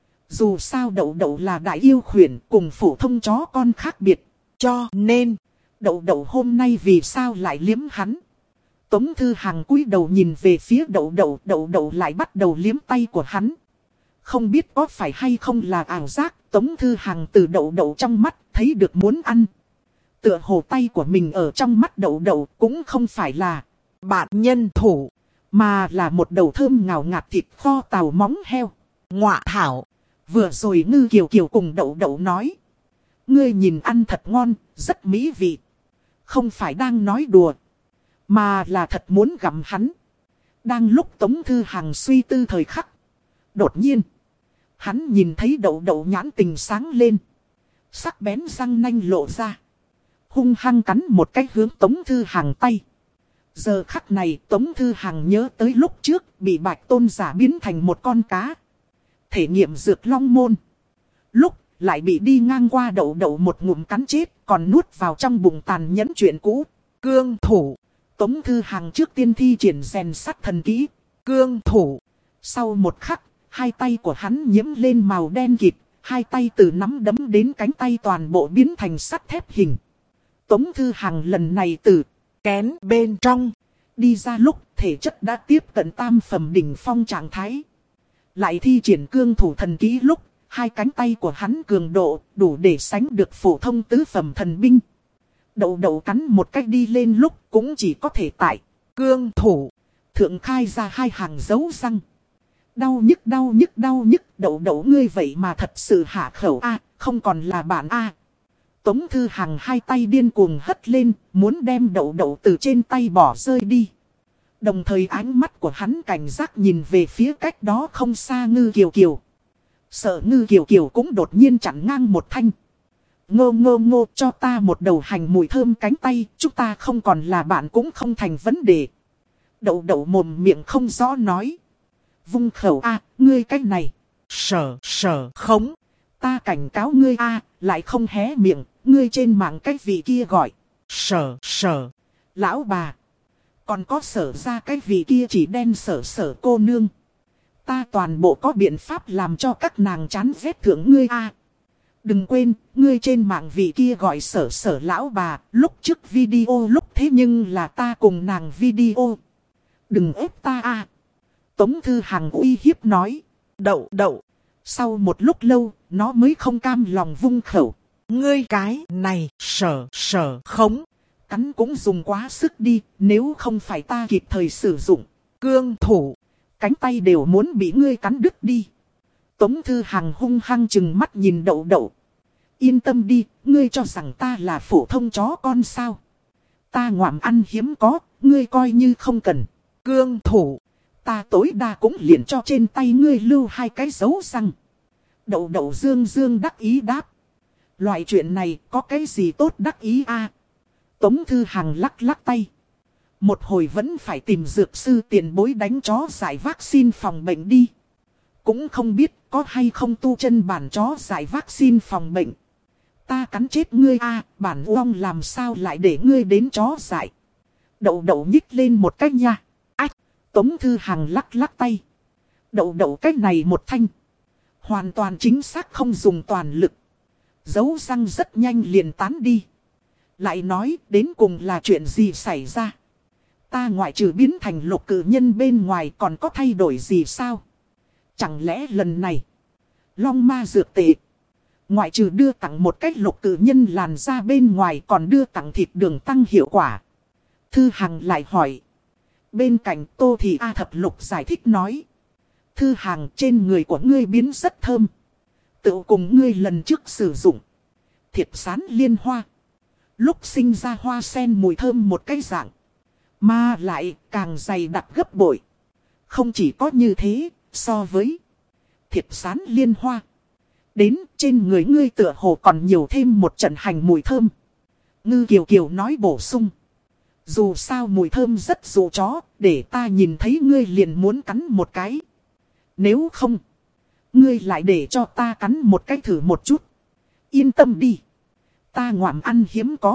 Dù sao đậu đậu là đại yêu khuyển cùng phổ thông chó con khác biệt. Cho nên, đậu đậu hôm nay vì sao lại liếm hắn. Tống Thư Hằng cúi đầu nhìn về phía đậu đậu, đậu đậu lại bắt đầu liếm tay của hắn. Không biết có phải hay không là ảo giác, Tống Thư Hằng từ đậu đậu trong mắt thấy được muốn ăn. Tựa hồ tay của mình ở trong mắt đậu đậu cũng không phải là bạn nhân thủ, mà là một đầu thơm ngào ngạt thịt kho tàu móng heo. Ngọa thảo. Vừa rồi Ngư Kiều Kiều cùng đậu đậu nói. Ngươi nhìn ăn thật ngon, rất mỹ vị. Không phải đang nói đùa, mà là thật muốn gặm hắn. Đang lúc Tống Thư Hằng suy tư thời khắc. Đột nhiên, hắn nhìn thấy đậu đậu nhãn tình sáng lên. Sắc bén răng nanh lộ ra. Hung hăng cắn một cái hướng Tống Thư Hằng tay. Giờ khắc này Tống Thư Hằng nhớ tới lúc trước bị Bạch Tôn giả biến thành một con cá. Thể nghiệm dược long môn. Lúc lại bị đi ngang qua đậu đậu một ngụm cắn chết còn nuốt vào trong bụng tàn nhẫn chuyện cũ. Cương thủ. Tống Thư Hằng trước tiên thi triển rèn sắt thần kỹ. Cương thủ. Sau một khắc, hai tay của hắn nhiễm lên màu đen kịt. Hai tay từ nắm đấm đến cánh tay toàn bộ biến thành sắt thép hình. Tống Thư Hằng lần này từ kén bên trong đi ra lúc thể chất đã tiếp cận tam phẩm đỉnh phong trạng thái. Lại thi triển cương thủ thần kỹ lúc, hai cánh tay của hắn cường độ đủ để sánh được phổ thông tứ phẩm thần binh. Đậu đậu cắn một cách đi lên lúc cũng chỉ có thể tại cương thủ thượng khai ra hai hàng dấu răng. Đau nhức đau nhức đau nhức, đậu đậu ngươi vậy mà thật sự hạ khẩu a, không còn là bạn a. Tống Thư Hằng hai tay điên cuồng hất lên, muốn đem đậu đậu từ trên tay bỏ rơi đi. Đồng thời ánh mắt của hắn cảnh giác nhìn về phía cách đó không xa Ngư Kiều Kiều. Sợ Ngư Kiều Kiều cũng đột nhiên chặn ngang một thanh. Ngô ngô ngô, cho ta một đầu hành mùi thơm cánh tay, chúng ta không còn là bạn cũng không thành vấn đề. Đậu đậu mồm miệng không rõ nói. Vung khẩu a, ngươi cách này. Sở sở khống. Ta cảnh cáo ngươi a, lại không hé miệng, ngươi trên mạng cái vị kia gọi. Sở sở. Lão bà. Còn có sở ra cái vị kia chỉ đen sở sở cô nương. Ta toàn bộ có biện pháp làm cho các nàng chán ghét thượng ngươi a. Đừng quên, ngươi trên mạng vị kia gọi sở sở lão bà, lúc trước video lúc thế nhưng là ta cùng nàng video. Đừng ép ta a. Tống Thư Hằng uy hiếp nói. Đậu đậu. Sau một lúc lâu, nó mới không cam lòng vung khẩu. Ngươi cái này, sở sở khống. Cắn cũng dùng quá sức đi, nếu không phải ta kịp thời sử dụng. Cương thủ. Cánh tay đều muốn bị ngươi cắn đứt đi. Tống Thư Hằng hung hăng chừng mắt nhìn đậu đậu. Yên tâm đi, ngươi cho rằng ta là phổ thông chó con sao. Ta ngoạm ăn hiếm có, ngươi coi như không cần. Cương thủ. Ta tối đa cũng liền cho trên tay ngươi lưu hai cái dấu răng. Đậu đậu dương dương đắc ý đáp. Loại chuyện này có cái gì tốt đắc ý a? Tống Thư Hằng lắc lắc tay. Một hồi vẫn phải tìm dược sư tiền bối đánh chó giải vaccine phòng bệnh đi. Cũng không biết có hay không tu chân bản chó giải vaccine phòng bệnh. Ta cắn chết ngươi a, bản uong làm sao lại để ngươi đến chó giải. Đậu đậu nhích lên một cách nha. Ách, Tống Thư Hằng lắc lắc tay. Đậu đậu cách này một thanh. Hoàn toàn chính xác không dùng toàn lực. Dấu răng rất nhanh liền tán đi. Lại nói đến cùng là chuyện gì xảy ra? Ta ngoại trừ biến thành lục cử nhân bên ngoài còn có thay đổi gì sao? Chẳng lẽ lần này long ma dược tệ, ngoại trừ đưa tặng một cách lục cử nhân làn ra bên ngoài còn đưa tặng thịt đường tăng hiệu quả? Thư Hằng lại hỏi. Bên cạnh Tô Thị A Thập Lục giải thích nói. Thư Hằng, trên người của ngươi biến rất thơm. Tự cùng ngươi lần trước sử dụng thiệt sán liên hoa, lúc sinh ra hoa sen mùi thơm một cái dạng, mà lại càng dày đặc gấp bội. Không chỉ có như thế, so với thiệt sán liên hoa, đến trên người ngươi tựa hồ còn nhiều thêm một trận hành mùi thơm. Ngư Kiều Kiều nói bổ sung. Dù sao mùi thơm rất dụ chó, để ta nhìn thấy ngươi liền muốn cắn một cái. Nếu không, ngươi lại để cho ta cắn một cái thử một chút. Yên tâm đi, ta ngoạm ăn hiếm có,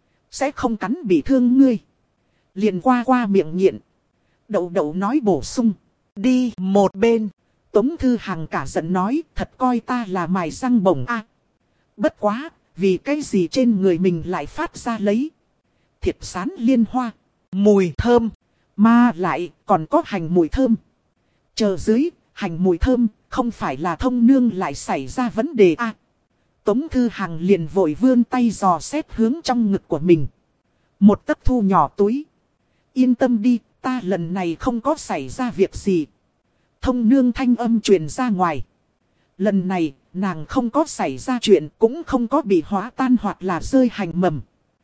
sẽ không cắn bị thương ngươi. Liền qua qua miệng nghiện. Đậu đậu nói bổ sung. Đi một bên. Tống Thư Hằng cả giận nói, thật coi ta là mài răng bổng a. À, bất quá, vì cái gì trên người mình lại phát ra lấy thiệt sán liên hoa, mùi thơm, mà lại còn có hành mùi thơm. Chờ dưới, hành mùi thơm, không phải là thông nương lại xảy ra vấn đề a. À, Tống Thư Hằng liền vội vươn tay dò xét hướng trong ngực của mình. Một tấc thu nhỏ túi. Yên tâm đi, ta lần này không có xảy ra việc gì. Thông nương thanh âm truyền ra ngoài. Lần này, nàng không có xảy ra chuyện, cũng không có bị hóa tan hoặc là rơi hành mầm.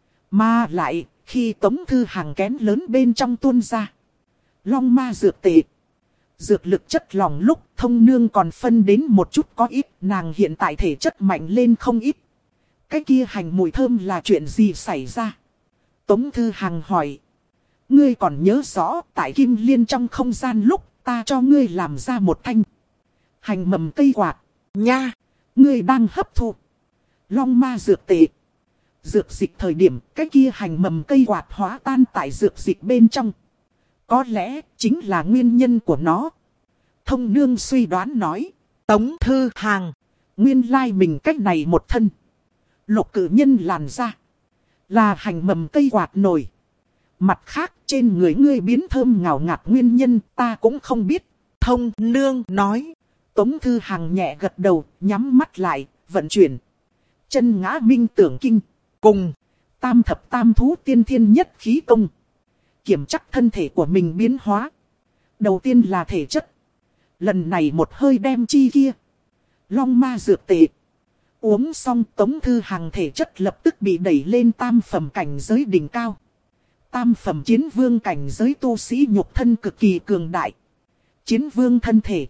Mà lại, khi Tống Thư Hằng kén lớn bên trong tuôn ra long ma dược tệ, dược lực chất lỏng lúc thông nương còn phân đến một chút có ít. Nàng hiện tại thể chất mạnh lên không ít. Cái kia hành mùi thơm là chuyện gì xảy ra? Tống Thư Hằng hỏi. Ngươi còn nhớ rõ tại Kim Liên trong không gian lúc ta cho ngươi làm ra một thanh hành mầm cây quạt nha. Ngươi đang hấp thu long ma dược tệ, dược dịch thời điểm cái kia hành mầm cây quạt hóa tan tại dược dịch bên trong. Có lẽ chính là nguyên nhân của nó. Thông nương suy đoán nói. Tống Thư Hằng, nguyên lai mình cách này một thân lục cử nhân làn ra là hành mầm cây quạt nổi. Mặt khác trên người ngươi biến thơm ngào ngạt nguyên nhân ta cũng không biết. Thông nương nói. Tống Thư Hằng nhẹ gật đầu, nhắm mắt lại, vận chuyển chân ngã minh tưởng kinh cùng tam thập tam thú tiên thiên nhất khí công, kiểm chắc thân thể của mình biến hóa. Đầu tiên là thể chất. Lần này một hơi đem chi kia long ma dược tệ uống xong, Tống Thư Hằng thể chất lập tức bị đẩy lên tam phẩm cảnh giới đỉnh cao. Tam phẩm chiến vương cảnh giới tu sĩ nhục thân cực kỳ cường đại. Chiến vương thân thể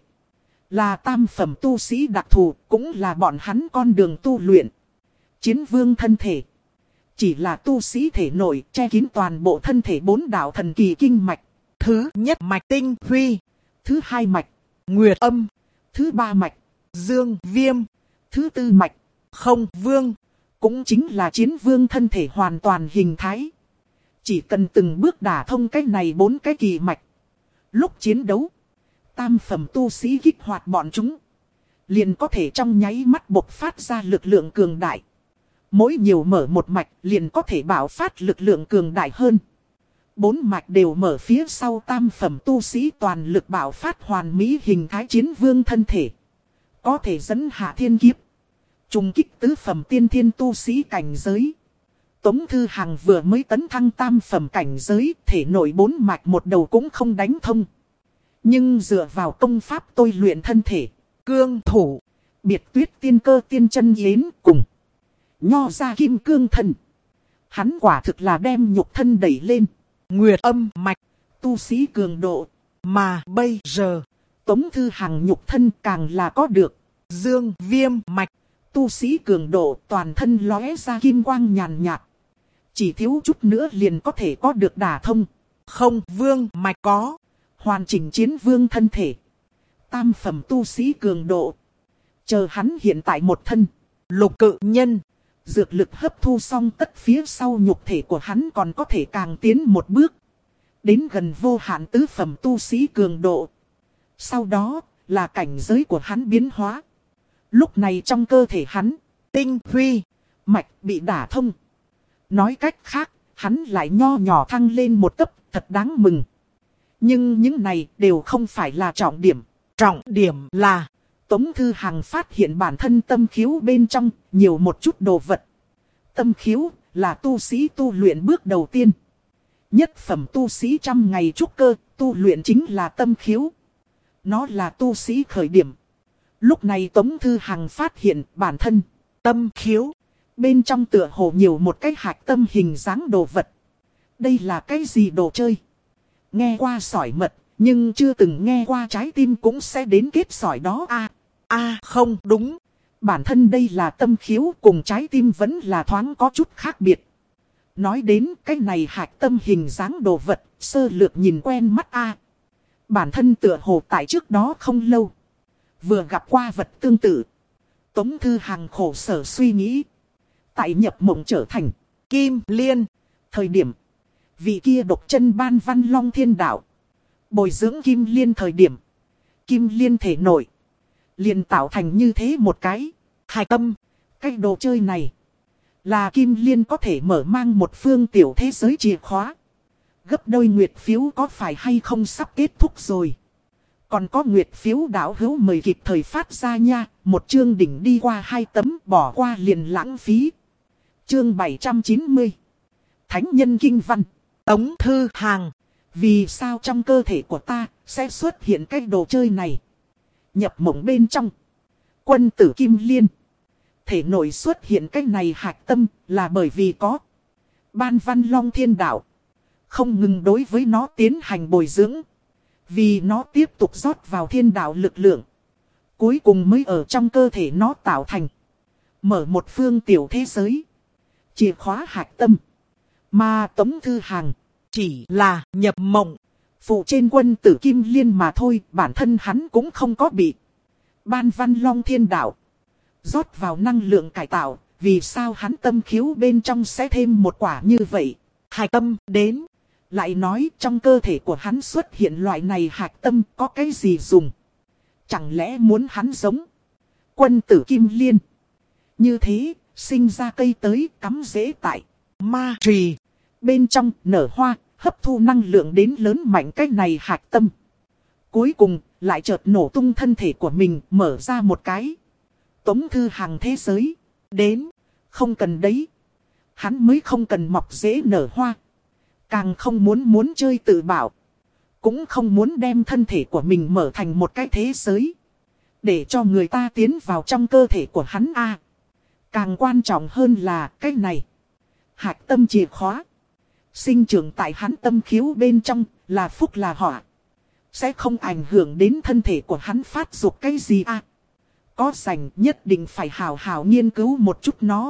là tam phẩm tu sĩ đặc thù, cũng là bọn hắn con đường tu luyện. Chiến vương thân thể chỉ là tu sĩ thể nội che kín toàn bộ thân thể bốn đạo thần kỳ kinh mạch. Thứ nhất mạch tinh huy, thứ hai mạch nguyệt âm, thứ ba mạch dương viêm, thứ tư mạch không vương. Cũng chính là chiến vương thân thể hoàn toàn hình thái. Chỉ cần từng bước đả thông cái này bốn cái kỳ mạch, lúc chiến đấu tam phẩm tu sĩ kích hoạt bọn chúng, liền có thể trong nháy mắt bộc phát ra lực lượng cường đại. Mỗi nhiều mở một mạch liền có thể bạo phát lực lượng cường đại hơn. Bốn mạch đều mở phía sau tam phẩm tu sĩ toàn lực bạo phát hoàn mỹ hình thái chiến vương thân thể. Có thể dẫn hạ thiên kiếp, trùng kích tứ phẩm tiên thiên tu sĩ cảnh giới. Tống Thư Hằng vừa mới tấn thăng tam phẩm cảnh giới, thể nội bốn mạch một đầu cũng không đánh thông. Nhưng dựa vào công pháp tôi luyện thân thể, cương thủ, biệt tuyết tiên cơ tiên chân yến cùng nho ra kim cương thân, hắn quả thực là đem nhục thân đẩy lên nguyệt âm mạch tu sĩ cường độ. Mà bây giờ Tống Thư Hằng nhục thân càng là có được dương viêm mạch tu sĩ cường độ, toàn thân lóe ra kim quang nhàn nhạt. Chỉ thiếu chút nữa liền có thể có được đả thông không vương mạch, có hoàn chỉnh chiến vương thân thể. Tam phẩm tu sĩ cường độ. Chờ hắn hiện tại một thân lục cự nhân, dược lực hấp thu xong tất phía sau nhục thể của hắn còn có thể càng tiến một bước, đến gần vô hạn tứ phẩm tu sĩ cường độ. Sau đó là cảnh giới của hắn biến hóa. Lúc này trong cơ thể hắn, tinh huy mạch bị đả thông, Nói cách khác, hắn lại nho nhỏ thăng lên một cấp, thật đáng mừng. Nhưng những này đều không phải là trọng điểm. Trọng điểm là Tống Thư Hằng phát hiện bản thân tâm khiếu bên trong nhiều một chút đồ vật. Tâm khiếu là tu sĩ tu luyện bước đầu tiên. Nhất phẩm tu sĩ trăm ngày trúc cơ, tu luyện chính là tâm khiếu. Nó là tu sĩ khởi điểm. Lúc này Tống Thư Hằng phát hiện bản thân tâm khiếu bên trong tựa hồ nhiều một cái hạch tâm hình dáng đồ vật. Đây là cái gì đồ chơi? Nghe qua sỏi mật, nhưng chưa từng nghe qua trái tim cũng sẽ đến kết sỏi đó a. a à, không đúng. Bản thân đây là tâm khiếu cùng trái tim vẫn là thoáng có chút khác biệt. Nói đến cái này hạch tâm hình dáng đồ vật, sơ lược nhìn quen mắt a. Bản thân tựa hồ tại trước đó không lâu vừa gặp qua vật tương tự. Tống Thư Hằng khổ sở suy nghĩ. Tại nhập mộng trở thành Kim Liên thời điểm, vị kia độc chân ban Văn Long Thiên Đạo bồi dưỡng Kim Liên thời điểm, Kim Liên thể nội liền tạo thành như thế một cái hài tâm. Cái đồ chơi này là Kim Liên có thể mở mang một phương tiểu thế giới chìa khóa. Gấp đôi nguyệt phiếu có phải hay không sắp kết thúc rồi? Còn có nguyệt phiếu đảo hữu mời kịp thời phát ra nha. Một chương đỉnh đi qua hai tấm, bỏ qua liền lãng phí. Chương bảy trăm chín mươi Thánh Nhân Kinh Văn. Tống Thư Hằng, vì sao trong cơ thể của ta sẽ xuất hiện cái đồ chơi này? Nhập mộng bên trong quân tử Kim Liên thể nội xuất hiện cái này hạch tâm là bởi vì có Ban Văn Long Thiên Đạo không ngừng đối với nó tiến hành bồi dưỡng. Vì nó tiếp tục rót vào thiên đạo lực lượng, cuối cùng mới ở trong cơ thể nó tạo thành mở một phương tiểu thế giới chìa khóa hạch tâm. Mà Tống Thư Hằng chỉ là nhập mộng phụ trên quân tử Kim Liên mà thôi. Bản thân hắn cũng không có bị Ban Văn Long Thiên Đạo rót vào năng lượng cải tạo. Vì sao hắn tâm khiếu bên trong sẽ thêm một quả như vậy hài tâm đến? Lại nói trong cơ thể của hắn xuất hiện loại này hạch tâm có cái gì dùng? Chẳng lẽ muốn hắn giống quân tử Kim Liên như thế, sinh ra cây tới cắm rễ tại ma trì bên trong nở hoa, hấp thu năng lượng đến lớn mạnh cái này hạch tâm. Cuối cùng lại chợt nổ tung thân thể của mình, mở ra một cái Tống Thư Hằng thế giới. Đến, không cần đấy. Hắn mới không cần mọc rễ nở hoa. Càng không muốn muốn chơi tự bảo. Cũng không muốn đem thân thể của mình mở thành một cái thế giới để cho người ta tiến vào trong cơ thể của hắn a. À, càng quan trọng hơn là cái này hạch tâm chìa khóa sinh trưởng tại hắn tâm khiếu bên trong, là phúc là họa, sẽ không ảnh hưởng đến thân thể của hắn phát dục cái gì à. Có rảnh nhất định phải hào hào nghiên cứu một chút nó.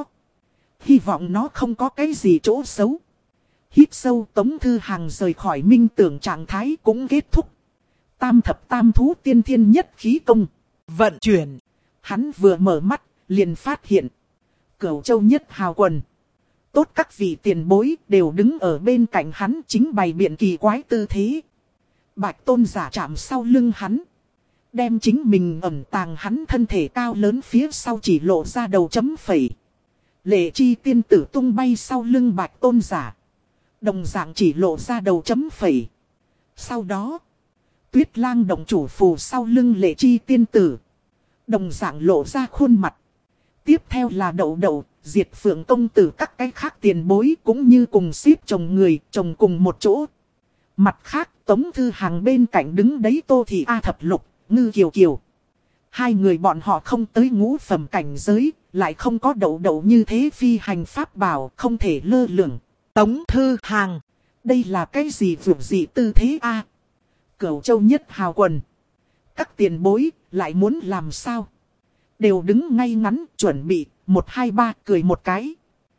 Hy vọng nó không có cái gì chỗ xấu. Hít sâu, Tống Thư Hằng rời khỏi minh tưởng trạng thái cũng kết thúc. Tam thập tam thú tiên thiên nhất khí công vận chuyển. Hắn vừa mở mắt liền phát hiện Cửu Châu Nhất Hào quần tốt các vị tiền bối đều đứng ở bên cạnh hắn, chính bày biện kỳ quái tư thế. Bạch Tôn giả chạm sau lưng hắn, đem chính mình ẩn tàng hắn thân thể cao lớn phía sau chỉ lộ ra đầu chấm phẩy. Lệ Chi tiên tử tung bay sau lưng Bạch Tôn giả, đồng dạng chỉ lộ ra đầu chấm phẩy. Sau đó Tuyết Lang động chủ phù sau lưng Lệ Chi tiên tử, đồng dạng lộ ra khuôn mặt. Tiếp theo là Đậu Đậu, Diệt Phượng công tử, các cái khác tiền bối cũng như cùng xếp chồng người, chồng cùng một chỗ. Mặt khác, Tống Thư Hằng bên cạnh đứng đấy Tô Thị A Thập Lục, Ngư Kiều Kiều. Hai người bọn họ không tới ngũ phẩm cảnh giới, lại không có Đậu Đậu như thế phi hành pháp bảo, không thể lơ lửng. Tống Thư Hằng, đây là cái gì vượt dị tư thế a? Cửu Châu Nhất Hào quần, các tiền bối lại muốn làm sao? Đều đứng ngay ngắn, chuẩn bị, một hai ba cười một cái.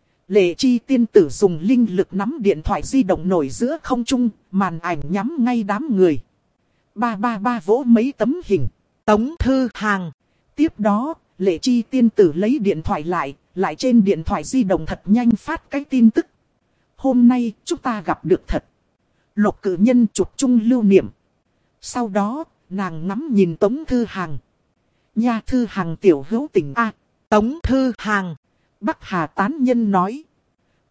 Lệ Chi tiên tử dùng linh lực nắm điện thoại di động nổi giữa không trung, màn ảnh nhắm ngay đám người. Ba ba ba vỗ mấy tấm hình. Tống Thư Hằng. Tiếp đó, Lệ Chi tiên tử lấy điện thoại lại, lại trên điện thoại di động thật nhanh phát cái tin tức. Hôm nay, chúng ta gặp được thật. Lục cử nhân chụp chung lưu niệm. Sau đó, nàng ngắm nhìn Tống Thư Hằng. Nha Thư Hằng tiểu hữu tình a. Tống Thư Hằng. Bắc Hà tán nhân nói.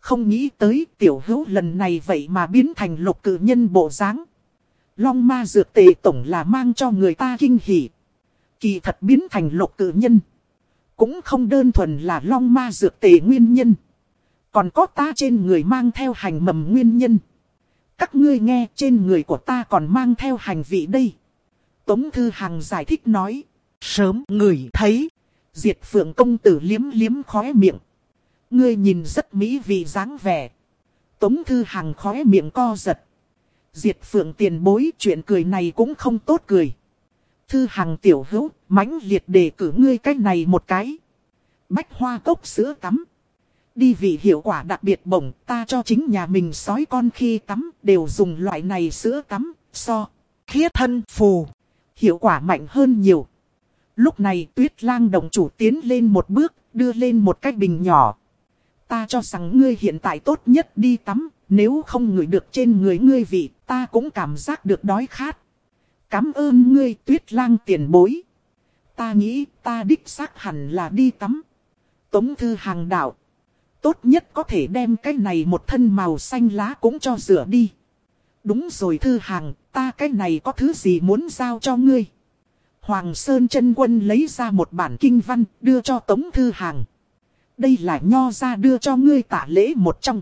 Không nghĩ tới tiểu hữu lần này vậy mà biến thành lục cự nhân bộ dáng. Long ma dược tề tổng là mang cho người ta kinh hỉ. Kỳ thật biến thành lục cự nhân. Cũng không đơn thuần là long ma dược tề nguyên nhân. Còn có ta trên người mang theo hành mầm nguyên nhân. Các ngươi nghe, trên người của ta còn mang theo hành vị đây. Tống Thư Hằng giải thích nói. Sớm ngửi thấy. Diệt Phượng công tử liếm liếm khóe miệng. Ngươi nhìn rất mỹ vị dáng vẻ. Tống Thư Hằng khóe miệng co giật. Diệt Phượng tiền bối, chuyện cười này cũng không tốt cười. Thư Hằng tiểu hữu, mãnh liệt đề cử ngươi cái này một cái. Bách hoa cốc sữa tắm. Đi vị hiệu quả đặc biệt bổng, ta cho chính nhà mình sói con khi tắm, đều dùng loại này sữa tắm, so. Khiết thân phù. Hiệu quả mạnh hơn nhiều. Lúc này Tuyết Lang đồng chủ tiến lên một bước, đưa lên một cái bình nhỏ. Ta cho rằng ngươi hiện tại tốt nhất đi tắm, nếu không ngửi được trên người ngươi vị, ta cũng cảm giác được đói khát. Cảm ơn ngươi Tuyết Lang tiền bối. Ta nghĩ ta đích xác hẳn là đi tắm. Tống Thư Hằng đạo. Tốt nhất có thể đem cái này một thân màu xanh lá cũng cho rửa đi. Đúng rồi Thư Hằng, ta cái này có thứ gì muốn giao cho ngươi. Hoàng Sơn Chân Quân lấy ra một bản kinh văn đưa cho Tống Thư Hằng. Đây là Nho gia đưa cho ngươi tạ lễ một trong.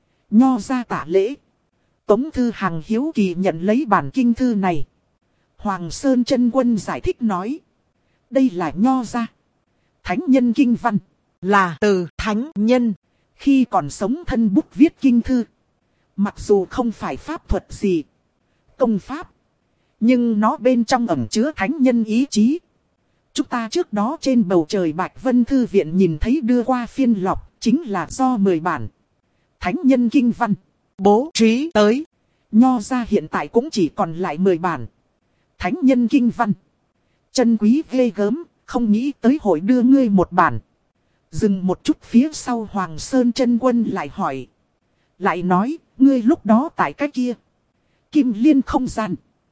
Nho gia tạ lễ. Tống Thư Hằng hiếu kỳ nhận lấy bản kinh thư này. Hoàng Sơn Chân Quân giải thích nói. Đây là Nho gia thánh nhân kinh văn. Là từ thánh nhân. Khi còn sống thân bút viết kinh thư. Mặc dù không phải pháp thuật gì. Công pháp. Nhưng nó bên trong ẩn chứa thánh nhân ý chí. Chúng ta trước đó trên bầu trời Bạch Vân Thư Viện nhìn thấy đưa qua phiên lọc. Chính là do mười bản. Thánh nhân kinh văn. Bố trí tới. Nho gia hiện tại cũng chỉ còn lại mười bản. Thánh nhân kinh văn. Chân quý ghê gớm. Không nghĩ tới hội đưa ngươi một bản. Dừng một chút phía sau Hoàng Sơn Chân Quân lại hỏi. Lại nói, ngươi lúc đó tại cái kia. Kim Liên không gian.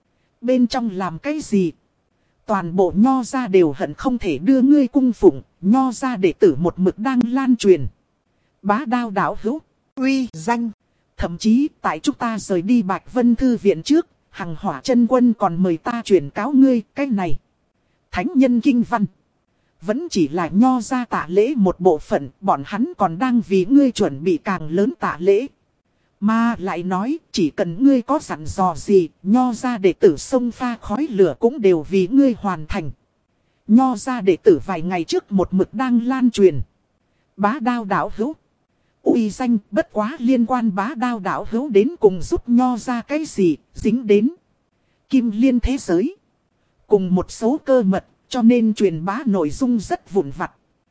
Bên trong làm cái gì? Toàn bộ Nho gia đều hận không thể đưa ngươi cung phụng. Nho gia đệ tử một mực đang lan truyền. Bá Đao đạo hữu. Uy danh. Thậm chí tại chúng ta rời đi Bạch Vân Thư Viện trước. Hằng Hỏa Chân Quân còn mời ta chuyển cáo ngươi cái này. Thánh nhân kinh văn. Vẫn chỉ là Nho gia tạ lễ một bộ phận, bọn hắn còn đang vì ngươi chuẩn bị càng lớn tạ lễ. Mà lại nói, chỉ cần ngươi có dặn dò gì, Nho gia đệ tử sông pha khói lửa cũng đều vì ngươi hoàn thành. Nho gia đệ tử vài ngày trước một mực đang lan truyền. Bá Đao đạo hữu. Uy danh bất quá liên quan Bá Đao đạo hữu đến cùng giúp Nho gia cái gì, dính đến Kim Liên thế giới. Cùng một số cơ mật. Cho nên truyền bá nội dung rất vụn vặt.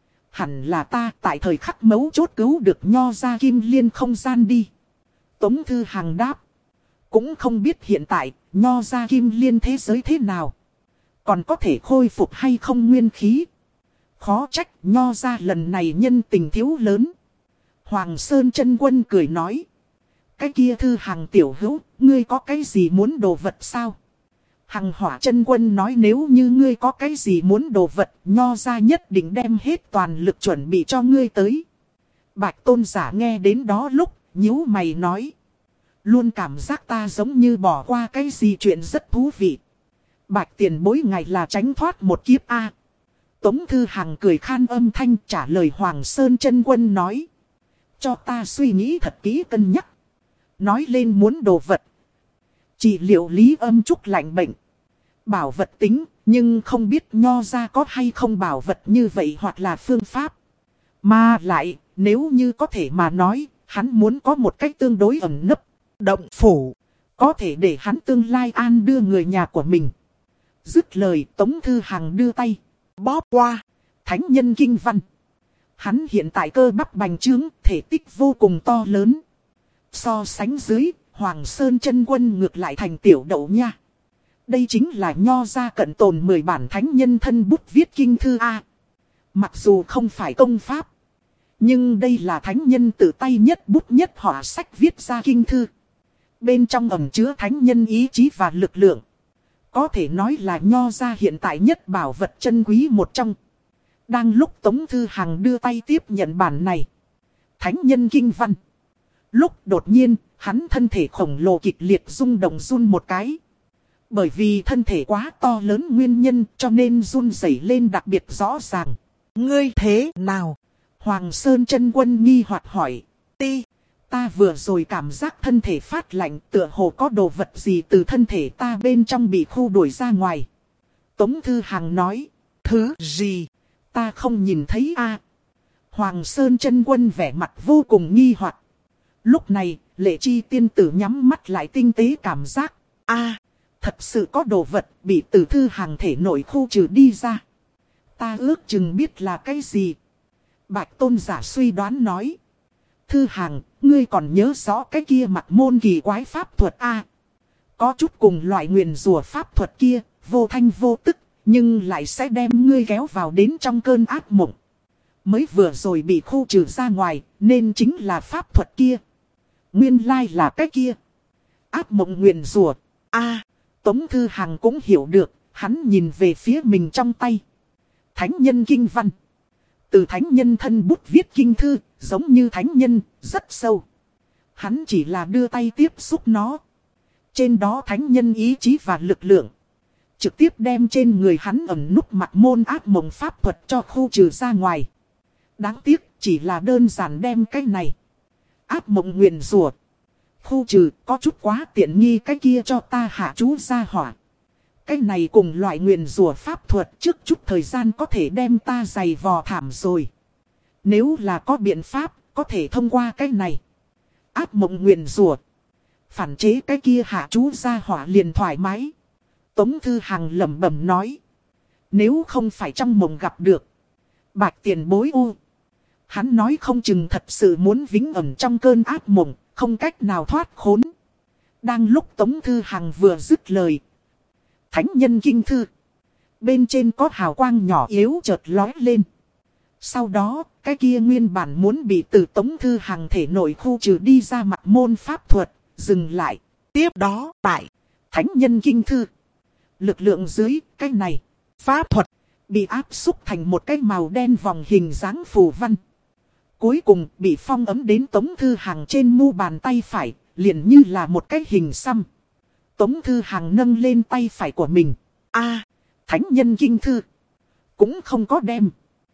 Hẳn là ta tại thời khắc mấu chốt cứu được Nho gia Kim Liên không gian đi. Tống Thư Hằng đáp. Cũng không biết hiện tại Nho gia Kim Liên thế giới thế nào. Còn có thể khôi phục hay không nguyên khí. Khó trách Nho gia lần này nhân tình thiếu lớn. Hoàng Sơn Chân Quân cười nói. Cái kia Thư Hằng tiểu hữu, ngươi có cái gì muốn đồ vật sao? Hằng Hỏa Chân Quân nói nếu như ngươi có cái gì muốn đồ vật, Nho gia nhất định đem hết toàn lực chuẩn bị cho ngươi tới. Bạch Tôn giả nghe đến đó lúc, nhíu mày nói. Luôn cảm giác ta giống như bỏ qua cái gì chuyện rất thú vị. Bạch tiền bối ngài là tránh thoát một kiếp A. Tống Thư Hằng cười khan âm thanh trả lời Hoàng Sơn Chân Quân nói. Cho ta suy nghĩ thật kỹ cân nhắc. Nói lên muốn đồ vật. Trị liệu Lý Âm Trúc lạnh bệnh. Bảo vật tính, nhưng không biết Nho gia có hay không bảo vật như vậy hoặc là phương pháp. Mà lại, nếu như có thể mà nói, hắn muốn có một cách tương đối ẩn nấp, động phủ. Có thể để hắn tương lai an đưa người nhà của mình. Dứt lời Tống Thư Hằng đưa tay, bóp qua, thánh nhân kinh văn. Hắn hiện tại cơ bắp bành trướng, thể tích vô cùng to lớn. So sánh dưới, Hoàng Sơn Chân Quân ngược lại thành tiểu đậu nha. Đây chính là Nho gia cận tồn mười bản thánh nhân thân bút viết kinh thư A. Mặc dù không phải công pháp, nhưng đây là thánh nhân tự tay nhất bút nhất họa sách viết ra kinh thư. Bên trong ẩn chứa thánh nhân ý chí và lực lượng. Có thể nói là Nho gia hiện tại nhất bảo vật chân quý một trong. Đang lúc Tống Thư Hằng đưa tay tiếp nhận bản này. Thánh nhân kinh văn. Lúc đột nhiên, hắn thân thể khổng lồ kịch liệt rung động run một cái. Bởi vì thân thể quá to lớn nguyên nhân cho nên run rẩy lên đặc biệt rõ ràng. Ngươi thế nào? Hoàng Sơn Chân Quân nghi hoặc hỏi. Ti, ta vừa rồi cảm giác thân thể phát lạnh, tựa hồ có đồ vật gì từ thân thể ta bên trong bị khu đuổi ra ngoài. Tống Thư Hằng nói. Thứ gì? Ta không nhìn thấy a. Hoàng Sơn Chân Quân vẻ mặt vô cùng nghi hoặc. Lúc này, Lệ Chi tiên tử nhắm mắt lại tinh tế cảm giác. A, thật sự có đồ vật bị từ Thư Hằng thể nội khu trừ đi ra. Ta ước chừng biết là cái gì. Bạch Tôn giả suy đoán nói. Thư Hằng, ngươi còn nhớ rõ cái kia mặt môn kỳ quái pháp thuật a? Có chút cùng loại nguyền rủa pháp thuật kia, vô thanh vô tức, nhưng lại sẽ đem ngươi kéo vào đến trong cơn ác mộng. Mới vừa rồi bị khu trừ ra ngoài, nên chính là pháp thuật kia. Nguyên lai là cái kia. Ác mộng nguyền rủa. A, Tống Thư Hằng cũng hiểu được, hắn nhìn về phía mình trong tay. Thánh nhân kinh văn. Từ thánh nhân thân bút viết kinh thư, giống như thánh nhân, rất sâu. Hắn chỉ là đưa tay tiếp xúc nó. Trên đó thánh nhân ý chí và lực lượng. Trực tiếp đem trên người hắn ẩn núp mặt môn ác mộng pháp thuật cho khu trừ ra ngoài. Đáng tiếc chỉ là đơn giản đem cái này. Ác mộng nguyền rủa khu trừ có chút quá tiện nghi, cái kia cho ta hạ chú ra hỏa. Cái này cùng loại nguyền rủa pháp thuật trước chút thời gian có thể đem ta giày vò thảm rồi. Nếu là có biện pháp, có thể thông qua cái này. Ác mộng nguyền rủa phản chế cái kia hạ chú ra hỏa liền thoải mái. Tống Thư Hằng lẩm bẩm nói. Nếu không phải trong mộng gặp được Bạch tiền bối u, hắn nói không chừng thật sự muốn vĩnh ẩn trong cơn ác mộng, không cách nào thoát khốn. Đang lúc Tống Thư Hằng vừa dứt lời, thánh nhân kinh thư bên trên có hào quang nhỏ yếu chợt lóe lên. Sau đó, cái kia nguyên bản muốn bị từ Tống Thư Hằng thể nội khu trừ đi ra mặt môn pháp thuật, dừng lại. Tiếp đó, tại thánh nhân kinh thư, lực lượng dưới cái này, pháp thuật, bị áp xúc thành một cái màu đen vòng hình dáng phù văn. Cuối cùng bị phong ấm đến Tống Thư Hằng trên mu bàn tay phải, liền như là một cái hình xăm. Tống Thư Hằng nâng lên tay phải của mình. A, thánh nhân kinh thư cũng không có đem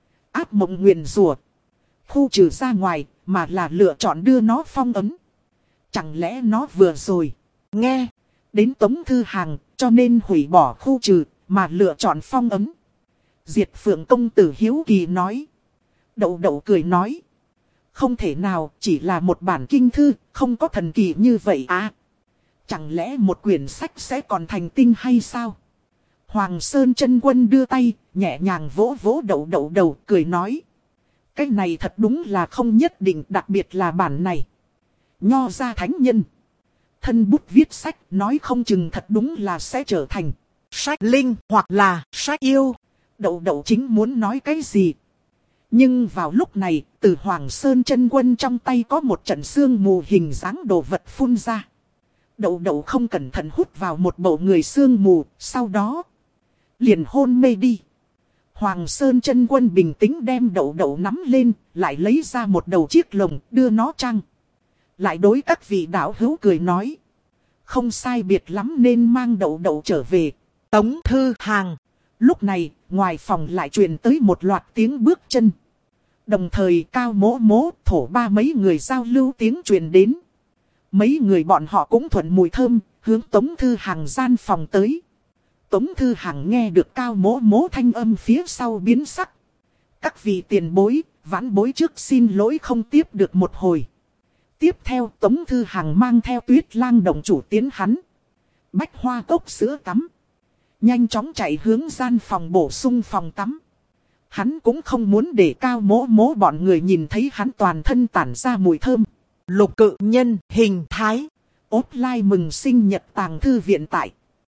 ác mộng nguyền rủa khu trừ ra ngoài, mà là lựa chọn đưa nó phong ấm. Chẳng lẽ nó vừa rồi nghe đến Tống Thư Hằng, cho nên hủy bỏ khu trừ, mà lựa chọn phong ấm. Diệt Phượng công tử hiếu kỳ nói. Đậu đậu cười nói. Không thể nào, chỉ là một bản kinh thư, không có thần kỳ như vậy à. Chẳng lẽ một quyển sách sẽ còn thành tinh hay sao? Hoàng Sơn Chân Quân đưa tay, nhẹ nhàng vỗ vỗ đậu đậu đầu, cười nói. Cái này thật đúng là không nhất định, đặc biệt là bản này. Nho ra thánh nhân thân bút viết sách, nói không chừng thật đúng là sẽ trở thành sách linh hoặc là sách yêu. Đậu đậu chính muốn nói cái gì. Nhưng vào lúc này, từ Hoàng Sơn Chân Quân trong tay có một trận sương mù hình dáng đồ vật phun ra. Đậu đậu không cẩn thận hút vào một bộ người sương mù, sau đó liền hôn mê đi. Hoàng Sơn Chân Quân bình tĩnh đem đậu đậu nắm lên, lại lấy ra một đầu chiếc lồng, đưa nó trăng. Lại đối các vị đạo hữu cười nói. Không sai biệt lắm nên mang đậu đậu trở về. Tống Thư Hằng. Lúc này, ngoài phòng lại truyền tới một loạt tiếng bước chân. Đồng thời Cao Mỗ Mỗ, Thổ Ba mấy người giao lưu tiếng truyền đến. Mấy người bọn họ cũng thuận mùi thơm, hướng Tống Thư Hằng gian phòng tới. Tống Thư Hằng nghe được Cao Mỗ Mỗ thanh âm phía sau biến sắc. Các vị tiền bối, vãn bối trước xin lỗi không tiếp được một hồi. Tiếp theo Tống Thư Hằng mang theo Tuyết Lang đồng chủ tiến hắn. Bách hoa cốc sữa tắm. Nhanh chóng chạy hướng gian phòng bổ sung phòng tắm. Hắn cũng không muốn để Cao Mỗ Mỗ bọn người nhìn thấy hắn toàn thân tản ra mùi thơm. Lục cự nhân hình thái. Offline mừng sinh nhật tàng thư viện tại